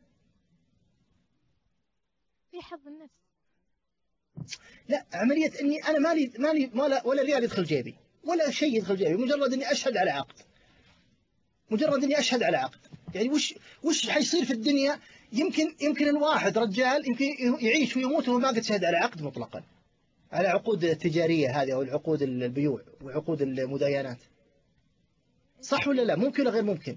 Speaker 12: في حظ النفس.
Speaker 1: لا، عملية أني أنا مالي مالي ولا ولا ريال يدخل جيبي ولا شيء يدخل جيبي، مجرد أني أشهد على عقد، مجرد أني أشهد على عقد. يعني وش وش حيصير في الدنيا؟ يمكن يمكن الواحد رجال يمكن يعيش ويموت وما قد شهد على عقد مطلقا، على عقود التجارية هذه أو العقود البيوع وعقود المداينات. صح ولا لا؟ ممكن ولا غير ممكن؟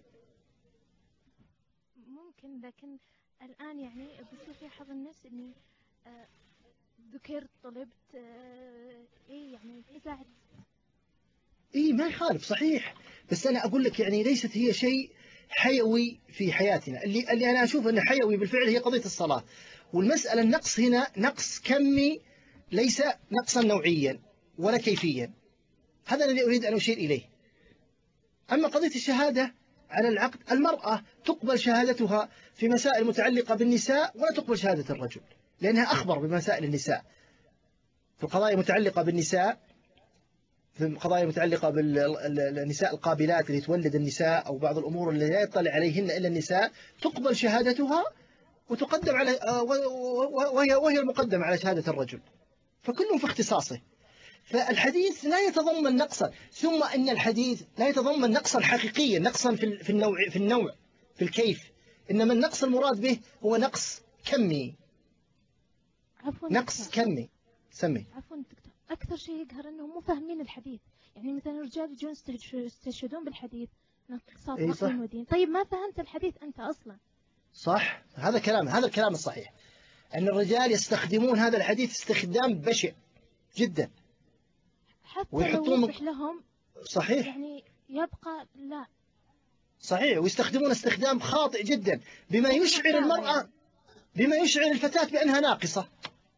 Speaker 12: ممكن، لكن الآن يعني بصير في حظ النفس إني آه ذكرت طلبت آه إيه يعني ساعد.
Speaker 1: إيه ما يخالف، صحيح، بس أنا أقول لك يعني ليست هي شيء حيوي في حياتنا. اللي, اللي أنا أشوف أنه حيوي بالفعل هي قضية الصلاة. والمسألة النقص هنا نقص كمي ليس نقصا نوعيا ولا كيفيا. هذا الذي أريد أن أشير إليه. أما قضية الشهادة على العقد، المرأة تقبل شهادتها في مسائل متعلقة بالنساء ولا تقبل شهادة الرجل، لأنها أخبر بمسائل النساء. في القضايا المتعلقة بالنساء، في القضايا المتعلقة بالنساء القابلات اللي تولد النساء أو بعض الأمور اللي لا يطلع عليهن إلا النساء، تقبل شهادتها وتقدم على وهي وهي المقدمة على شهادة الرجل، فكلهم في اختصاصه. فالحديث لا يتضمن نقصا، ثم إن الحديث لا يتضمن نقصا حقيقيا، نقصا في في النوع في النوع في الكيف، إنما النقص المراد به هو نقص كمي.
Speaker 12: عفوا
Speaker 1: نقص كمي. سمي.
Speaker 12: عفوا دكتور، أكثر شيء يقهر أنهم مو فاهمين الحديث. يعني مثلا الرجال يجون يستشهدون بالحديث نقصات
Speaker 1: إيه
Speaker 12: عقل ودين. طيب ما فهمت الحديث أنت أصلا.
Speaker 1: صح، هذا كلام هذا الكلام الصحيح، أن الرجال يستخدمون هذا الحديث استخدام بشع جدا،
Speaker 12: حتى لو يصح لهم.
Speaker 1: صحيح،
Speaker 12: يعني يبقى لا
Speaker 1: صحيح، ويستخدمون استخدام خاطئ جدا بما يشعر المرأة، بما يشعر الفتاة بأنها ناقصة،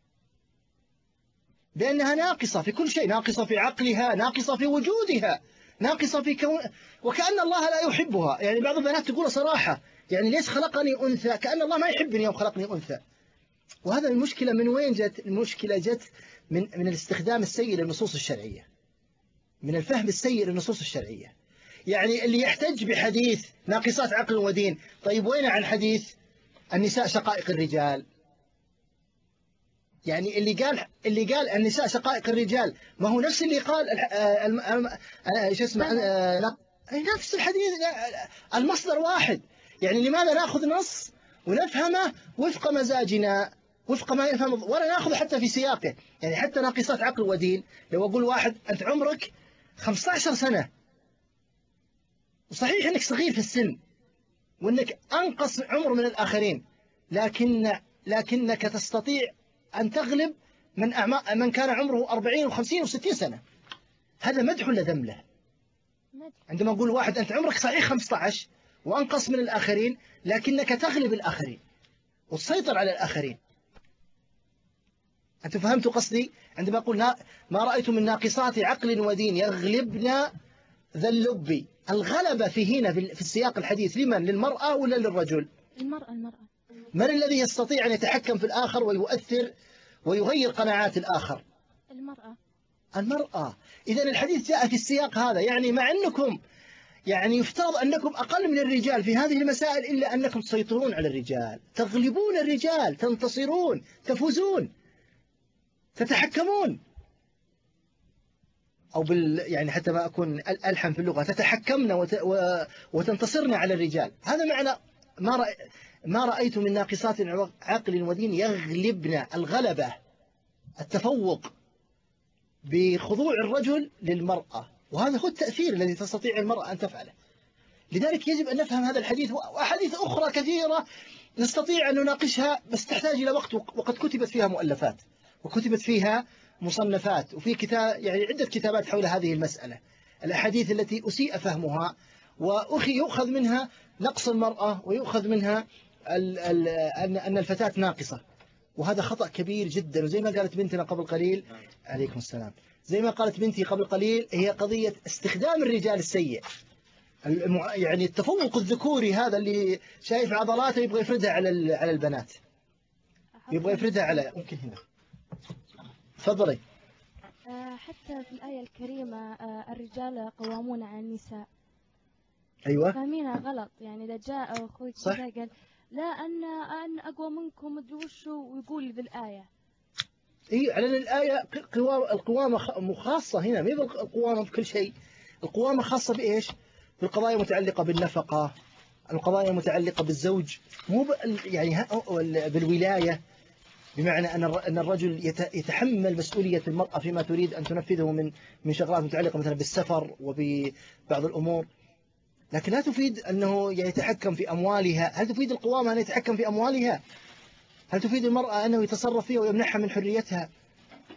Speaker 1: بأنها ناقصة في كل شيء، ناقصة في عقلها، ناقصة في وجودها، ناقصة في كون، وكأن الله لا يحبها. يعني بعض البنات تقول صراحة، يعني ليش خلقني أنثى؟ كأن الله ما يحبني يوم خلقني أنثى. وهذا المشكلة من وين جت؟ المشكلة جت من من الاستخدام السيء للنصوص الشرعية، من الفهم السيء للنصوص الشرعية. يعني اللي يحتج بحديث ناقصات عقل ودين، طيب وين عن حديث النساء شقائق الرجال؟ يعني اللي قال اللي قال النساء شقائق الرجال ما هو نفس اللي قال ايش اسمه نفس الحديث، المصدر واحد. يعني لماذا ناخذ نص ونفهمه وفق مزاجنا، وفق ما يفهم، ولا ناخذ حتى في سياقه؟ يعني حتى ناقصات عقل ودين، لو اقول واحد انت عمرك خمسة عشر سنة، وصحيح انك صغير في السن وانك انقص عمر من الاخرين، لكن لكنك تستطيع أن تغلب من أعماء من كان عمره أربعين وخمسين وستين سنة. هذا مدح ولا ذم له؟ عندما أقول واحد أنت عمرك صحيح خمسة عشر وأنقص من الآخرين، لكنك تغلب الآخرين وتسيطر على الآخرين. أنت فهمت قصدي؟ عندما أقول ما رأيت من ناقصات عقل ودين يغلبنا ذا اللب، الغلبة في هنا في السياق الحديث لمن؟ للمرأة ولا للرجل؟
Speaker 12: المرأة. المرأة.
Speaker 1: من الذي يستطيع أن يتحكم في الآخر ويؤثر ويغير قناعات الآخر؟
Speaker 12: المرأة.
Speaker 1: المرأة. إذا الحديث جاء في السياق هذا، يعني مع أنكم يعني يفترض أنكم أقل من الرجال في هذه المسائل، إلا أنكم تسيطرون على الرجال، تغلبون الرجال، تنتصرون، تفوزون، تتحكمون، أو بال يعني حتى ما أكون ألحن في اللغة، تتحكمن وت... و... وتنتصرن على الرجال. هذا معنى ما رأي... ما رأيت من ناقصات عقل ودين يغلبنا، الغلبة، التفوق بخضوع الرجل للمرأة، وهذا هو التأثير الذي تستطيع المرأة أن تفعله. لذلك يجب أن نفهم هذا الحديث وأحاديث أخرى كثيرة نستطيع أن نناقشها، بس تحتاج إلى وقت، وقد كتبت فيها مؤلفات وكتبت فيها مصنفات، وفي كتاب يعني عدة كتابات حول هذه المسألة، الأحاديث التي أسيء فهمها وأخي يؤخذ منها نقص المرأة، ويؤخذ منها ال ال أن الفتاة ناقصة، وهذا خطأ كبير جدا. وزي ما قالت بنتنا قبل قليل، عليكم السلام، زي ما قالت بنتي قبل قليل، هي قضية استخدام الرجال السيء، يعني التفوق الذكوري هذا اللي شايف عضلاته يبغى يفردها على على البنات، يبغى يفردها على ممكن هنا. تفضلي.
Speaker 12: حتى في الآية الكريمة الرجال قوامون على النساء.
Speaker 1: أيوة.
Speaker 12: فاهمينها غلط. يعني إذا جاء أخوي كذا قال لا أنا أنا أقوى منكم مدري وشو، ويقول بالآية.
Speaker 1: إيه، على الآية القوامة خاصة هنا، ما القوامة بكل شيء. القوامة خاصة بإيش؟ بالقضايا المتعلقة بالنفقة، القضايا المتعلقة بالزوج، مو يعني بالولاية، بمعنى أن الرجل يتحمل مسؤولية المرأة فيما تريد أن تنفذه من من شغلات متعلقة مثلا بالسفر وببعض الأمور، لكن لا تفيد أنه يتحكم في أموالها. هل تفيد القوامة أن يتحكم في أموالها؟ هل تفيد المرأة أنه يتصرف فيها ويمنحها من حريتها؟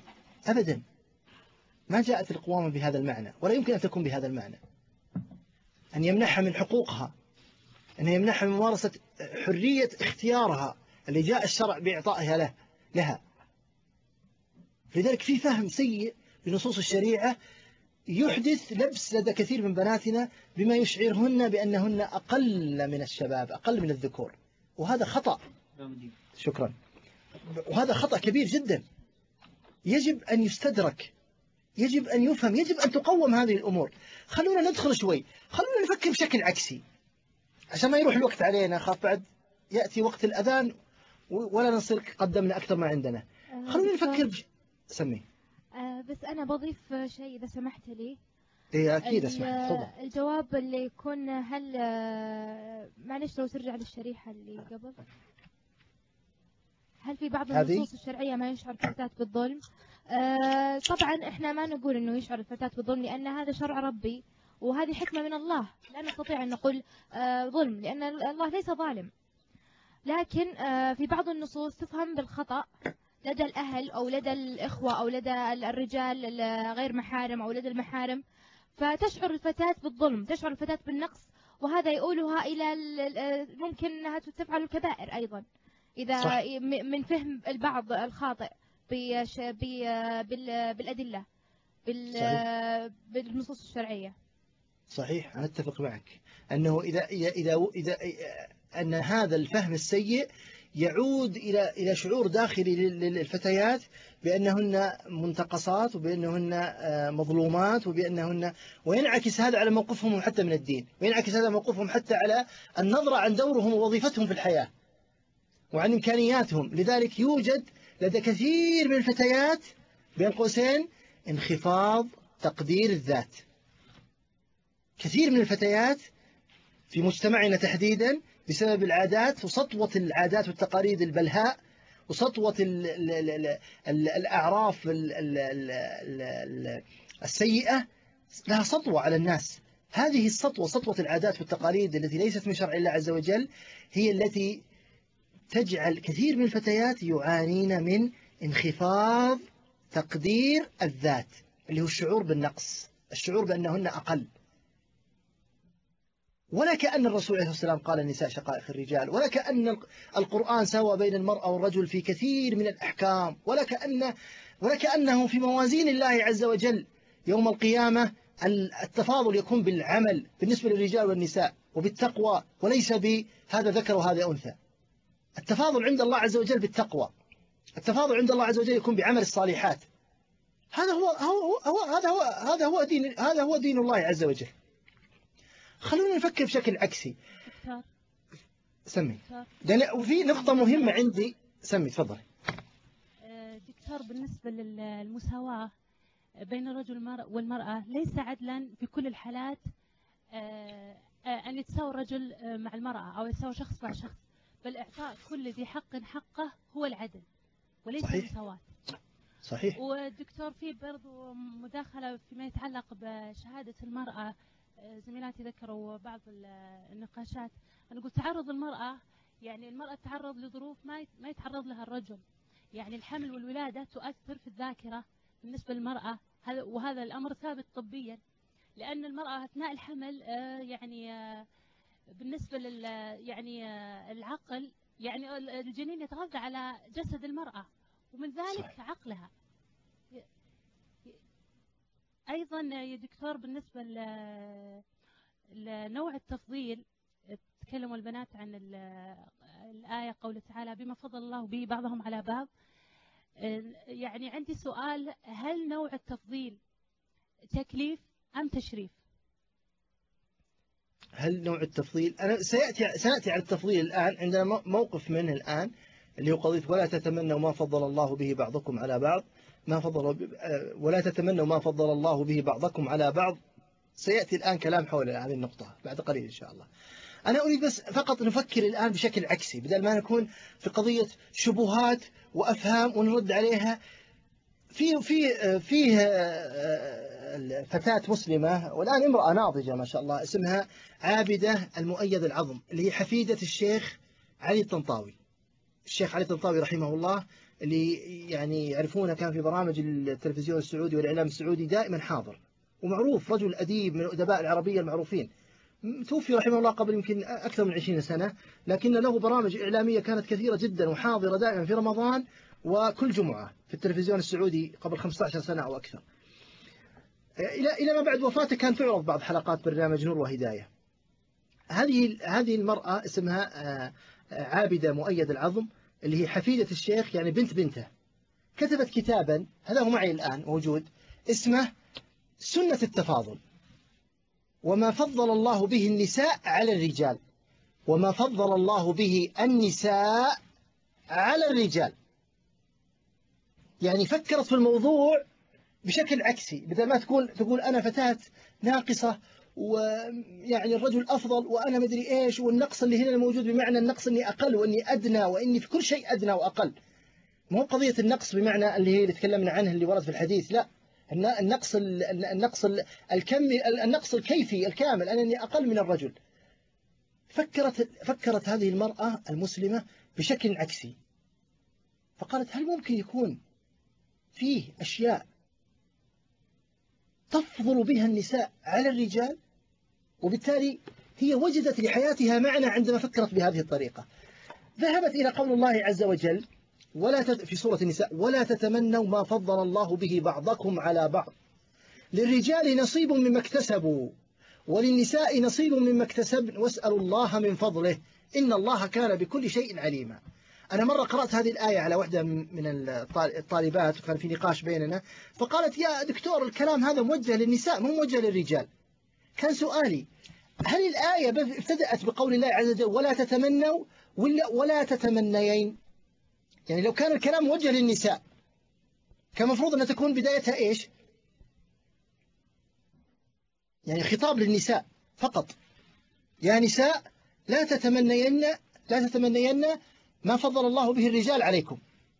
Speaker 1: أبدا، ما جاءت القوامة بهذا المعنى، ولا يمكن أن تكون بهذا المعنى. أن يمنحها من حقوقها، أن يمنحها من ممارسة حرية اختيارها اللي جاء الشرع بإعطائها له لها. لذلك في فهم سيء لنصوص الشريعة يحدث لبس لدى كثير من بناتنا بما يشعرهن بأنهن أقل من الشباب، أقل من الذكور، وهذا خطأ. شكرا. وهذا خطأ كبير جدا، يجب أن يستدرك، يجب أن يفهم، يجب أن تقوم هذه الأمور. خلونا ندخل شوي، خلونا نفكر بشكل عكسي عشان ما يروح الوقت علينا، خاف بعد يأتي وقت الأذان ولا نصير قدمنا أكثر ما عندنا. خلونا نفكر بش... سمي.
Speaker 2: آه بس أنا بضيف شيء إذا سمحت لي.
Speaker 1: إيه أكيد أسمح. تفضل.
Speaker 2: الجواب اللي يكون هل معلش لو ترجع للشريحة اللي قبل، هل في بعض النصوص الشرعية ما يشعر الفتاة بالظلم؟ آه طبعا إحنا ما نقول إنه يشعر الفتاة بالظلم، لأن هذا شرع ربي وهذه حكمة من الله، لا نستطيع أن نقول آه ظلم لأن الله ليس ظالم. لكن آه في بعض النصوص تفهم بالخطأ لدى الأهل أو لدى الإخوة أو لدى الرجال غير محارم أو لدى المحارم، فتشعر الفتاة بالظلم، تشعر الفتاة بالنقص، وهذا يؤولها إلى ممكن أنها تفعل الكبائر أيضا إذا صح. من فهم البعض الخاطئ بالأدلة بالنصوص الشرعية.
Speaker 1: صحيح، أنا أتفق معك أنه إذا إذا إذا, إذا أن هذا الفهم السيء يعود إلى إلى شعور داخلي للفتيات بأنهن منتقصات وبأنهن مظلومات وبأنهن، وينعكس هذا على موقفهم حتى من الدين، وينعكس هذا موقفهم حتى على النظرة عن دورهم ووظيفتهم في الحياة وعن إمكانياتهم. لذلك يوجد لدى كثير من الفتيات بين قوسين انخفاض تقدير الذات. كثير من الفتيات في مجتمعنا تحديدا بسبب العادات وسطوة العادات والتقاليد البلهاء وسطوة ال ال ال ال الأعراف ال ال ال السيئة لها سطوة على الناس. هذه السطوة، سطوة العادات والتقاليد التي ليست من شرع الله عز وجل، هي التي تجعل كثير من الفتيات يعانين من انخفاض تقدير الذات، اللي هو الشعور بالنقص، الشعور بأنهن أقل. ولا كأن الرسول عليه الصلاة والسلام قال النساء شقائق الرجال، ولا كأن القرآن سوى بين المرأة والرجل في كثير من الأحكام، ولا كأن ولا كأنه في موازين الله عز وجل يوم القيامة التفاضل يكون بالعمل بالنسبة للرجال والنساء وبالتقوى، وليس بهذا ذكر وهذا أنثى. التفاضل عند الله عز وجل بالتقوى، التفاضل عند الله عز وجل يكون بعمل الصالحات. هذا هو هو هو هذا هو هذا هو دين هذا هو دين الله عز وجل. خلونا نفكر بشكل عكسي. سمي. لأن وفي نقطة مهمة عندي. سمي تفضل.
Speaker 14: دكتور، بالنسبة للمساواة بين الرجل والمرأة ليس عدلا في كل الحالات أن يتساوى الرجل مع المرأة أو يتساوى شخص مع شخص، بل إعطاء كل ذي حق حقه هو العدل وليس المساواة.
Speaker 1: صحيح.
Speaker 14: والدكتور في برضو مداخلة فيما يتعلق بشهادة المرأة، زميلاتي ذكروا بعض النقاشات. أنا قلت تعرض المرأة، يعني المرأة تتعرض لظروف ما ما يتعرض لها الرجل، يعني الحمل والولادة تؤثر في الذاكرة بالنسبة للمرأة، هذا وهذا الأمر ثابت طبيا، لأن المرأة أثناء الحمل يعني بالنسبة لل يعني العقل، يعني الجنين يتغذى على جسد المرأة ومن ذلك صحيح. عقلها. أيضا يا دكتور بالنسبة لنوع التفضيل، تكلموا البنات عن الآية قوله تعالى بما فضل الله به بعضهم على بعض. يعني عندي سؤال، هل نوع التفضيل تكليف أم تشريف؟
Speaker 1: هل نوع التفضيل، أنا سيأتي سنأتي على التفضيل الآن، عندنا موقف منه الآن اللي هو قضية ولا تتمنوا ما فضل الله به بعضكم على بعض، ما فضل ولا تتمنوا ما فضل الله به بعضكم على بعض. سيأتي الآن كلام حول هذه النقطة بعد قليل إن شاء الله. أنا أريد بس فقط نفكر الآن بشكل عكسي، بدل ما نكون في قضية شبهات وأفهام ونرد عليها. في في فيه فتاة مسلمة والآن امرأة ناضجة ما شاء الله، اسمها عابدة المؤيد العظم، اللي هي حفيدة الشيخ علي الطنطاوي. الشيخ علي الطنطاوي رحمه الله اللي يعني يعرفونه كان في برامج التلفزيون السعودي والإعلام السعودي دائما حاضر، ومعروف رجل أديب من الأدباء العربية المعروفين، توفي رحمه الله قبل يمكن أكثر من عشرين سنة، لكن له برامج إعلامية كانت كثيرة جدا وحاضرة دائما في رمضان وكل جمعة في التلفزيون السعودي قبل خمسة عشر سنة أو أكثر. إلى إلى ما بعد وفاته كان تعرض بعض حلقات برنامج نور وهداية. هذه هذه المرأة اسمها عابدة مؤيد العظم، اللي هي حفيدة الشيخ يعني بنت بنته. كتبت كتابا، هذا هو معي الآن موجود، اسمه سنة التفاضل، وما فضل الله به النساء على الرجال، وما فضل الله به النساء على الرجال. يعني فكرت في الموضوع بشكل عكسي، بدل ما تقول تقول أنا فتاة ناقصة ويعني الرجل أفضل وأنا مدري إيش، والنقص اللي هنا موجود بمعنى النقص إني أقل وإني أدنى وإني في كل شيء أدنى وأقل. مو قضية النقص بمعنى اللي هي اللي تكلمنا عنه اللي ورد في الحديث، لا، النقص النقص الكمي، النقص الكيفي الكامل، أنني أقل من الرجل. فكرت فكرت هذه المرأة المسلمة بشكل عكسي، فقالت هل ممكن يكون فيه أشياء تفضل بها النساء على الرجال؟ وبالتالي هي وجدت لحياتها معنى عندما فكرت بهذه الطريقة. ذهبت إلى قول الله عز وجل ولا تت... في سورة النساء: ولا تتمنوا ما فضل الله به بعضكم على بعض، للرجال نصيب مما اكتسبوا وللنساء نصيب مما اكتسبن واسألوا الله من فضله إن الله كان بكل شيء عليما. أنا مرة قرأت هذه الآية على واحدة من الطالبات وكان في نقاش بيننا، فقالت يا دكتور الكلام هذا موجه للنساء مو موجه للرجال. كان سؤالي هل الآية ابتدأت بقول الله عز وجل ولا تتمنوا ولا ولا تتمنيين؟ يعني لو كان الكلام موجه للنساء كان مفروض أن تكون بدايتها إيش؟ يعني خطاب للنساء فقط، يا نساء لا تتمنين لا تتمنين ما فضل الله به الرجال عليكم.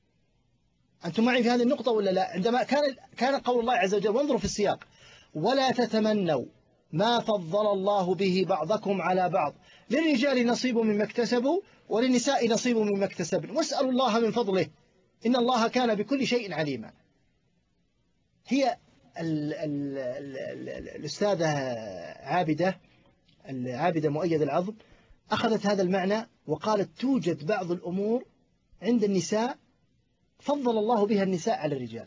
Speaker 1: أنتم معي في هذه النقطة ولا لا؟ عندما كان كان قول الله عز وجل، وانظروا في السياق، ولا تتمنوا ما فضل الله به بعضكم على بعض، للرجال نصيب مما اكتسبوا وللنساء نصيب مما اكتسبن واسألوا الله من فضله إن الله كان بكل شيء عليما. هي ال ال ال ال الأستاذة عابدة العابدة مؤيد العظم أخذت هذا المعنى وقالت توجد بعض الأمور عند النساء فضل الله بها النساء على الرجال،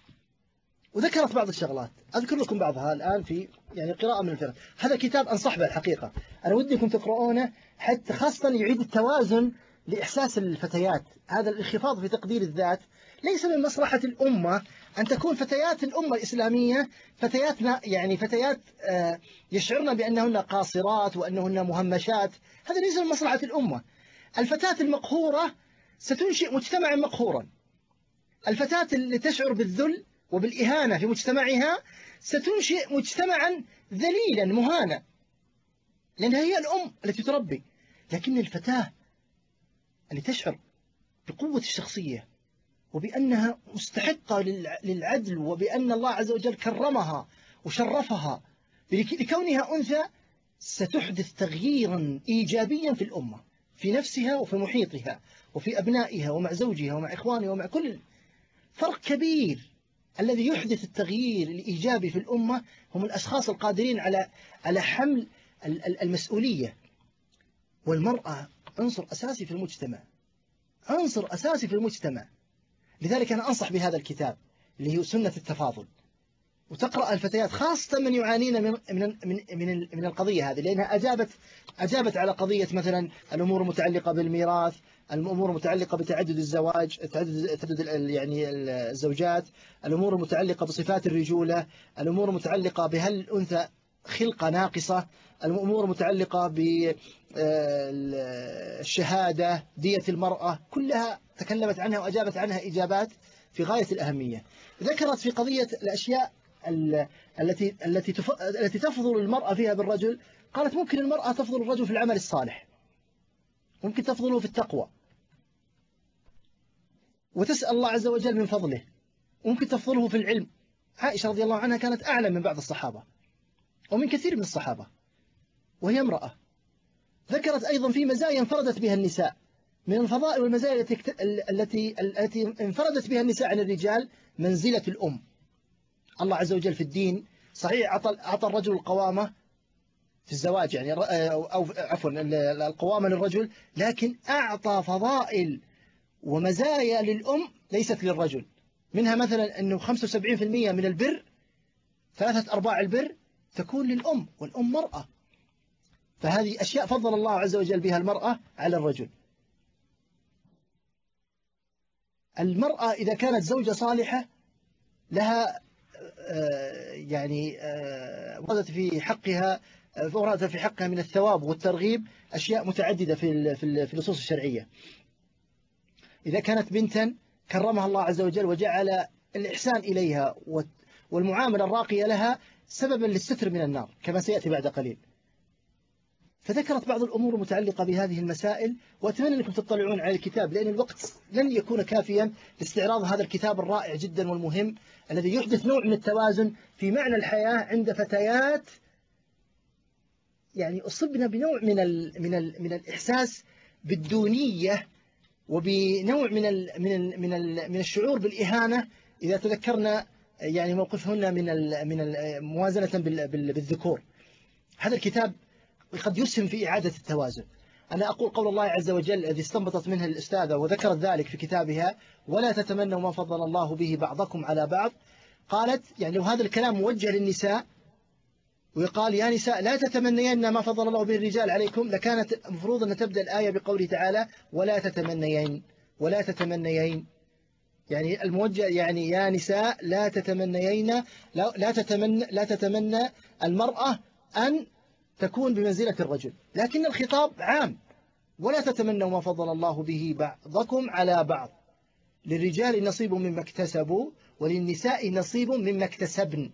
Speaker 1: وذكرت بعض الشغلات أذكر لكم بعضها الآن في يعني قراءة من الفرق. هذا كتاب أنصح به الحقيقة، أنا وديكم تقرؤونه حتى خاصة يعيد التوازن لإحساس الفتيات. هذا الانخفاض في تقدير الذات ليس من مصلحة الأمة أن تكون فتيات الأمة الإسلامية فتياتنا يعني فتيات يشعرن بأنهن قاصرات وأنهن مهمشات. هذا ليس من مصلحة الأمة. الفتاة المقهورة ستنشئ مجتمعا مقهورا. الفتاة اللي تشعر بالذل وبالإهانة في مجتمعها ستنشئ مجتمعا ذليلا مهانا، لأنها هي الأم التي تربي. لكن الفتاة اللي تشعر بقوة الشخصية وبأنها مستحقة للعدل وبأن الله عز وجل كرمها وشرفها لكونها أنثى ستحدث تغييرا إيجابيا في الأمة، في نفسها وفي محيطها وفي أبنائها ومع زوجها ومع إخوانها ومع كل. فرق كبير. الذي يحدث التغيير الإيجابي في الأمة هم الأشخاص القادرين على على حمل المسؤولية. والمرأة عنصر أساسي في المجتمع، عنصر أساسي في المجتمع. لذلك أنا أنصح بهذا الكتاب اللي هو سنة التفاضل، وتقرأ الفتيات خاصة من يعانين من من من من, من القضية هذه، لأنها أجابت أجابت على قضية مثلا الأمور المتعلقة بالميراث، الأمور المتعلقة بتعدد الزواج، تعدد تعدد يعني الزوجات، الأمور المتعلقة بصفات الرجولة، الأمور المتعلقة بهل الأنثى خلقة ناقصة، الأمور المتعلقة بالشهادة، دية المرأة، كلها تكلمت عنها وأجابت عنها إجابات في غاية الأهمية. ذكرت في قضية الأشياء التي التي التي تفضل المرأة فيها بالرجل، قالت ممكن المرأة تفضل الرجل في العمل الصالح، ممكن تفضله في التقوى وتسأل الله عز وجل من فضله، وممكن تفضله في العلم. عائشة رضي الله عنها كانت أعلم من بعض الصحابة ومن كثير من الصحابة وهي امرأة. ذكرت أيضا في مزايا انفردت بها النساء من الفضائل والمزايا التي التي التي انفردت بها النساء عن الرجال، منزلة الأم. الله عز وجل في الدين صحيح أعطى أعطى الرجل القوامة في الزواج يعني، أو عفوا القوامة للرجل، لكن أعطى فضائل ومزايا للأم ليست للرجل. منها مثلا أنه خمسة وسبعين بالمئة من البر، ثلاثة أرباع البر تكون للأم، والأم مرأة، فهذه أشياء فضل الله عز وجل بها المرأة على الرجل. المرأة إذا كانت زوجة صالحة لها يعني وردت في حقها وردت في حقها من الثواب والترغيب أشياء متعددة في في النصوص الشرعية. إذا كانت بنتا كرمها الله عز وجل وجعل الإحسان إليها والمعاملة الراقية لها سببا للستر من النار كما سيأتي بعد قليل. فذكرت بعض الأمور المتعلقة بهذه المسائل، وأتمنى أنكم تطلعون على الكتاب لأن الوقت لن يكون كافيا لاستعراض هذا الكتاب الرائع جدا والمهم الذي يحدث نوع من التوازن في معنى الحياة عند فتيات يعني أصبنا بنوع من ال من ال من الإحساس بالدونية وبنوع من ال من ال من ال من الشعور بالإهانة إذا تذكرنا يعني موقفهن من ال من ال موازنة بالذكور. هذا الكتاب قد يسهم في إعادة التوازن. أنا أقول قول الله عز وجل الذي استنبطت منها الأستاذة وذكرت ذلك في كتابها: ولا تتمنوا ما فضل الله به بعضكم على بعض. قالت يعني لو هذا الكلام موجه للنساء ويقال يا نساء لا تتمنين ما فضل الله به الرجال عليكم، لكانت المفروض أن تبدأ الآية بقوله تعالى: ولا تتمنين ولا تتمنين، يعني الموجه يعني يا نساء لا تتمنين لا, لا تتمنى لا تتمنى المرأة أن تكون بمنزلة الرجل، لكن الخطاب عام: ولا تتمنوا ما فضل الله به بعضكم على بعض، للرجال نصيب مما اكتسبوا وللنساء نصيب مما اكتسبن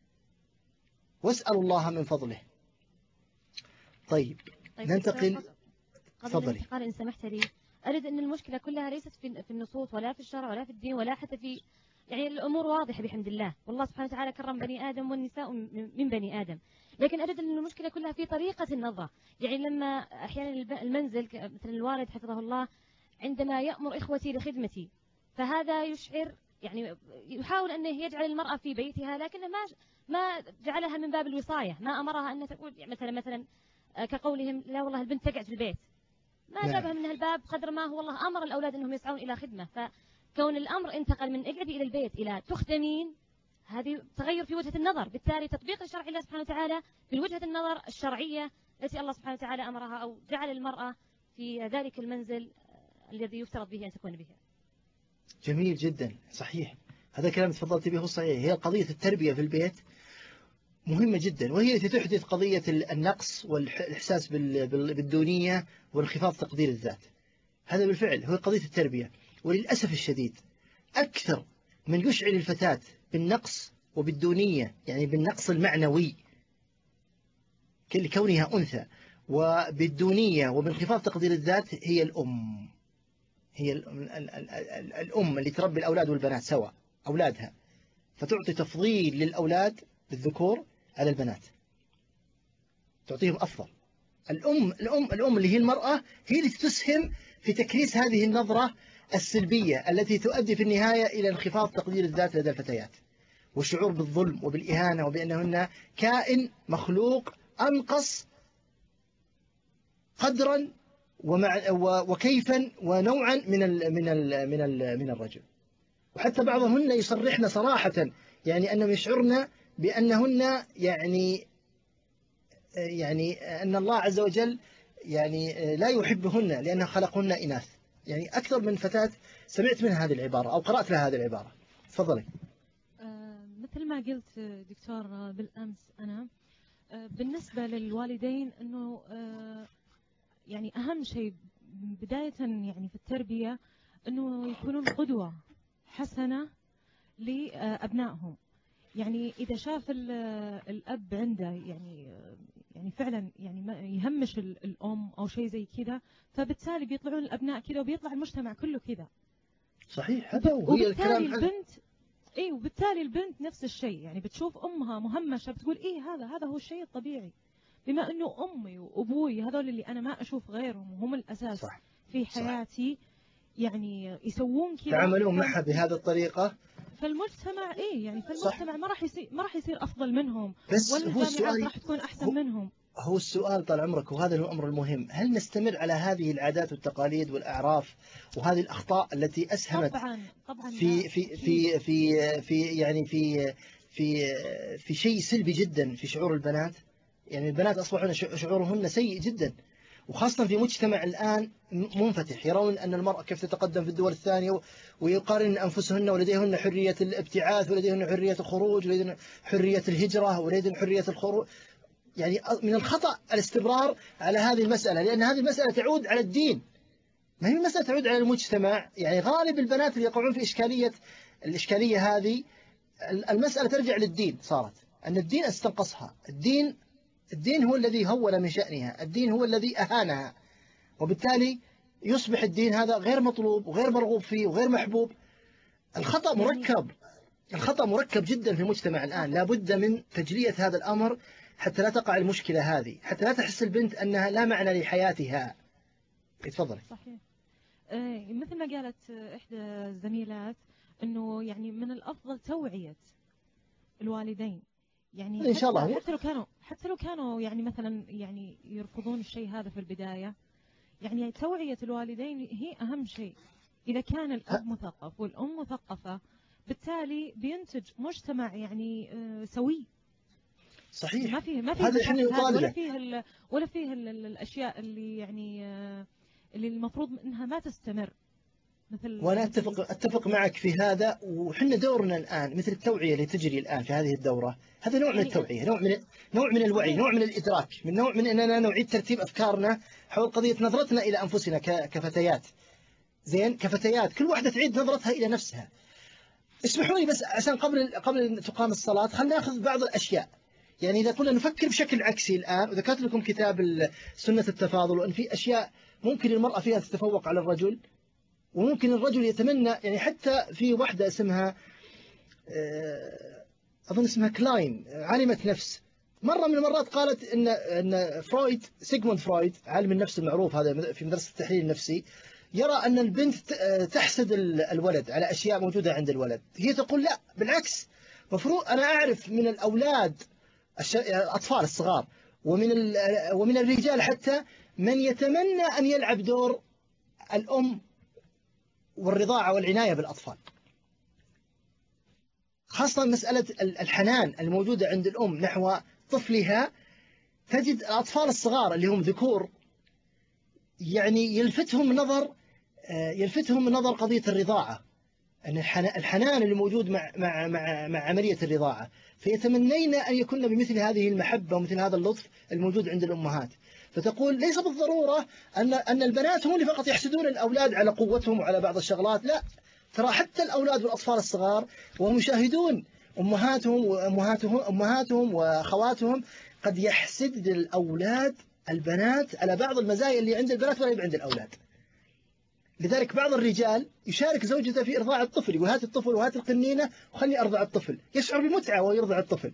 Speaker 1: واسألوا الله من فضله. طيب, طيب ننتقل.
Speaker 5: قبل الانتقال إن سمحت لي، أريد أن المشكلة كلها ليست في النصوص ولا في الشرع ولا في الدين ولا حتى في يعني الأمور واضحة بحمد الله، والله سبحانه وتعالى كرم بني آدم والنساء من بني آدم، لكن أريد أن المشكلة كلها في طريقة النظرة. يعني لما أحيانا المنزل مثلا الوالد حفظه الله عندما يأمر إخوتي لخدمتي، فهذا يشعر يعني يحاول أن يجعل المرأة في بيتها، لكنه ما ما جعلها من باب الوصاية، ما أمرها أن تقول مثلا مثلا كقولهم لا والله البنت تقعد في البيت، ما جابها من هالباب قدر ما هو والله أمر الأولاد أنهم يسعون إلى خدمة. فكون الأمر انتقل من اقعدي إلى البيت إلى تخدمين، هذه تغير في وجهة النظر، بالتالي تطبيق الشرع الله سبحانه وتعالى في وجهة النظر الشرعية التي الله سبحانه وتعالى أمرها أو جعل المرأة في ذلك المنزل الذي يفترض به أن تكون به.
Speaker 1: جميل جدا، صحيح، هذا كلام تفضلت به صحيح. هي قضية التربية في البيت مهمة جدا، وهي التي تحدث قضية النقص والإحساس بالدونية وانخفاض تقدير الذات. هذا بالفعل هو قضية التربية. وللأسف الشديد أكثر من يشعر الفتاة بالنقص وبالدونية، يعني بالنقص المعنوي لكونها أنثى، وبالدونية وبانخفاض تقدير الذات، هي الأم. هي الأم اللي تربي الأولاد والبنات سوا، أولادها، فتعطي تفضيل للأولاد بالذكور على البنات، تعطيهم أفضل. الأم الأم الأم اللي هي المرأة هي اللي تسهم في تكريس هذه النظرة السلبية التي تؤدي في النهاية إلى انخفاض تقدير الذات لدى الفتيات، والشعور بالظلم وبالإهانة وبأنهن كائن مخلوق أنقص قدرا ومع وكيفا ونوعا من ال من ال من ال من الرجل. وحتى بعضهن يصرحن صراحة يعني أنهم يشعرن بأنهن يعني يعني أن الله عز وجل يعني لا يحبهن لأنه خلقهن إناث. يعني أكثر من فتاة سمعت منها هذه العبارة أو قرأت لها هذه العبارة. تفضلي.
Speaker 14: آه مثل ما قلت دكتور بالأمس، أنا آه بالنسبة للوالدين أنه آه يعني أهم شيء بداية يعني في التربية أنه يكونون قدوة حسنة لأبنائهم. يعني إذا شاف الأب عنده يعني يعني فعلا يعني ما يهمش الأم أو شيء زي كذا، فبالتالي بيطلعون الأبناء كذا وبيطلع المجتمع كله كذا.
Speaker 1: صحيح، هذا هو
Speaker 14: الكلام. البنت إيه وبالتالي البنت نفس الشيء، يعني بتشوف أمها مهمشة بتقول إيه هذا هذا هو الشيء الطبيعي، بما إنه أمي وأبوي هذول اللي أنا ما أشوف غيرهم وهم الأساس صح. في حياتي صح. يعني يسوون كذا،
Speaker 1: تعاملون معها بهذه الطريقة،
Speaker 14: فالمجتمع ايه يعني فالمجتمع صح. ما راح يصير ما راح يصير افضل منهم،
Speaker 1: بس
Speaker 14: ولا الجامعات راح تكون احسن
Speaker 1: هو
Speaker 14: منهم.
Speaker 1: هو السؤال طال عمرك، وهذا هو الأمر المهم، هل نستمر على هذه العادات والتقاليد والأعراف وهذه الأخطاء التي أسهمت
Speaker 14: طبعا طبعا
Speaker 1: في في في في في يعني في في في شيء سلبي جدا في شعور البنات؟ يعني البنات أصبحوا شعورهن سيء جدا، وخاصة في مجتمع الآن منفتح، يرون أن المرأة كيف تتقدم في الدول الثانية ويقارن أنفسهن، ولديهن حرية الابتعاث، ولديهن حرية الخروج، ولديهن حرية الهجرة، ولديهن حرية الخروج. يعني من الخطأ الاستمرار على هذه المسألة، لأن هذه المسألة تعود على الدين، ما هي مسألة تعود على المجتمع. يعني غالب البنات اللي يقعون في إشكالية الإشكالية هذه، المسألة ترجع للدين، صارت أن الدين استنقصها، الدين الدين هو الذي هول من شأنها، الدين هو الذي أهانها، وبالتالي يصبح الدين هذا غير مطلوب وغير مرغوب فيه وغير محبوب. الخطأ مركب، الخطأ مركب جدا في المجتمع الآن، لا بد من تجلية هذا الأمر حتى لا تقع المشكلة هذه، حتى لا تحس البنت أنها لا معنى لحياتها. تفضل.
Speaker 14: صحيح. آه مثل ما قالت إحدى الزميلات أنه يعني من الأفضل توعية الوالدين، يعني
Speaker 1: إن شاء الله
Speaker 14: حتى لو كانوا حتى لو كانوا يعني مثلا يعني يرفضون الشيء هذا في البداية، يعني توعية الوالدين هي أهم شيء. إذا كان الأب مثقف والأم مثقفة، بالتالي بينتج مجتمع يعني آه سوي.
Speaker 1: صحيح.
Speaker 14: ما فيه ما فيه
Speaker 1: هذا احنا نطالبه،
Speaker 14: ولا فيه ال ولا فيه ال الأشياء اللي يعني آه اللي المفروض إنها ما تستمر. مثل
Speaker 1: وأنا أتفق أتفق معك في هذا، وحنا دورنا الآن مثل التوعية اللي تجري الآن في هذه الدورة، هذا نوع من التوعية، نوع من نوع من الوعي، نوع من الإدراك، من نوع من أننا نعيد ترتيب أفكارنا حول قضية نظرتنا إلى أنفسنا كفتيات. زين، كفتيات كل واحدة تعيد نظرتها إلى نفسها. اسمحوا لي بس عشان قبل قبل أن تقام الصلاة خلينا نأخذ بعض الأشياء. يعني إذا كنا نفكر بشكل عكسي الآن، وذكرت لكم كتاب سنة التفاضل، وأن في أشياء ممكن المرأة فيها تتفوق على الرجل، وممكن الرجل يتمنى، يعني حتى في واحدة اسمها أظن اسمها كلاين، عالمة نفس، مرة من المرات قالت إن إن فرويد، سيغموند فرويد عالم النفس المعروف هذا في مدرسة التحليل النفسي، يرى أن البنت تحسد الولد على أشياء موجودة عند الولد. هي تقول لا، بالعكس، مفروض أنا أعرف من الأولاد الأطفال الصغار ومن ومن الرجال حتى من يتمنى أن يلعب دور الأم والرضاعة والعناية بالأطفال، خاصة مسألة الحنان الموجودة عند الأم نحو طفلها. تجد الأطفال الصغار اللي هم ذكور يعني يلفتهم نظر يلفتهم نظر قضية الرضاعة، أن الحنان اللي موجود مع مع مع مع عملية الرضاعة، فيتمنين أن يكون بمثل هذه المحبة ومثل هذا اللطف الموجود عند الأمهات. فتقول ليس بالضرورة أن أن البنات هم اللي فقط يحسدون الأولاد على قوتهم وعلى بعض الشغلات، لا، ترى حتى الأولاد والأطفال الصغار وهم يشاهدون أمهاتهم وأمهاتهم أمهاتهم وأخواتهم قد يحسد الأولاد البنات على بعض المزايا اللي عند البنات ولا عند الأولاد. لذلك بعض الرجال يشارك زوجته في إرضاع الطفل، يقول هات الطفل وهات القنينة وخلني أرضع الطفل، يشعر بمتعة وهو يرضع الطفل.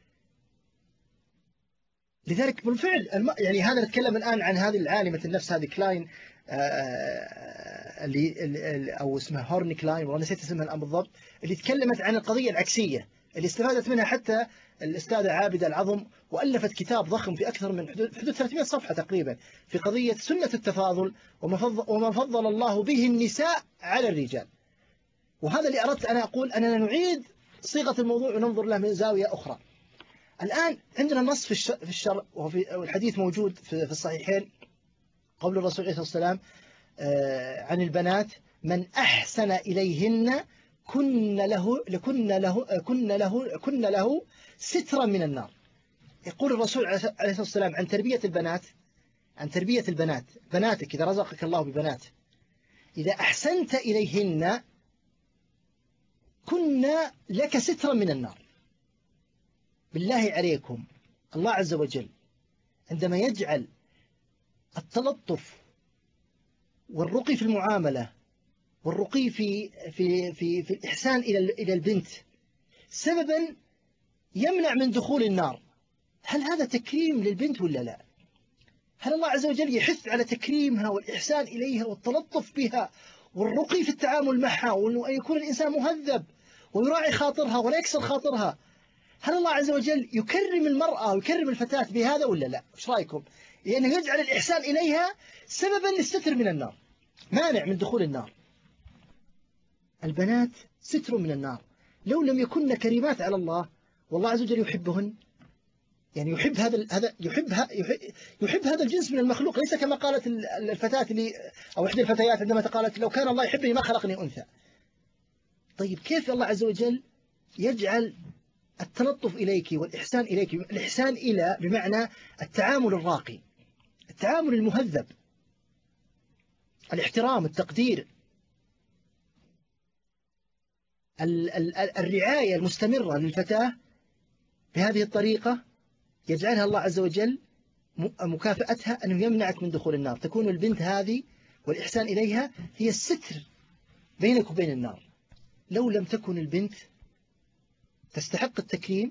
Speaker 1: لذلك بالفعل يعني هذا نتكلم الآن عن هذه العالمة النفس هذه كلاين، اللي أو اسمها هورن كلاين، والله نسيت اسمها الآن بالضبط، اللي تكلمت عن القضية العكسية اللي استفادت منها حتى الأستاذة عابدة العظم، وألفت كتاب ضخم في أكثر من حدود حدود ثلاثمئة صفحة تقريبا في قضية سنة التفاضل وما فضل الله به النساء على الرجال. وهذا اللي أردت أنا أقول أننا نعيد صيغة الموضوع وننظر له من زاوية أخرى. الآن عندنا نص في الشرع وفي الحديث موجود في الصحيحين، قول الرسول عليه الصلاة والسلام عن البنات: من أحسن إليهن كن له لكن له كن له كن له سترا من النار. يقول الرسول عليه الصلاة والسلام عن تربية البنات، عن تربية البنات، بناتك إذا رزقك الله ببنات إذا أحسنت إليهن كن لك سترا من النار. بالله عليكم، الله عز وجل عندما يجعل التلطف والرقي في المعاملة والرقي في في في في الإحسان إلى إلى البنت سببا يمنع من دخول النار، هل هذا تكريم للبنت ولا لا؟ هل الله عز وجل يحث على تكريمها والإحسان إليها والتلطف بها والرقي في التعامل معها، وأن يكون الإنسان مهذب ويراعي خاطرها ولا يكسر خاطرها؟ هل الله عز وجل يكرم المرأة ويكرم الفتاة بهذا ولا لا؟ إيش رأيكم؟ لأنه يعني يجعل الإحسان إليها سببا للستر من النار، مانع من دخول النار. البنات ستر من النار، لو لم يكن كريمات على الله والله عز وجل يحبهن، يعني يحب هذا هذا يحب يحب, يحب هذا الجنس من المخلوق، ليس كما قالت الفتاة اللي أو إحدى الفتيات عندما قالت لو كان الله يحبني ما خلقني أنثى. طيب كيف الله عز وجل يجعل التلطف إليك والإحسان إليك؟ الإحسان إلى بمعنى التعامل الراقي، التعامل المهذب، الاحترام، التقدير، الرعاية المستمرة للفتاة بهذه الطريقة يجعلها الله عز وجل مكافأتها أنه يمنعك من دخول النار. تكون البنت هذه والإحسان إليها هي الستر بينك وبين النار. لو لم تكن البنت تستحق التكريم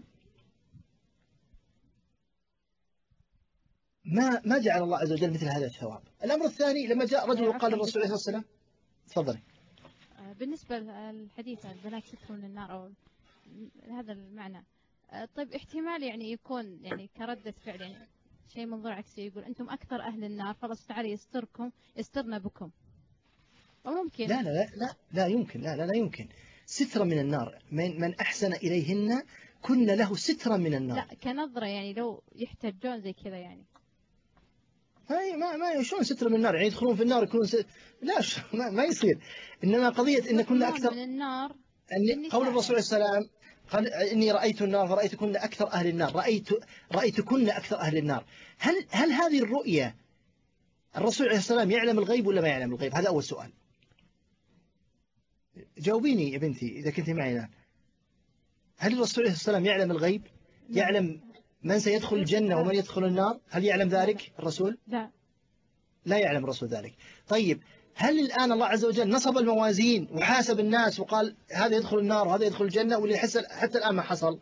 Speaker 1: ما ما جعل الله عز وجل مثل هذا الثواب. الأمر الثاني لما جاء رجل وقال للرسول عليه الصلاة والسلام تفضلي.
Speaker 13: بالنسبة للحديث عن البنات ستر من النار أو هذا المعنى، طيب احتمال يعني يكون يعني كردة فعل يعني شيء منظور عكسي، يقول أنتم أكثر أهل النار خلاص تعالي يستركم يسترنا بكم، وممكن
Speaker 1: لا لا لا لا, لا يمكن لا لا لا يمكن سترة من النار. من من أحسن إليهن كن له سترا من النار.
Speaker 13: لا كنظرة يعني لو يحتجون زي كذا يعني
Speaker 1: ما ما ما شلون ستر من النار يعني يدخلون في النار يكونون س... لا ما, ما يصير. إنما قضية إن كنا أكثر
Speaker 13: من النار.
Speaker 1: أن قول الرسول عليه السلام قال إني رأيت النار فرأيت كن أكثر أهل النار، رأيت رأيت كن أكثر أهل النار. هل هل هذه الرؤية الرسول عليه السلام يعلم الغيب ولا ما يعلم الغيب؟ هذا أول سؤال. جاوبيني يا بنتي إذا كنت معي الآن. هل الرسول عليه السلام يعلم الغيب؟ يعلم من سيدخل الجنة ومن يدخل النار؟ هل يعلم ذلك الرسول؟
Speaker 13: لا
Speaker 1: لا يعلم الرسول ذلك. طيب هل الآن الله عز وجل نصب الموازين وحاسب الناس وقال هذا يدخل النار وهذا يدخل الجنة، واللي حصل حتى الآن ما حصل؟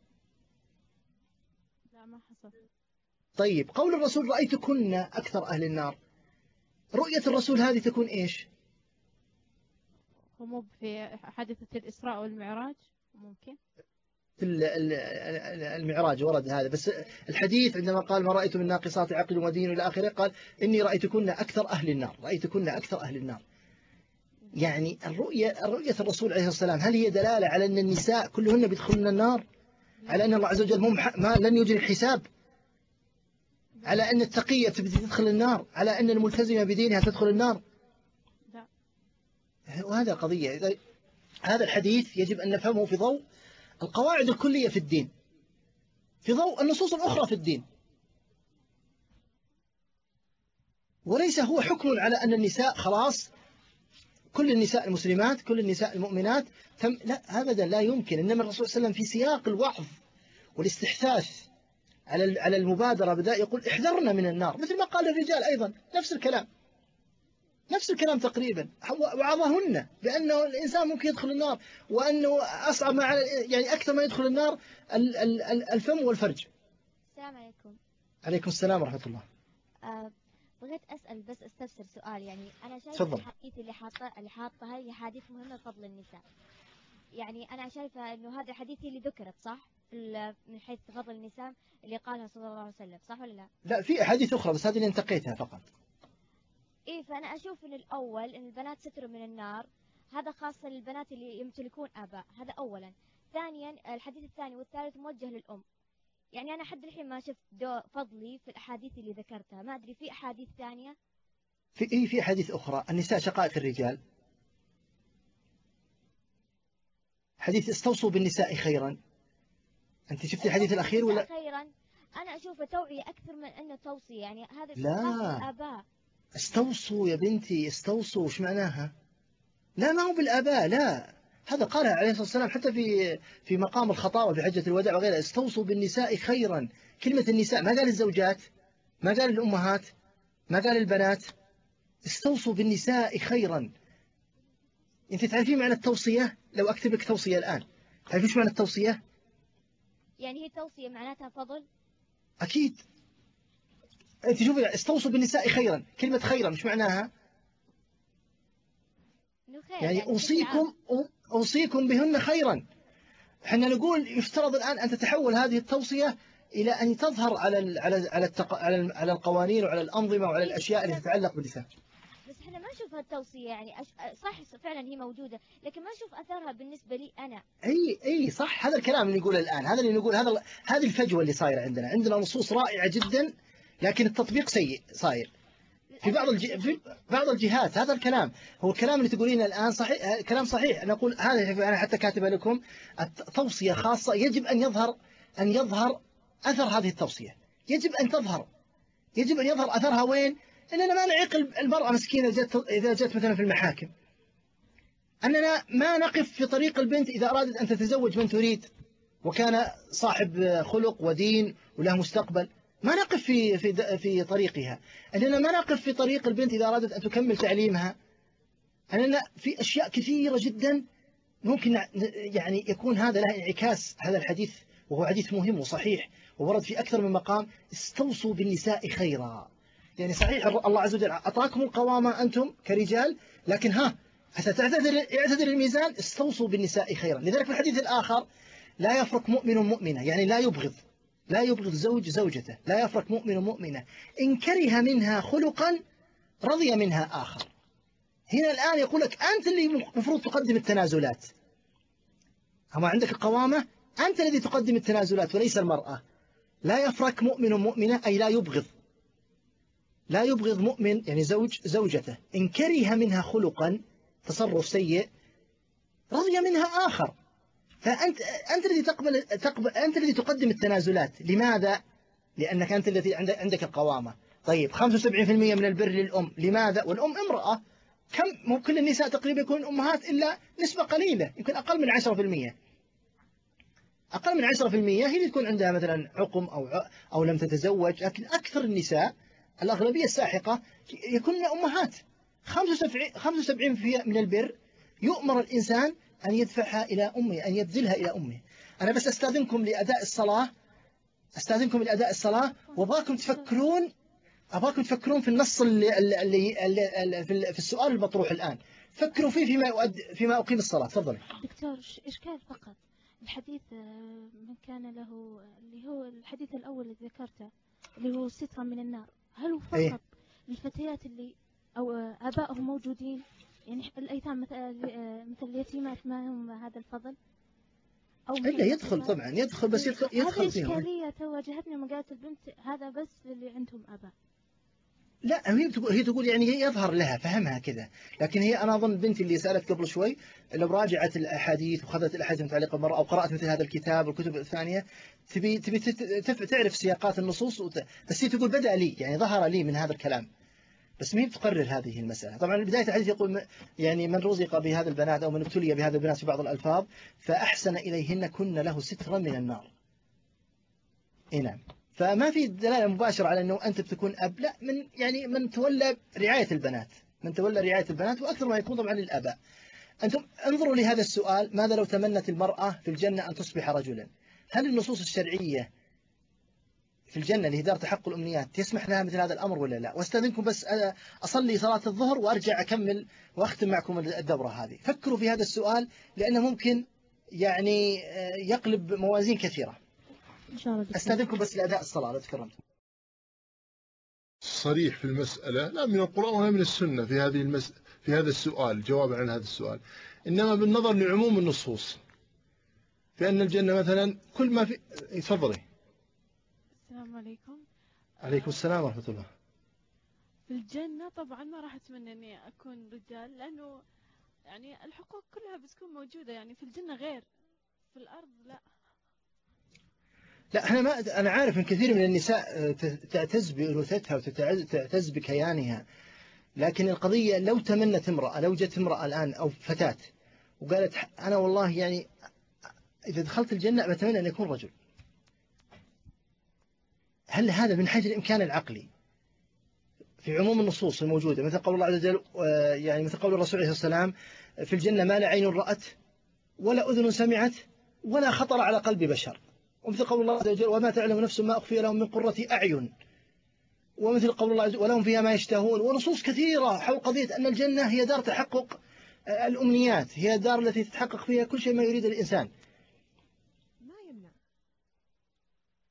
Speaker 13: لا ما حصل.
Speaker 1: طيب قول الرسول رأيتكن أكثر أهل النار، رؤية الرسول هذه تكون إيش؟
Speaker 13: مو في حادثة الإسراء والمعراج ممكن
Speaker 1: في المعراج ورد هذا، بس الحديث عندما قال ما رأيت من ناقصات عقل ودين إلى آخره قال إني رأيتكن أكثر أهل النار، رأيتكن أكثر أهل النار. يعني الرؤية الرؤية الرسول عليه الصلاة والسلام هل هي دلالة على أن النساء كلهن بيدخلن النار؟ على أن الله عز وجل ما لن يجري الحساب؟ على أن التقية تدخل النار؟ على أن الملتزمة بدينها تدخل النار؟ وهذا قضية. هذا الحديث يجب أن نفهمه في ضوء القواعد الكلية في الدين، في ضوء النصوص الأخرى في الدين، وليس هو حكم على أن النساء خلاص كل النساء المسلمات كل النساء المؤمنات تم، لا أبدا لا يمكن. إنما الرسول صلى الله عليه وسلم في سياق الوعظ والاستحثاث على على المبادرة بدأ يقول احذرنا من النار، مثل ما قال الرجال أيضا نفس الكلام نفس الكلام تقريبا، وعظهن بأنه الإنسان ممكن يدخل النار، وأنه أصعب ما يعني أكثر ما يدخل النار الفم والفرج.
Speaker 11: السلام عليكم.
Speaker 1: عليكم السلام ورحمة الله.
Speaker 11: أه بغيت أسأل بس استفسر سؤال. يعني أنا شايفة
Speaker 1: تفضل.
Speaker 11: الحديث اللي حاطة اللي حاطة هي حديث مهمة فضل النساء. يعني أنا شايفة إنه هذا الحديث اللي ذكرت صح من حيث فضل النساء اللي قالها صلى الله عليه وسلم، صح ولا لا؟
Speaker 1: لا في أحاديث أخرى بس هذه اللي انتقيتها فقط.
Speaker 11: إيه فأنا أشوف إن الأول إن البنات ستر من النار، هذا خاصة للبنات اللي يمتلكون آباء، هذا أولا. ثانيا الحديث الثاني والثالث موجه للأم. يعني أنا حد الحين ما شفت دو فضلي في الأحاديث اللي ذكرتها، ما أدري في أحاديث ثانية؟
Speaker 1: في إيه في أحاديث أخرى. النساء شقائق الرجال، حديث استوصوا بالنساء خيرا. أنت شفت الحديث الأخير ولا؟
Speaker 11: خيرا أنا أشوفه توعية أكثر من أنه توصية، يعني هذا
Speaker 1: لا
Speaker 11: الآباء.
Speaker 1: استوصوا يا بنتي، استوصوا وش معناها؟ لا ما هو بالآباء، لا هذا قالها عليه الصلاة والسلام حتى في في مقام الخطابة في حجة الوداع وغيرها، استوصوا بالنساء خيرا. كلمة النساء ما قال الزوجات، ما قال الأمهات، ما قال البنات، استوصوا بالنساء خيرا. أنت تعرفين معنى التوصية؟ لو أكتب لك توصية الآن تعرفين ايش معنى التوصية؟
Speaker 11: يعني هي توصية معناتها فضل؟
Speaker 1: أكيد. أنت شوفي استوصوا بالنساء خيرا، كلمة خيرا مش معناها؟ يعني, يعني أوصيكم أوصيكم بهن خيرا. احنا نقول يفترض الآن أن تتحول هذه التوصية إلى أن تظهر على ال على على التق... على على القوانين وعلى الأنظمة وعلى الأشياء اللي تتعلق بالنساء.
Speaker 11: بس احنا ما نشوف هالتوصية يعني أش... صح فعلا هي موجودة، لكن ما نشوف أثرها بالنسبة لي أنا.
Speaker 1: أي أي صح، هذا الكلام اللي نقوله الآن، هذا اللي نقول، هذا هذه الفجوة اللي صايرة عندنا، عندنا نصوص رائعة جدا لكن التطبيق سيء صاير في بعض الج... في بعض الجهات. هذا الكلام هو الكلام اللي تقولينه الآن صحيح، كلام صحيح. أنا أقول هذا، أنا حتى كاتبه لكم توصية خاصة يجب أن يظهر أن يظهر أثر هذه التوصية، يجب أن تظهر، يجب أن يظهر أثرها وين؟ أننا ما نعيق المرأة مسكينة جت إذا جت مثلا في المحاكم، أننا ما نقف في طريق البنت إذا أرادت أن تتزوج من تريد وكان صاحب خلق ودين وله مستقبل، ما نقف في في في طريقها، أننا ما نقف في طريق البنت إذا أرادت أن تكمل تعليمها، أننا في أشياء كثيرة جدا ممكن يعني يكون هذا له انعكاس. هذا الحديث وهو حديث مهم وصحيح وورد في أكثر من مقام، استوصوا بالنساء خيرا. يعني صحيح الله عز وجل أعطاكم القوامة أنتم كرجال، لكن ها حتى تعتدل يعتدل الميزان، استوصوا بالنساء خيرا. لذلك في الحديث الآخر لا يفرق مؤمن مؤمنة، يعني لا يبغض لا يبغض زوج زوجته، لا يفرق مؤمن مؤمنة إن كره منها خلقا رضي منها آخر. هنا الآن يقول لك أنت اللي المفروض تقدم التنازلات، أما عندك القوامة أنت الذي تقدم التنازلات وليس المرأة. لا يفرق مؤمن مؤمنة أي لا يبغض لا يبغض مؤمن يعني زوج زوجته إن كره منها خلقا تصرف سيء رضي منها آخر. فأنت أنت الذي تقبل تقبل أنت الذي تقدم التنازلات. لماذا؟ لأنك أنت الذي عندك القوامة. طيب خمسة وسبعين بالمئة من البر للأم، لماذا؟ والأم امرأة، كم مو كل النساء تقريبا يكون أمهات إلا نسبة قليلة، يمكن أقل من عشرة بالمئة، أقل من عشرة بالمئة هي اللي تكون عندها مثلا عقم أو أو لم تتزوج، لكن أكثر النساء الأغلبية الساحقة يكون أمهات. خمسة وسبعين بالمئة من البر يؤمر الإنسان أن يدفعها إلى أمه، أن يبذلها إلى أمه. أنا بس أستاذنكم لأداء الصلاة أستاذنكم لأداء الصلاة وأبغاكم تفكرون أبغاكم تفكرون في النص اللي, اللي, اللي في السؤال المطروح الآن، فكروا فيه فيما أؤد فيما أقيم الصلاة. تفضل
Speaker 12: دكتور. إشكال فقط الحديث من كان له اللي هو الحديث الأول اللي ذكرته اللي هو سترة من النار، هل هو فقط إيه؟ للفتيات اللي أو آبائهم موجودين، يعني الأيتام مثل مثل اليتيمات ما هم هذا الفضل؟ أو
Speaker 1: إلا يدخل طبعا يدخل بس يدخل, يدخل
Speaker 12: هذه إشكالية واجهتني لما قالت البنت هذا بس اللي عندهم آباء.
Speaker 1: لا هي تقول هي تقول يعني يظهر لها فهمها كذا، لكن هي أنا أظن بنتي اللي سألت قبل شوي لو راجعت الأحاديث وخذت الأحاديث المتعلقة بالمرأة أو قرأت مثل هذا الكتاب والكتب الثانية تبي تبي تعرف سياقات النصوص وت... بس هي تقول بدأ لي يعني ظهر لي من هذا الكلام، بس ما هي بتقرر هذه المسألة. طبعا بداية الحديث يقول يعني من رزق بهذا البنات أو من ابتلي بهذا البنات في بعض الألفاظ فأحسن إليهن كن له سترا من النار. إيه نعم. فما في دلالة مباشرة على أنه أنت بتكون أب، لا، من يعني من تولى رعاية البنات، من تولى رعاية البنات، وأكثر ما يكون طبعا للآباء. أنتم انظروا لهذا السؤال، ماذا لو تمنت المرأة في الجنة أن تصبح رجلا؟ هل النصوص الشرعية في الجنة اللي هي دار تحقق الأمنيات تسمح لها مثل هذا الأمر ولا لا؟ واستاذنكم بس أصلي صلاة الظهر وأرجع أكمل وأختم معكم الدورة هذه. فكروا في هذا السؤال لأنه ممكن يعني يقلب موازين كثيرة.
Speaker 12: إن شاء الله.
Speaker 1: أستاذنكم بس لأداء الصلاة لو تكرمت.
Speaker 15: صريح في المسألة لا من القرآن ولا من السنة في هذه المس... في هذا السؤال جوابا عن هذا السؤال، إنما بالنظر لعموم النصوص في أن الجنة مثلا كل ما في. تفضلي.
Speaker 14: السلام عليكم.
Speaker 1: عليكم السلام ورحمة الله.
Speaker 14: في الجنة طبعا ما راح أتمنى إني أكون رجال، لأنه يعني الحقوق كلها بتكون موجودة، يعني في الجنة غير في الأرض لا.
Speaker 1: لا أنا ما أنا عارف أن كثير من النساء تعتز بأنوثتها وتعتز بكيانها، لكن القضية لو تمنت امرأة، لو جت امرأة الآن أو فتاة وقالت أنا والله يعني إذا دخلت الجنة بتمنى أن يكون رجل، هل هذا من حيث الإمكان العقلي في عموم النصوص الموجودة، مثل قول الله عز وجل يعني مثل قول الرسول عليه الصلاة والسلام في الجنة ما لا عين رأت ولا أذن سمعت ولا خطر على قلب بشر، ومثل قول الله عز وجل وما تعلم نفس ما أخفي لهم من قرة أعين، ومثل قول الله عز وجل ولهم فيها ما يشتهون، ونصوص كثيرة حول قضية أن الجنة هي دار تحقق الأمنيات، هي الدار التي تتحقق فيها كل شيء ما يريد الإنسان.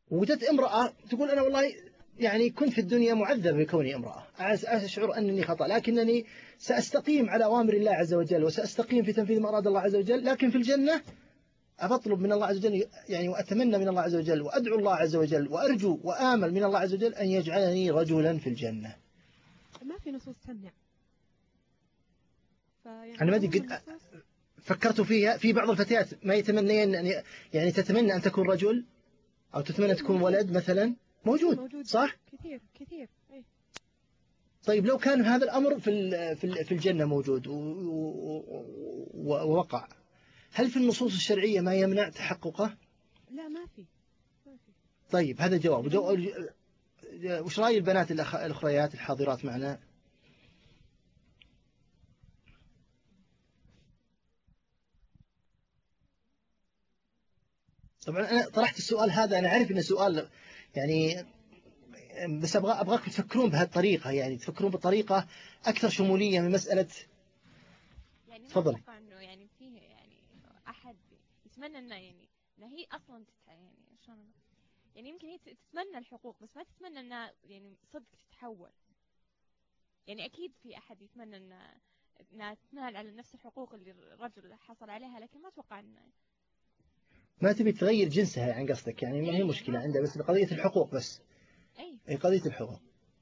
Speaker 1: وجدت امرأة تقول أنا والله يعني كنت في الدنيا معذب بكوني امرأة، أشعر أنني خطأ، لكنني سأستقيم على أوامر الله عز وجل وسأستقيم في تنفيذ ما أراد الله عز وجل، لكن في الجنة أطلب من الله عز وجل يعني وأتمنى من الله عز وجل وأدعو الله عز وجل وأرجو وآمل من الله عز وجل أن يجعلني رجلا في الجنة.
Speaker 16: ما في نصوص تمنع.
Speaker 1: أنا ما أدري قد فكرت فيها. في بعض الفتيات ما يتمنين أن يعني تتمنى أن تكون رجل أو تتمنى تكون ولد مثلا. موجود, موجود. صح؟
Speaker 16: كثير كثير. أي.
Speaker 1: طيب لو كان هذا الأمر في في الجنة موجود ووقع، هل في النصوص الشرعية ما يمنع تحققه؟
Speaker 16: لا ما في. ما في.
Speaker 1: طيب هذا جواب. وش رأي البنات الأخريات الحاضرات معنا؟ طبعا أنا طرحت السؤال هذا، أنا أعرف أنه سؤال يعني، بس أبغى أبغاكم تفكرون بهالطريقة، يعني تفكرون بطريقة أكثر شمولية من مسألة.
Speaker 17: يعني
Speaker 1: تفضل.
Speaker 17: أتوقع إنه يعني فيه يعني أحد يتمنى إنه يعني إن هي أصلا تتح يعني شلون يعني يمكن هي تتمنى الحقوق بس ما تتمنى إنها يعني صدق تتحول. يعني أكيد في أحد يتمنى إن إنها تنال على نفس الحقوق اللي الرجل حصل عليها، لكن ما أتوقع إنه
Speaker 1: ما تبي تغير جنسها يعني قصدك، يعني ما هي مشكلة عندها بس قضية الحقوق بس. أي قضية الحقوق.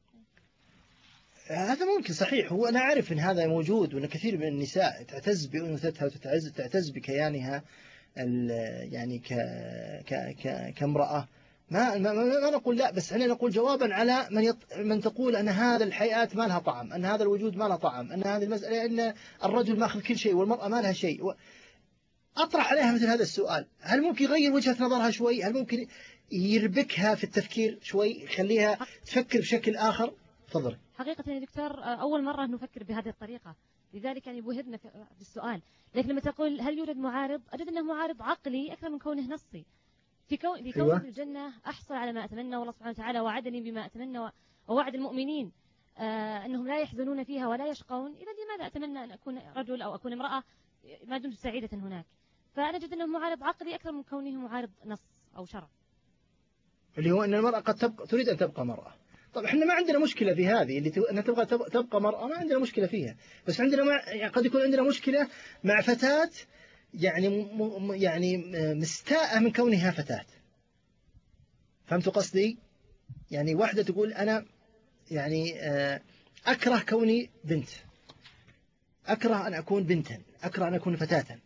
Speaker 1: هذا ممكن صحيح. هو أنا أعرف أن هذا موجود وأن كثير من النساء تعتز بأنوثتها وتعتز تعتز بكيانها يعني ك ك ك كامرأة. ما ما ما نقول لا، بس احنا نقول جوابا على من يط... من تقول أن هذا الحياة ما لها طعم، أن هذا الوجود ما له طعم، أن هذه المسألة أن الرجل ماخذ كل شيء والمرأة ما لها شيء. و... أطرح عليها مثل هذا السؤال، هل ممكن يغير وجهة نظرها شوي؟ هل ممكن يربكها في التفكير شوي، يخليها تفكر بشكل آخر؟ تفضل.
Speaker 13: حقيقة يا دكتور أول مرة نفكر بهذه الطريقة، لذلك يعني بوهرنا في السؤال. لكن لما تقول هل يوجد معارض، أجد أنه معارض عقلي أكثر من كونه نصي. في كون في كون في الجنة أحصل على ما أتمنى، والله سبحانه وتعالى وعدني بما أتمنى، ووعد المؤمنين آه أنهم لا يحزنون فيها ولا يشقون. إذا لماذا أتمنى أن أكون رجل أو أكون امرأة ما دمت سعيدة هناك؟ فأنا أجد أنه معارض عقلي أكثر من كونه معارض نص أو شرع.
Speaker 1: اللي هو أن المرأة قد تبقى تريد أن تبقى مرأة. طب إحنا ما عندنا مشكلة في هذه اللي أنها تبغى تبقى مرأة، ما عندنا مشكلة فيها، بس عندنا مع يعني قد يكون عندنا مشكلة مع فتاة يعني م يعني مستاءة من كونها فتاة. فهمتوا قصدي؟ يعني واحدة تقول أنا يعني أكره كوني بنت، أكره أن أكون بنتا، أكره أن أكون فتاة.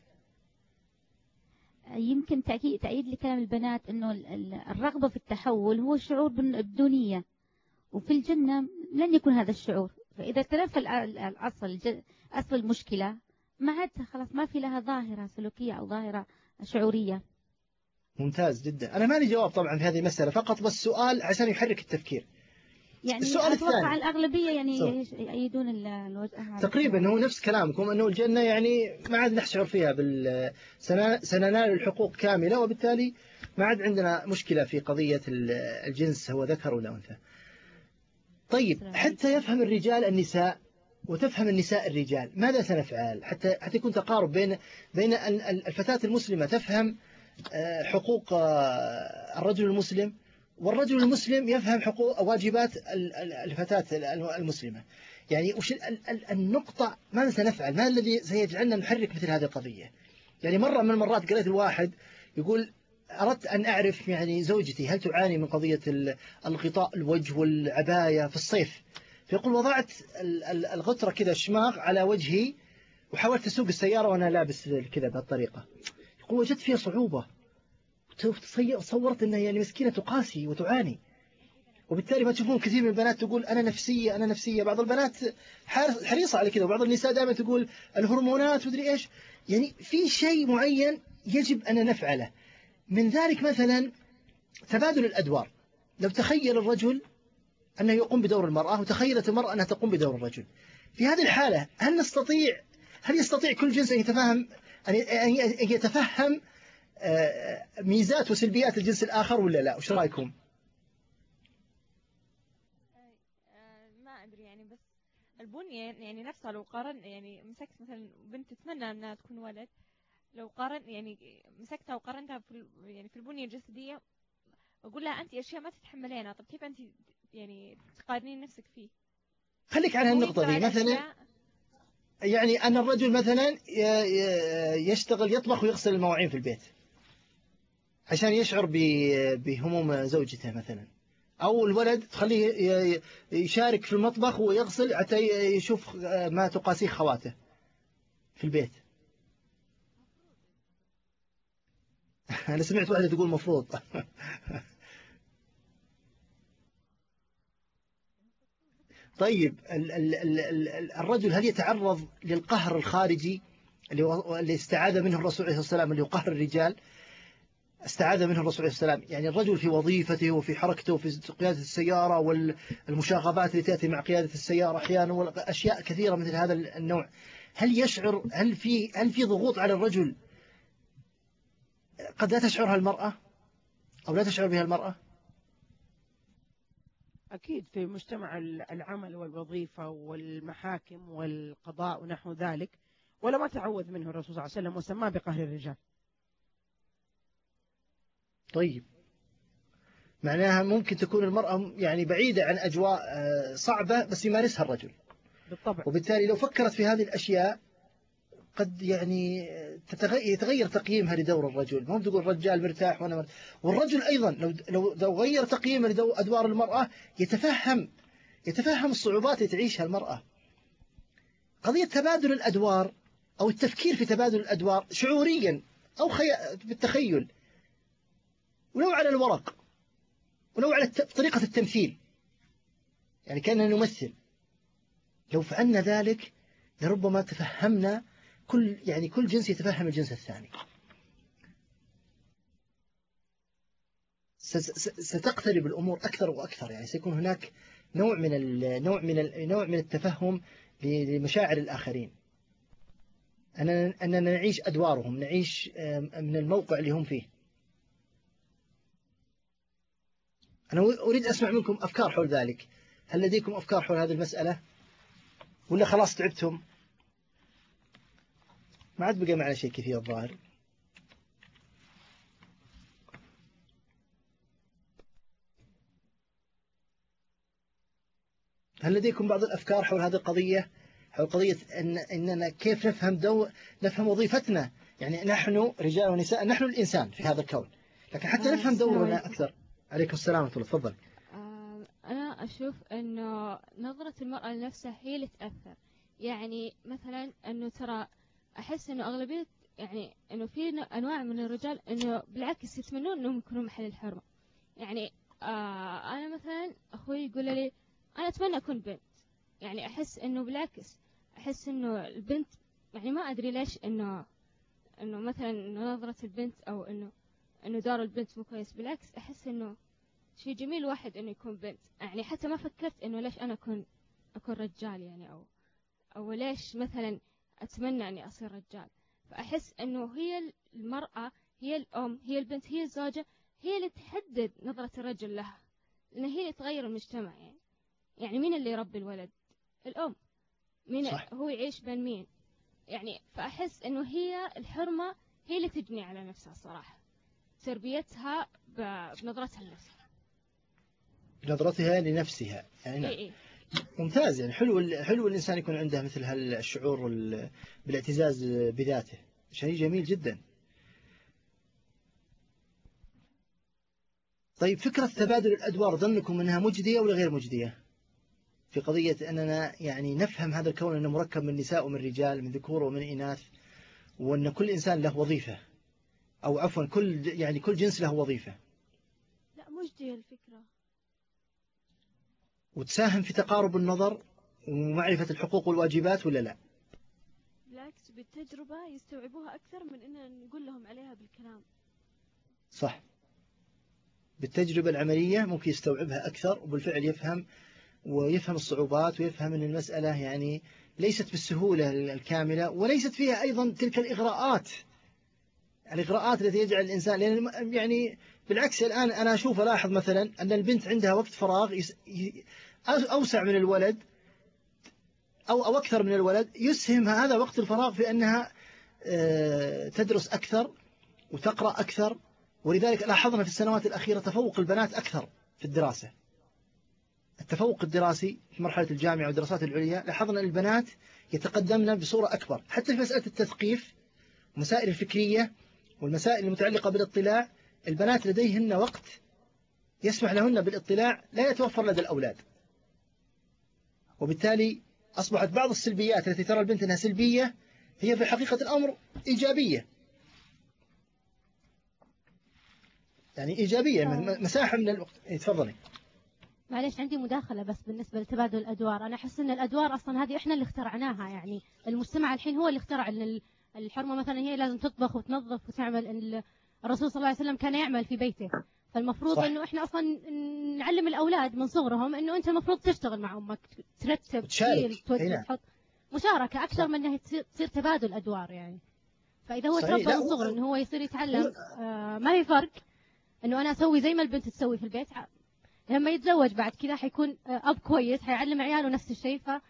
Speaker 5: يمكن تأكيد تأييد لكلام البنات أنه الرغبة في التحول هو شعور بالدونية، وفي الجنة لن يكون هذا الشعور. فإذا تلف الأصل أصل المشكلة ما عاد خلاص ما في لها ظاهرة سلوكية أو ظاهرة شعورية.
Speaker 1: ممتاز جدا. أنا ما لي جواب طبعا في هذه المسألة، فقط بس سؤال عشان يحرك التفكير.
Speaker 5: يعني السؤال أتوقع الأغلبية يعني يأيدون الوجه
Speaker 1: تقريبا هو نفس كلامكم، أنه الجنة يعني ما عاد نشعر فيها بال سننال الحقوق كاملة، وبالتالي ما عاد عندنا مشكلة في قضية الجنس هو ذكر ولا أنثى. طيب حتى يفهم الرجال النساء وتفهم النساء الرجال، ماذا سنفعل حتى حتى يكون تقارب بين بين الفتاة المسلمة تفهم حقوق الرجل المسلم، والرجل المسلم يفهم حقوق واجبات الفتاة المسلمة. يعني وش النقطة، ماذا سنفعل؟ ما الذي سيجعلنا نحرك مثل هذه القضية؟ يعني مرة من المرات قرأت الواحد يقول أردت أن أعرف يعني زوجتي هل تعاني من قضية الغطاء الوجه والعباية في الصيف، فيقول وضعت الغطرة كذا الشماغ على وجهي وحاولت أسوق السيارة وأنا لابس كذا بهالطريقة، يقول وجدت فيها صعوبة، تصورت أنها يعني مسكينة تقاسي وتعاني. وبالتالي ما تشوفون كثير من البنات تقول أنا نفسية أنا نفسية، بعض البنات حريصة على كذا، وبعض النساء دائما تقول الهرمونات ودري إيش. يعني في شيء معين يجب أن نفعله، من ذلك مثلا تبادل الأدوار. لو تخيل الرجل أنه يقوم بدور المرأة وتخيلت المرأة أنها تقوم بدور الرجل، في هذه الحالة هل نستطيع هل يستطيع كل جنس أن يتفهم أن يتفهم ميزات وسلبيات الجنس الآخر ولا لا؟ وش رأيكم؟
Speaker 17: ما أدري يعني، بس البنية يعني نفسها لو قارن يعني مسكت مثلا بنت تتمنى أنها تكون ولد، لو قارن يعني مسكتها وقارنتها في يعني في البنية الجسدية أقول لها أنت أشياء ما تتحملينها، طب كيف أنت يعني تقارنين نفسك فيه؟
Speaker 1: خليك على النقطة دي مثلا، يعني أن الرجل مثلا يشتغل يطبخ ويغسل المواعين في البيت عشان يشعر بهموم زوجته مثلا، أو الولد تخليه يشارك في المطبخ ويغسل حتى يشوف ما تقاسيه خواته في البيت. أنا سمعت واحدة تقول مفروض. طيب الرجل هل يتعرض للقهر الخارجي اللي استعاذ منه الرسول عليه الصلاة والسلام، اللي يقهر الرجال؟ استعاذ منه الرسول عليه الصلاة والسلام. يعني الرجل في وظيفته وفي حركته وفي قيادة السيارة والمشاغبات التي تأتي مع قيادة السيارة أحيانا وأشياء كثيرة مثل هذا النوع، هل يشعر هل في هل في ضغوط على الرجل قد لا تشعرها المرأة أو لا تشعر بها المرأة؟
Speaker 3: أكيد في مجتمع العمل والوظيفة والمحاكم والقضاء ونحو ذلك، ولا ما تعوذ منه الرسول صلى الله عليه وسلم وسماه بقهر الرجال.
Speaker 1: طيب معناها ممكن تكون المرأة يعني بعيدة عن أجواء صعبة بس يمارسها الرجل
Speaker 3: بالطبع،
Speaker 1: وبالتالي لو فكرت في هذه الأشياء قد يعني يتغير تقييمها لدور الرجل. ما تقول الرجال مرتاح وأنا مرتاح. والرجل أيضا لو لو لو غير تقييمه لأدوار المرأة يتفهم يتفهم الصعوبات اللي تعيشها المرأة. قضية تبادل الأدوار أو التفكير في تبادل الأدوار شعوريا أو خي... بالتخيل، ولو على الورق ولو على طريقة التمثيل، يعني كأننا نمثل، لو فعلنا ذلك لربما تفهمنا كل يعني كل جنس يتفهم الجنس الثاني. ستقترب الأمور أكثر وأكثر، يعني سيكون هناك نوع من النوع من النوع من التفهم لمشاعر الآخرين، أننا أننا نعيش أدوارهم، نعيش من الموقع اللي هم فيه. أنا أريد أسمع منكم أفكار حول ذلك. هل لديكم أفكار حول هذه المسألة ولا خلاص تعبتم؟ ما عاد بقى معنا شيء كثير الظاهر. هل لديكم بعض الأفكار حول هذه القضية، حول قضية إن إننا كيف نفهم دو نفهم وظيفتنا؟ يعني نحن رجال ونساء، نحن الإنسان في هذا الكون، لكن حتى نفهم دورنا أكثر. عليكم السلام ورحمة الله. تفضل.
Speaker 8: أنا أشوف إنه نظرة المرأة لنفسها هي اللي تأثر. يعني مثلا إنه ترى أحس إنه أغلبية يعني إنه في أنواع من الرجال إنه بالعكس يتمنون إنهم يكونوا محل الحرمة. يعني آه أنا مثلا أخوي يقول لي أنا أتمنى أكون بنت. يعني أحس إنه بالعكس، أحس إنه البنت يعني ما أدري ليش إنه إنه مثلا إنه نظرة البنت أو إنه إنه دار البنت مو كويس. بالعكس أحس إنه شيء جميل واحد إنه يكون بنت. يعني حتى ما فكرت إنه ليش أنا أكون أكون رجال، يعني أو أو ليش مثلا أتمنى أني أصير رجال. فأحس إنه هي المرأة، هي الأم، هي البنت، هي الزوجة، هي اللي تحدد نظرة الرجل لها، لأن هي اللي تغير المجتمع. يعني يعني مين اللي يربي الولد؟ الأم. مين صح. هو يعيش بين مين؟ يعني فأحس إنه هي الحرمة هي اللي تجني على نفسها صراحة، تربيتها بنظرتها لنفسها،
Speaker 1: بنظرتها لنفسها. يعني نعم.
Speaker 8: إيه.
Speaker 1: ممتاز. يعني حلو حلو الإنسان يكون عنده مثل هالشعور بالاعتزاز بذاته، شيء جميل جدا. طيب فكرة تبادل الأدوار ظنكم أنها مجدية ولا غير مجدية في قضية أننا يعني نفهم هذا الكون أنه مركب من نساء ومن رجال، من ذكور ومن إناث، وأن كل إنسان له وظيفة، أو عفوا كل يعني كل جنس له وظيفة؟
Speaker 12: لا مجدية الفكرة،
Speaker 1: وتساهم في تقارب النظر ومعرفة الحقوق والواجبات ولا لا؟
Speaker 12: بالعكس بالتجربة يستوعبوها أكثر من إن نقول لهم عليها بالكلام.
Speaker 1: صح، بالتجربة العملية ممكن يستوعبها أكثر، وبالفعل يفهم ويفهم الصعوبات، ويفهم أن المسألة يعني ليست بالسهولة الكاملة، وليست فيها أيضا تلك الإغراءات الإغراءات التي يجعل الإنسان، لأن يعني بالعكس الآن أنا أشوف ألاحظ مثلا أن البنت عندها وقت فراغ أوسع من الولد أو أو أكثر من الولد، يسهم هذا وقت الفراغ في أنها تدرس أكثر وتقرأ أكثر ولذلك لاحظنا في السنوات الأخيرة تفوق البنات أكثر في الدراسة. التفوق الدراسي في مرحلة الجامعة والدراسات العليا لاحظنا أن البنات يتقدمن بصورة أكبر، حتى في مسألة التثقيف والمسائل الفكرية والمسائل المتعلقة بالاطلاع. البنات لديهن وقت يسمح لهن بالاطلاع لا يتوفر لدى الأولاد، وبالتالي أصبحت بعض السلبيات التي ترى البنت أنها سلبية هي في حقيقة الأمر إيجابية، يعني إيجابية من مساحة من الوقت. تفضلي.
Speaker 13: معلش عندي مداخلة بس بالنسبة لتبادل الأدوار. أنا أحس أن الأدوار أصلا هذه إحنا اللي اخترعناها، يعني المجتمع الحين هو اللي اخترع أن الحرمة مثلا هي لازم تطبخ وتنظف وتعمل. أن الرسول صلى الله عليه وسلم كان يعمل في بيته، فالمفروض صح. أنه إحنا أصلا نعلم الأولاد من صغرهم أنه أنت المفروض تشتغل مع أمك، ترتب، تشيل، توزع، تحط مشاركة أكثر من أنها تصير تبادل أدوار يعني. فإذا هو تربى من صغره أنه هو يصير يتعلم آه ما في فرق أنه أنا أسوي زي ما البنت تسوي في البيت، لما يتزوج بعد كذا حيكون أب كويس حيعلم عياله نفس الشيء. ف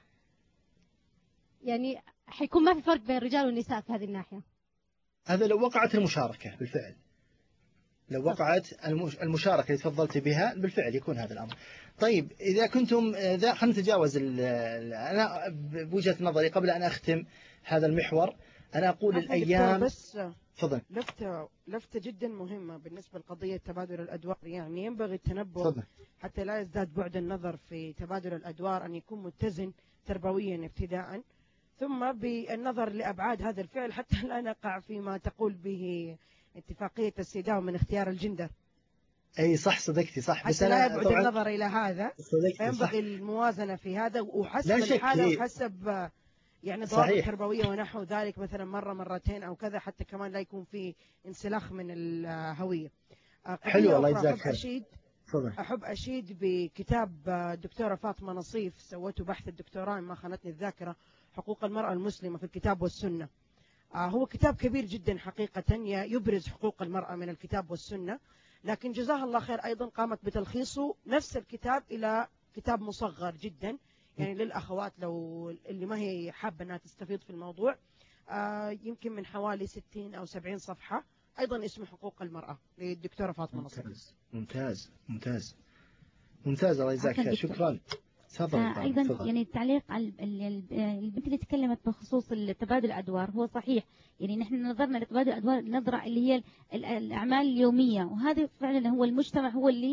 Speaker 13: يعني حيكون ما في فرق بين الرجال والنساء في هذه الناحية.
Speaker 1: هذا لو وقعت المشاركة بالفعل، لو وقعت المشاركة اللي تفضلت بها بالفعل يكون هذا الأمر. طيب إذا كنتم ذا خلينا نتجاوز أنا بوجهة نظري قبل أن أختم هذا المحور أنا أقول الأيام
Speaker 3: بس
Speaker 1: فضل.
Speaker 3: لفتة لفتة جدا مهمة بالنسبة لقضية تبادل الأدوار. يعني ينبغي التنبؤ فضل. حتى لا يزداد بعد النظر في تبادل الأدوار، أن يكون متزن تربويا ابتداء، ثم بالنظر لأبعاد هذا الفعل حتى لا نقع فيما تقول به اتفاقية السيداو من اختيار الجندر.
Speaker 1: أي صح صدقتي صح.
Speaker 3: بس لا يبعد النظر إلى هذا، ينبغي الموازنة في هذا وحسب الحالة وحسب يعني ضوابط تربوية ونحو ذلك، مثلا مرة مرتين أو كذا، حتى كمان لا يكون في انسلاخ من الهوية.
Speaker 1: حلو الله يجزاك خير.
Speaker 3: أشيد أحب أشيد بكتاب الدكتورة فاطمة نصيف سوته بحث الدكتوراه ما خانتني الذاكرة، حقوق المرأة المسلمة في الكتاب والسنة. هو كتاب كبير جدا حقيقة يبرز حقوق المرأة من الكتاب والسنة، لكن جزاها الله خير أيضا قامت بتلخيصه نفس الكتاب إلى كتاب مصغر جدا، يعني للأخوات لو اللي ما هي حابة أنها تستفيد في الموضوع، يمكن من حوالي ستين أو سبعين صفحة، أيضا اسمه حقوق المرأة للدكتورة فاطمة نصيف.
Speaker 1: ممتاز ممتاز ممتاز الله يجزاك خير. شكرا. تفضل.
Speaker 5: آه أيضا فضل. يعني التعليق على البنت اللي تكلمت بخصوص تبادل الأدوار هو صحيح. يعني نحن نظرنا لتبادل الأدوار نظرة اللي هي الأعمال اليومية، وهذا فعلا هو المجتمع هو اللي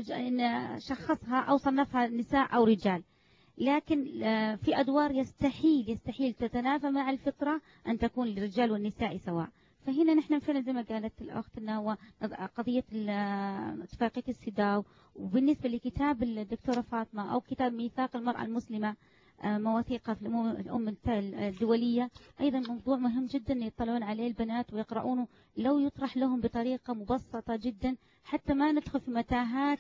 Speaker 5: شخصها أو صنفها نساء أو رجال، لكن في أدوار يستحيل يستحيل تتنافى مع الفطرة أن تكون للرجال والنساء سواء. فهنا نحن فعلا زي ما قالت الأخت أنه هو قضية اتفاقية السيداو، وبالنسبة لكتاب الدكتورة فاطمة أو كتاب ميثاق المرأة المسلمة مواثيق في الأمم الدولية، أيضا موضوع مهم جدا يطلعون عليه البنات ويقرؤونه لو يطرح لهم بطريقة مبسطة جدا، حتى ما ندخل في متاهات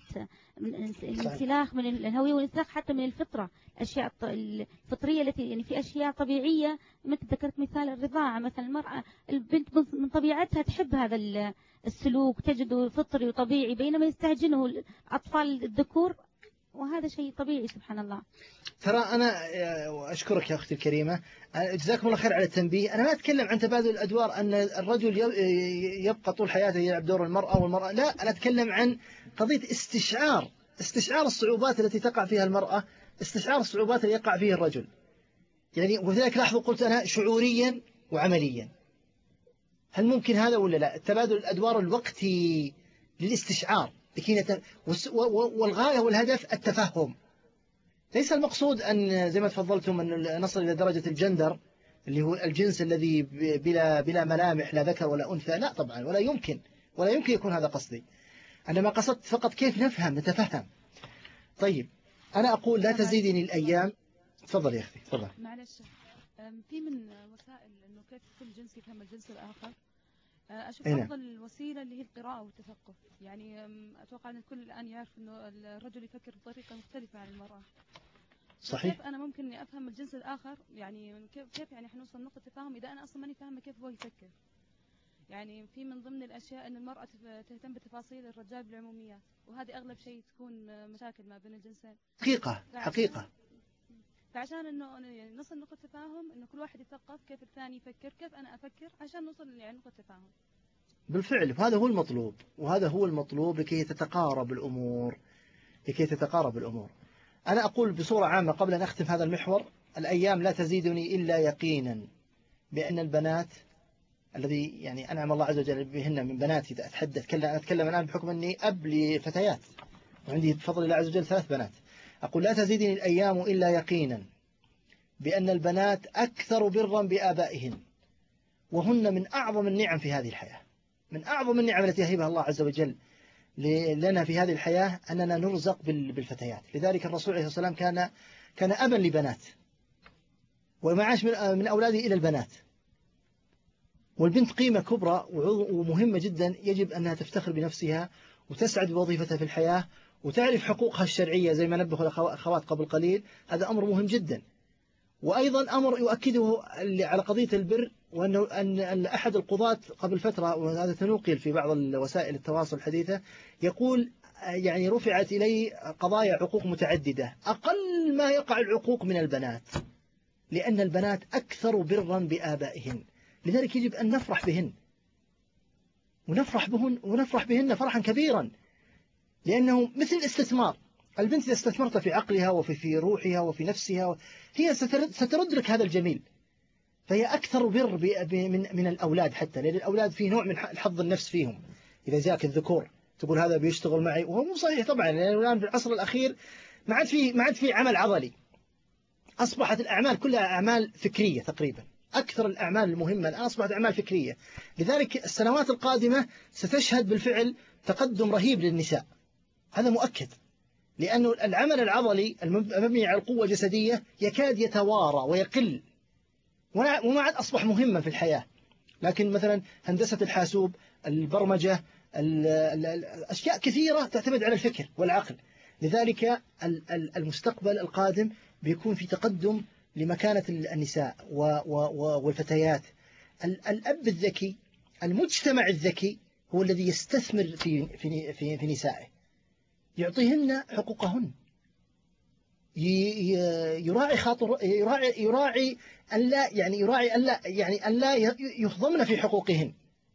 Speaker 5: الانسلاخ من الهوية والانسلاخ حتى من الفطرة، الأشياء الفطرية التي يعني في أشياء طبيعية مثل ذكرت مثال الرضاعة مثلا، المرأة البنت من طبيعتها تحب هذا السلوك تجده فطري وطبيعي، بينما يستهجنه الأطفال الذكور، وهذا شيء طبيعي سبحان الله.
Speaker 1: ترى أنا أشكرك يا أختي الكريمة، جزاكم الله خير على التنبيه. أنا ما أتكلم عن تبادل الأدوار أن الرجل يبقى طول حياته يلعب دور المرأة والمرأة، لا، أنا أتكلم عن قضية استشعار استشعار الصعوبات التي تقع فيها المرأة، استشعار الصعوبات التي يقع فيها الرجل. يعني وذلك لاحظوا قلت أنا شعوريا وعمليا، هل ممكن هذا ولا لا؟ تبادل الأدوار الوقتي للاستشعار لكي والغاية والهدف التفهم. ليس المقصود أن زي ما تفضلتم أن نصل إلى درجة الجندر اللي هو الجنس الذي بلا بلا ملامح لا ذكر ولا أنثى، لا طبعا، ولا يمكن ولا يمكن يكون هذا قصدي. أنا ما قصدت فقط كيف نفهم نتفهم. طيب أنا أقول لا تزيدني الأيام. تفضل يا أختي تفضل.
Speaker 18: معلش، في من وسائل إنه كيف كل جنس يفهم الجنس الآخر. أشوف
Speaker 1: أين؟
Speaker 18: أفضل وسيلة اللي هي القراءة والتثقف. يعني أتوقع أن الكل الآن يعرف إنه الرجل يفكر بطريقة مختلفة عن المرأة.
Speaker 1: صحيح.
Speaker 18: كيف أنا ممكن إني أفهم الجنس الآخر؟ يعني كيف كيف يعني حنوصل نقطة تفاهم إذا أنا أصلا ماني فاهمة كيف هو يفكر. يعني في من ضمن الأشياء أن المرأة تهتم بتفاصيل الرجال بالعموميات، وهذه أغلب شيء تكون مشاكل ما بين الجنسين.
Speaker 1: حقيقة حقيقة.
Speaker 18: فعشان انه يعني نصل نقطة تفاهم، انه كل واحد يثقف كيف الثاني يفكر، كيف انا افكر، عشان نوصل يعني نقطة تفاهم.
Speaker 1: بالفعل وهذا هو المطلوب، وهذا هو المطلوب لكي تتقارب الأمور، لكي تتقارب الأمور. أنا أقول بصورة عامة قبل أن أختم هذا المحور، الأيام لا تزيدني إلا يقينا بأن البنات الذي يعني أنعم الله عز وجل بهن من بناتي، أتحدث أتكلم, أتكلم الآن بحكم أني أب لفتيات وعندي بفضل الله عز وجل ثلاث بنات، أقول لا تزيدني الأيام إلا يقينا بأن البنات أكثر برا بآبائهن، وهن من أعظم النعم في هذه الحياة، من أعظم النعم التي يهبها الله عز وجل لنا في هذه الحياة أننا نرزق بالفتيات. لذلك الرسول عليه الصلاة والسلام كان كان أبا لبنات، ومعاش من أولاده إلى البنات. والبنت قيمة كبرى ومهمة جدا، يجب أنها تفتخر بنفسها وتسعد بوظيفتها في الحياة وتعرف حقوقها الشرعية زي ما نبه الأخوات قبل قليل. هذا أمر مهم جدا. وأيضا أمر يؤكده على قضية البر، وأنه أن أحد القضاة قبل فترة، وهذا تنقل في بعض وسائل التواصل الحديثة، يقول يعني رفعت إلي قضايا عقوق متعددة، أقل ما يقع العقوق من البنات، لأن البنات أكثر برا بآبائهن، لذلك يجب أن نفرح بهن ونفرح بهن ونفرح بهن فرحا كبيرا، لأنه مثل الاستثمار. البنت إذا استثمرت في عقلها وفي في روحها وفي نفسها هي ستدرك هذا الجميل، فهي أكثر بر من من الأولاد، حتى لأن الأولاد فيه نوع من الحظ النفس فيهم. إذا جاءك الذكور تقول هذا بيشتغل معي، وهو مو صحيح طبعا، لأن الآن في العصر الأخير ما عاد في ما عاد في عمل عضلي، أصبحت الأعمال كلها أعمال فكرية تقريبا. أكثر الأعمال المهمة الآن أصبحت أعمال فكرية، لذلك السنوات القادمة ستشهد بالفعل تقدم رهيب للنساء، هذا مؤكد، لأن العمل العضلي المبني على القوة الجسدية يكاد يتوارى ويقل، وما عاد أصبح مهما في الحياة. لكن مثلا هندسة الحاسوب، البرمجة، الأشياء كثيرة تعتمد على الفكر والعقل، لذلك المستقبل القادم بيكون في تقدم لمكانة النساء والفتيات. الأب الذكي، المجتمع الذكي هو الذي يستثمر في في في, في نسائه، يعطيهن حقوقهن، يراعي خاطر يراعي يراعي ألا يعني يراعي ألا يعني ألا يخضمن في حقوقهن.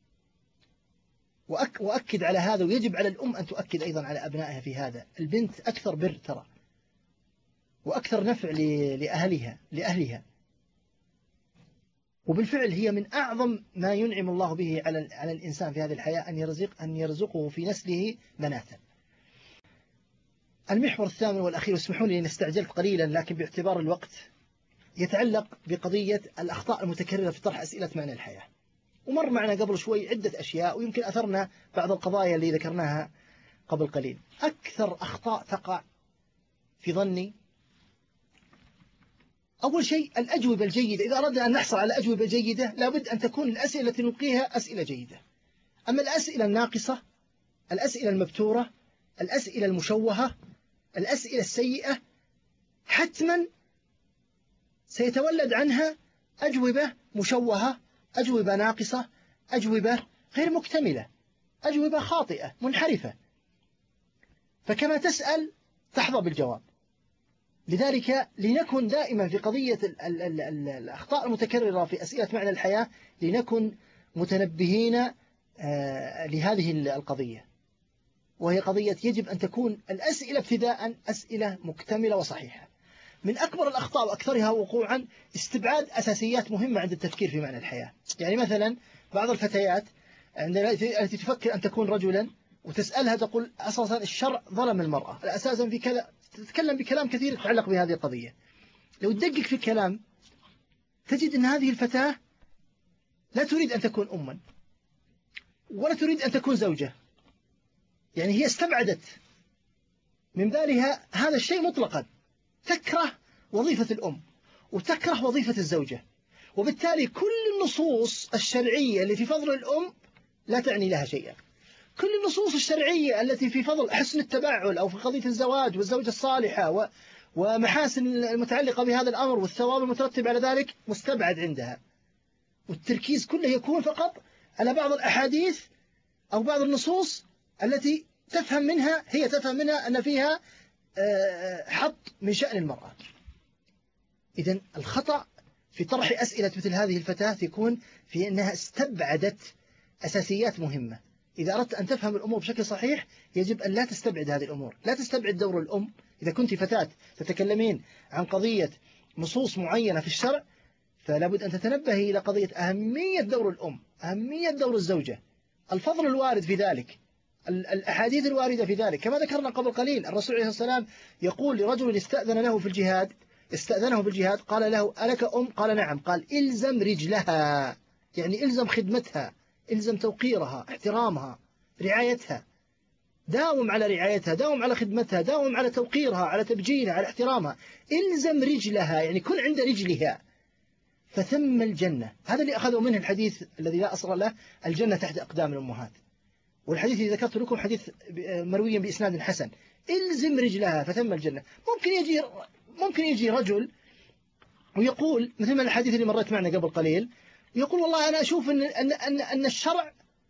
Speaker 1: وأكد على هذا، ويجب على الأم أن تؤكد أيضا على أبنائها في هذا. البنت أكثر بر ترى، وأكثر نفع لأهلها لأهلها وبالفعل هي من أعظم ما ينعم الله به على على الإنسان في هذه الحياة، أن يرزق أن يرزقه في نسله بناتا. المحور الثامن والأخير، اسمحوا لي أن استعجلت قليلا لكن باعتبار الوقت، يتعلق بقضية الأخطاء المتكررة في طرح أسئلة معنى الحياة. ومر معنا قبل شوي عدة أشياء، ويمكن أثرنا بعض القضايا اللي ذكرناها قبل قليل. أكثر أخطاء تقع في ظني، أول شيء الأجوبة الجيدة. إذا أردنا أن نحصل على أجوبة جيدة لابد أن تكون الأسئلة التي نلقيها أسئلة جيدة. أما الأسئلة الناقصة، الأسئلة المبتورة، الأسئلة المشوهة، الأسئلة السيئة، حتما سيتولد عنها أجوبة مشوهة، أجوبة ناقصة، أجوبة غير مكتملة، أجوبة خاطئة منحرفة. فكما تسأل تحظى بالجواب. لذلك لنكن دائما في قضية ال ال ال الأخطاء المتكررة في أسئلة معنى الحياة لنكن متنبهين آه لهذه القضية، وهي قضية يجب أن تكون الأسئلة ابتداء أسئلة مكتملة وصحيحة. من أكبر الأخطاء وأكثرها وقوعا استبعاد أساسيات مهمة عند التفكير في معنى الحياة. يعني مثلا بعض الفتيات التي تفكر أن تكون رجلا وتسألها تقول أساسا الشرع ظلم المرأة، أساسا في كذا، تتكلم بكلام كثير يتعلق بهذه القضية. لو تدقق في الكلام تجد أن هذه الفتاة لا تريد أن تكون أما ولا تريد أن تكون زوجة، يعني هي استبعدت من بالها هذا الشيء مطلقا، تكره وظيفة الأم وتكره وظيفة الزوجة، وبالتالي كل النصوص الشرعية اللي في فضل الأم لا تعني لها شيئا. كل النصوص الشرعية التي في فضل حسن التباعل أو في قضية الزواج والزوجة الصالحة و... ومحاسن المتعلقة بهذا الأمر والثواب المترتب على ذلك مستبعد عندها، والتركيز كله يكون فقط على بعض الأحاديث أو بعض النصوص التي تفهم منها هي تفهم منها أن فيها حط من شأن المرأة. إذن الخطأ في طرح أسئلة مثل هذه الفتاة يكون في أنها استبعدت أساسيات مهمة. إذا أردت أن تفهم الأمور بشكل صحيح يجب أن لا تستبعد هذه الأمور. لا تستبعد دور الأم. إذا كنت فتاة تتكلمين عن قضية نصوص معينة في الشرع فلا بد أن تتنبهي إلى قضية أهمية دور الأم، أهمية دور الزوجة، الفضل الوارد في ذلك، الأحاديث الواردة في ذلك. كما ذكرنا قبل قليل الرسول عليه الصلاة والسلام يقول لرجل استأذن له في الجهاد استأذنه في الجهاد قال له ألك أم؟ قال نعم. قال إلزم رجلها، يعني إلزم خدمتها، إلزم توقيرها، احترامها، رعايتها، داوم على رعايتها، داوم على خدمتها، داوم على توقيرها، على تبجيلها، على احترامها. إلزم رجلها يعني كن عند رجلها فثم الجنة. هذا اللي أخذوا منه الحديث الذي لا أصل له، الجنة تحت أقدام الأمهات. والحديث اللي ذكرت لكم حديث مروي بإسناد حسن، إلزم رجلها فثم الجنة. ممكن يجي ممكن يجي رجل ويقول مثل ما الحديث اللي مرت معنا قبل قليل، يقول والله أنا أشوف أن أن أن, أن الشرع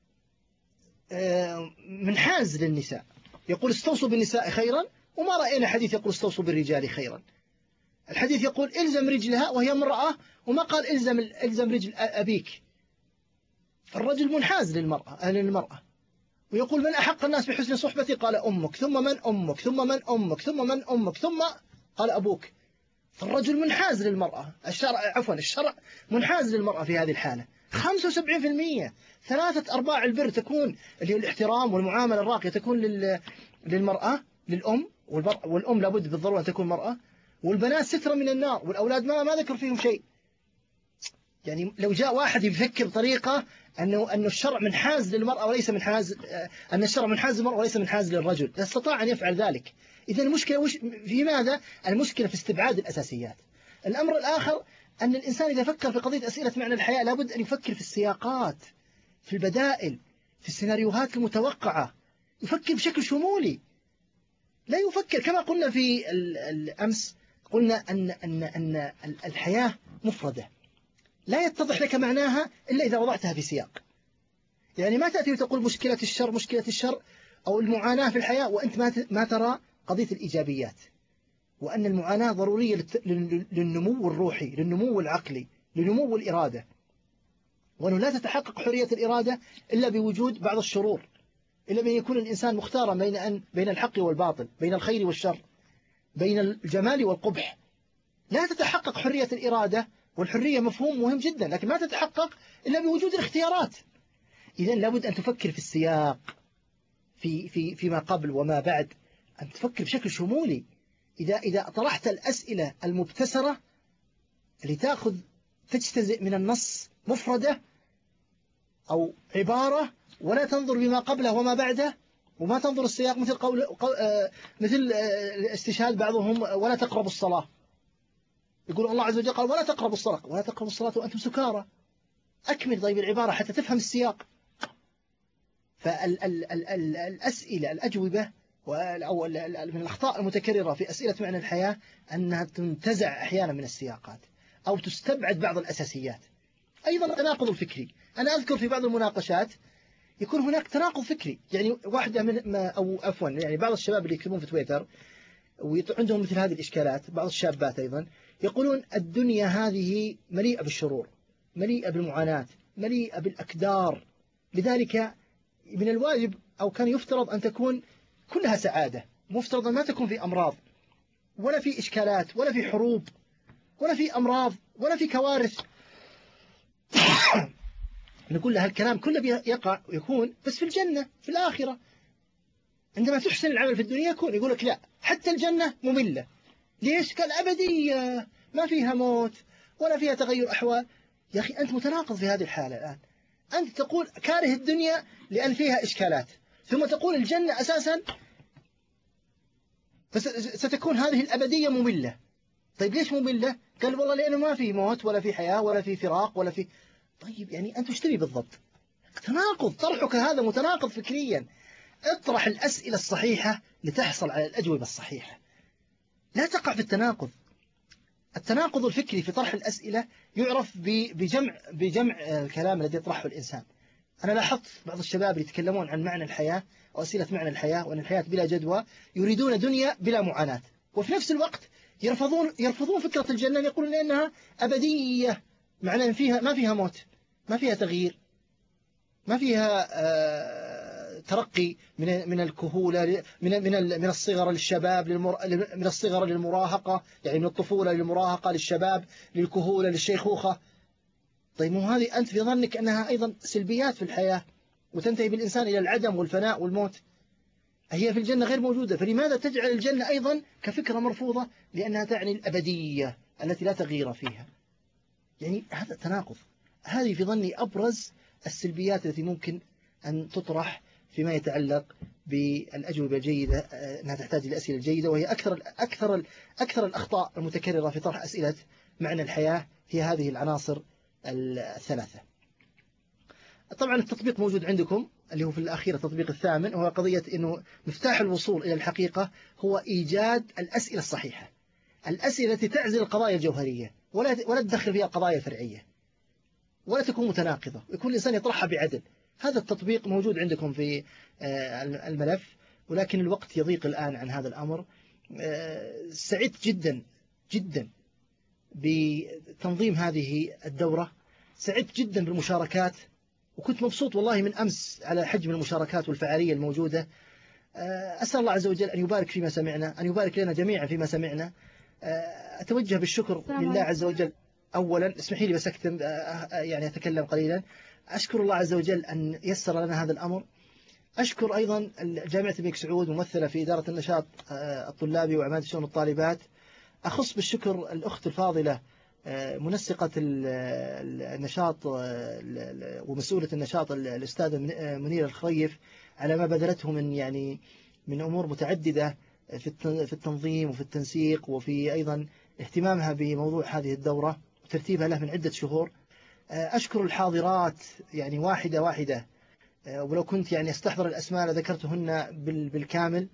Speaker 1: منحاز للنساء، يقول استوصوا بالنساء خيرا، وما رأينا حديث يقول استوصوا بالرجال خيرا. الحديث يقول إلزم رجلها وهي امرأة، وما قال إلزم إلزم رجل أبيك. فالرجل منحاز للمرأة للمرأة ويقول من أحق الناس بحسن صحبتي؟ قال أمك، ثم من أمك، ثم من أمك، ثم من أمك، ثم قال أبوك. فالرجل منحاز للمرأة، الشرع عفوا الشرع منحاز للمرأة في هذه الحالة. خمسة وسبعين بالمئة ثلاثة أرباع البر تكون اللي هو الاحترام والمعاملة الراقية تكون للمرأة، للأم، والأم لابد بالضرورة أن تكون مرأة، والبنات سترة من النار، والأولاد ما ما ذكر فيهم شيء. يعني لو جاء واحد يفكر بطريقة أنه أنه الشرع منحاز للمرأة وليس منحاز، أن الشرع منحاز للمرأة وليس منحاز للرجل، استطاع أن يفعل ذلك. إذا المشكلة وش في ماذا؟ المشكلة في استبعاد الأساسيات. الأمر الآخر أن الإنسان إذا فكر في قضية أسئلة معنى الحياة لابد أن يفكر في السياقات، في البدائل، في السيناريوهات المتوقعة، يفكر بشكل شمولي. لا يفكر كما قلنا في الأمس، قلنا أن أن أن الحياة مفردة لا يتضح لك معناها إلا إذا وضعتها في سياق. يعني ما تأتي وتقول مشكلة الشر مشكلة الشر أو المعاناة في الحياة وأنت ما ما ترى قضية الإيجابيات، وأن المعاناة ضرورية للنمو الروحي، للنمو العقلي، لنمو الإرادة، وأنه لا تتحقق حرية الإرادة إلا بوجود بعض الشرور، إلا بأن يكون الإنسان مختارا بين أن بين الحق والباطل، بين الخير والشر، بين الجمال والقبح. لا تتحقق حرية الإرادة، والحرية مفهوم مهم جدا، لكن ما تتحقق إلا بوجود الاختيارات. إذن لابد أن تفكر في السياق، في في فيما قبل وما بعد، أن تفكر بشكل شمولي. إذا إذا طرحت الأسئلة المبتسرة اللي تأخذ تجتزئ من النص مفردة أو عبارة ولا تنظر بما قبله وما بعده، وما تنظر السياق، مثل قول آه مثل آه استشهاد بعضهم ولا تقربوا الصلاة. يقول الله عز وجل قال ولا تقربوا الصلاة، ولا تقربوا الصلاة وأنتم سكارى. أكمل طيب العبارة حتى تفهم السياق. فالأسئلة الأجوبة أو من الأخطاء المتكررة في أسئلة معنى الحياة أنها تنتزع أحيانا من السياقات أو تستبعد بعض الأساسيات. أيضا التناقض الفكري، أنا أذكر في بعض المناقشات يكون هناك تناقض فكري. يعني واحدة من أو عفوا يعني بعض الشباب اللي يكتبون في تويتر وعندهم مثل هذه الإشكالات، بعض الشابات أيضا يقولون الدنيا هذه مليئة بالشرور، مليئة بالمعاناة، مليئة بالأكدار، لذلك من الواجب أو كان يفترض أن تكون كلها سعادة، مفترض أن ما تكون في أمراض ولا في إشكالات ولا في حروب ولا في أمراض ولا في كوارث. نقول لها الكلام كله يقع يكون بس في الجنة في الآخرة. عندما تحسن العمل في الدنيا يكون يقول لك لا حتى الجنة مملة. ليش؟ قال أبدية ما فيها موت ولا فيها تغير أحوال. يا أخي أنت متناقض في هذه الحالة الآن. أنت تقول كاره الدنيا لأن فيها إشكالات، ثم تقول الجنة أساسا ستكون هذه الأبدية مملة. طيب ليش مملة؟ قال والله لأنه ما في موت ولا في حياة ولا في فراق ولا في. طيب يعني أنت وش تبي بالضبط؟ تناقض، طرحك هذا متناقض فكريا. اطرح الأسئلة الصحيحة لتحصل على الأجوبة الصحيحة، لا تقع في التناقض. التناقض الفكري في طرح الأسئلة يعرف بجمع بجمع الكلام الذي يطرحه الإنسان. أنا لاحظت بعض الشباب اللي يتكلمون عن معنى الحياة أو أسئلة معنى الحياة وأن الحياة بلا جدوى، يريدون دنيا بلا معاناة، وفي نفس الوقت يرفضون يرفضون فكرة الجنة، يقولون إنها أبدية، معنى أن فيها ما فيها موت، ما فيها تغيير. ما فيها ترقي من من الكهولة من من من الصغر للشباب من الصغر للمراهقة، يعني من الطفولة للمراهقة للشباب للكهولة للشيخوخة. طيب مو هذه أنت في ظنك أنها أيضا سلبيات في الحياة وتنتهي بالإنسان إلى العدم والفناء والموت؟ هي في الجنة غير موجودة، فلماذا تجعل الجنة أيضا كفكرة مرفوضة؟ لأنها تعني الأبدية التي لا تغيير فيها. يعني هذا تناقض. هذه في ظني أبرز السلبيات التي ممكن أن تطرح فيما يتعلق بالأجوبة الجيدة، أنها تحتاج إلى أسئلة جيدة، وهي أكثر أكثر أكثر الأخطاء المتكررة في طرح أسئلة معنى الحياة هي هذه العناصر الثلاثة. طبعا التطبيق موجود عندكم اللي هو في الأخير التطبيق الثامن، وهو قضية أنه مفتاح الوصول إلى الحقيقة هو إيجاد الأسئلة الصحيحة، الأسئلة التي تعزل القضايا الجوهرية ولا ولا تدخل فيها القضايا الفرعية ولا تكون متناقضة، ويكون الإنسان يطرحها بعدل. هذا التطبيق موجود عندكم في الملف، ولكن الوقت يضيق الآن عن هذا الأمر. سعدت جدا جدا بتنظيم هذه الدورة، سعدت جدا بالمشاركات، وكنت مبسوط والله من أمس على حجم المشاركات والفعالية الموجودة. أسأل الله عز وجل أن يبارك فيما سمعنا، أن يبارك لنا جميعا فيما سمعنا. أتوجه بالشكر لله عز وجل. أولا اسمحي لي بس أكتم، يعني أتكلم قليلا. أشكر الله عز وجل أن يسر لنا هذا الأمر. أشكر أيضا جامعة الملك سعود ممثلة في إدارة النشاط الطلابي وعماد شؤون الطالبات. أخص بالشكر الأخت الفاضلة منسقة النشاط ومسؤولة النشاط الأستاذة منيرة الخريف على ما بذلته من يعني من أمور متعددة في التنظيم وفي التنسيق، وفي أيضا اهتمامها بموضوع هذه الدورة وترتيبها له من عدة شهور. أشكر الحاضرات يعني واحدة واحدة، ولو كنت يعني استحضر الأسماء لذكرتهن بالكامل.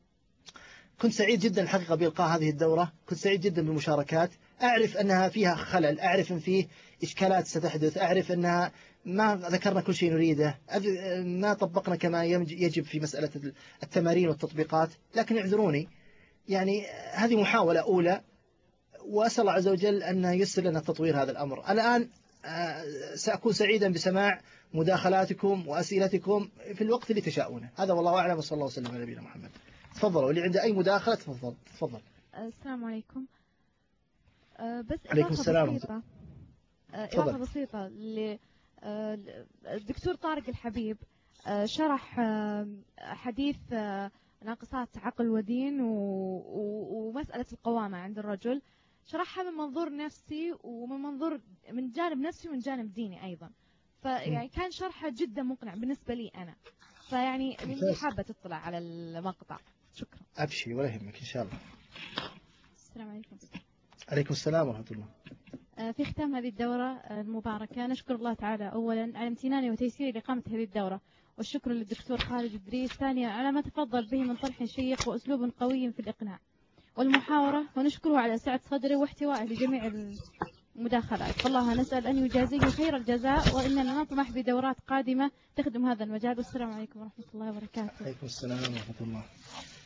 Speaker 1: كنت سعيد جدا الحقيقة بإلقاء هذه الدورة، كنت سعيد جدا بالمشاركات. أعرف أنها فيها خلل، أعرف أن فيه إشكالات ستحدث، أعرف أنها ما ذكرنا كل شيء نريده، ما طبقنا كما يجب في مسألة التمارين والتطبيقات، لكن اعذروني، يعني هذه محاولة أولى، وأسأل الله عز وجل أن ييسر لنا تطوير هذا الأمر. الآن سأكون سعيدا بسماع مداخلاتكم وأسئلتكم في الوقت اللي تشاءونه. هذا والله أعلم، وصلى الله وسلم على نبينا محمد. تفضلوا، اللي عنده أي مداخلة تفضل تفضل.
Speaker 2: السلام عليكم. بس
Speaker 1: عليكم السلام.
Speaker 2: بسيطة. إضافة بسيطة للدكتور طارق الحبيب، شرح حديث ناقصات عقل ودين ومسألة القوامة عند الرجل، شرحها من منظور نفسي ومن منظور من جانب نفسي ومن جانب ديني أيضا، فيعني كان شرحه جدا مقنع بالنسبة لي أنا، فيعني اللي حابة تطلع على المقطع. شكرا.
Speaker 1: أبشري ولا يهمك إن شاء الله.
Speaker 2: السلام عليكم.
Speaker 1: عليكم السلام ورحمة الله.
Speaker 2: في ختام هذه الدورة المباركة نشكر الله تعالى أولا على امتنانه وتيسيره لإقامة هذه الدورة، والشكر للدكتور خالد إدريس ثانيا على ما تفضل به من طرح شيق وأسلوب قوي في الإقناع والمحاورة، ونشكره على سعة صدره واحتوائه لجميع المداخلات، فالله نسأل أن يجازيه خير الجزاء، وإننا نطمح بدورات قادمة تخدم هذا المجال. والسلام عليكم ورحمة الله وبركاته.
Speaker 1: عليكم السلام ورحمة الله.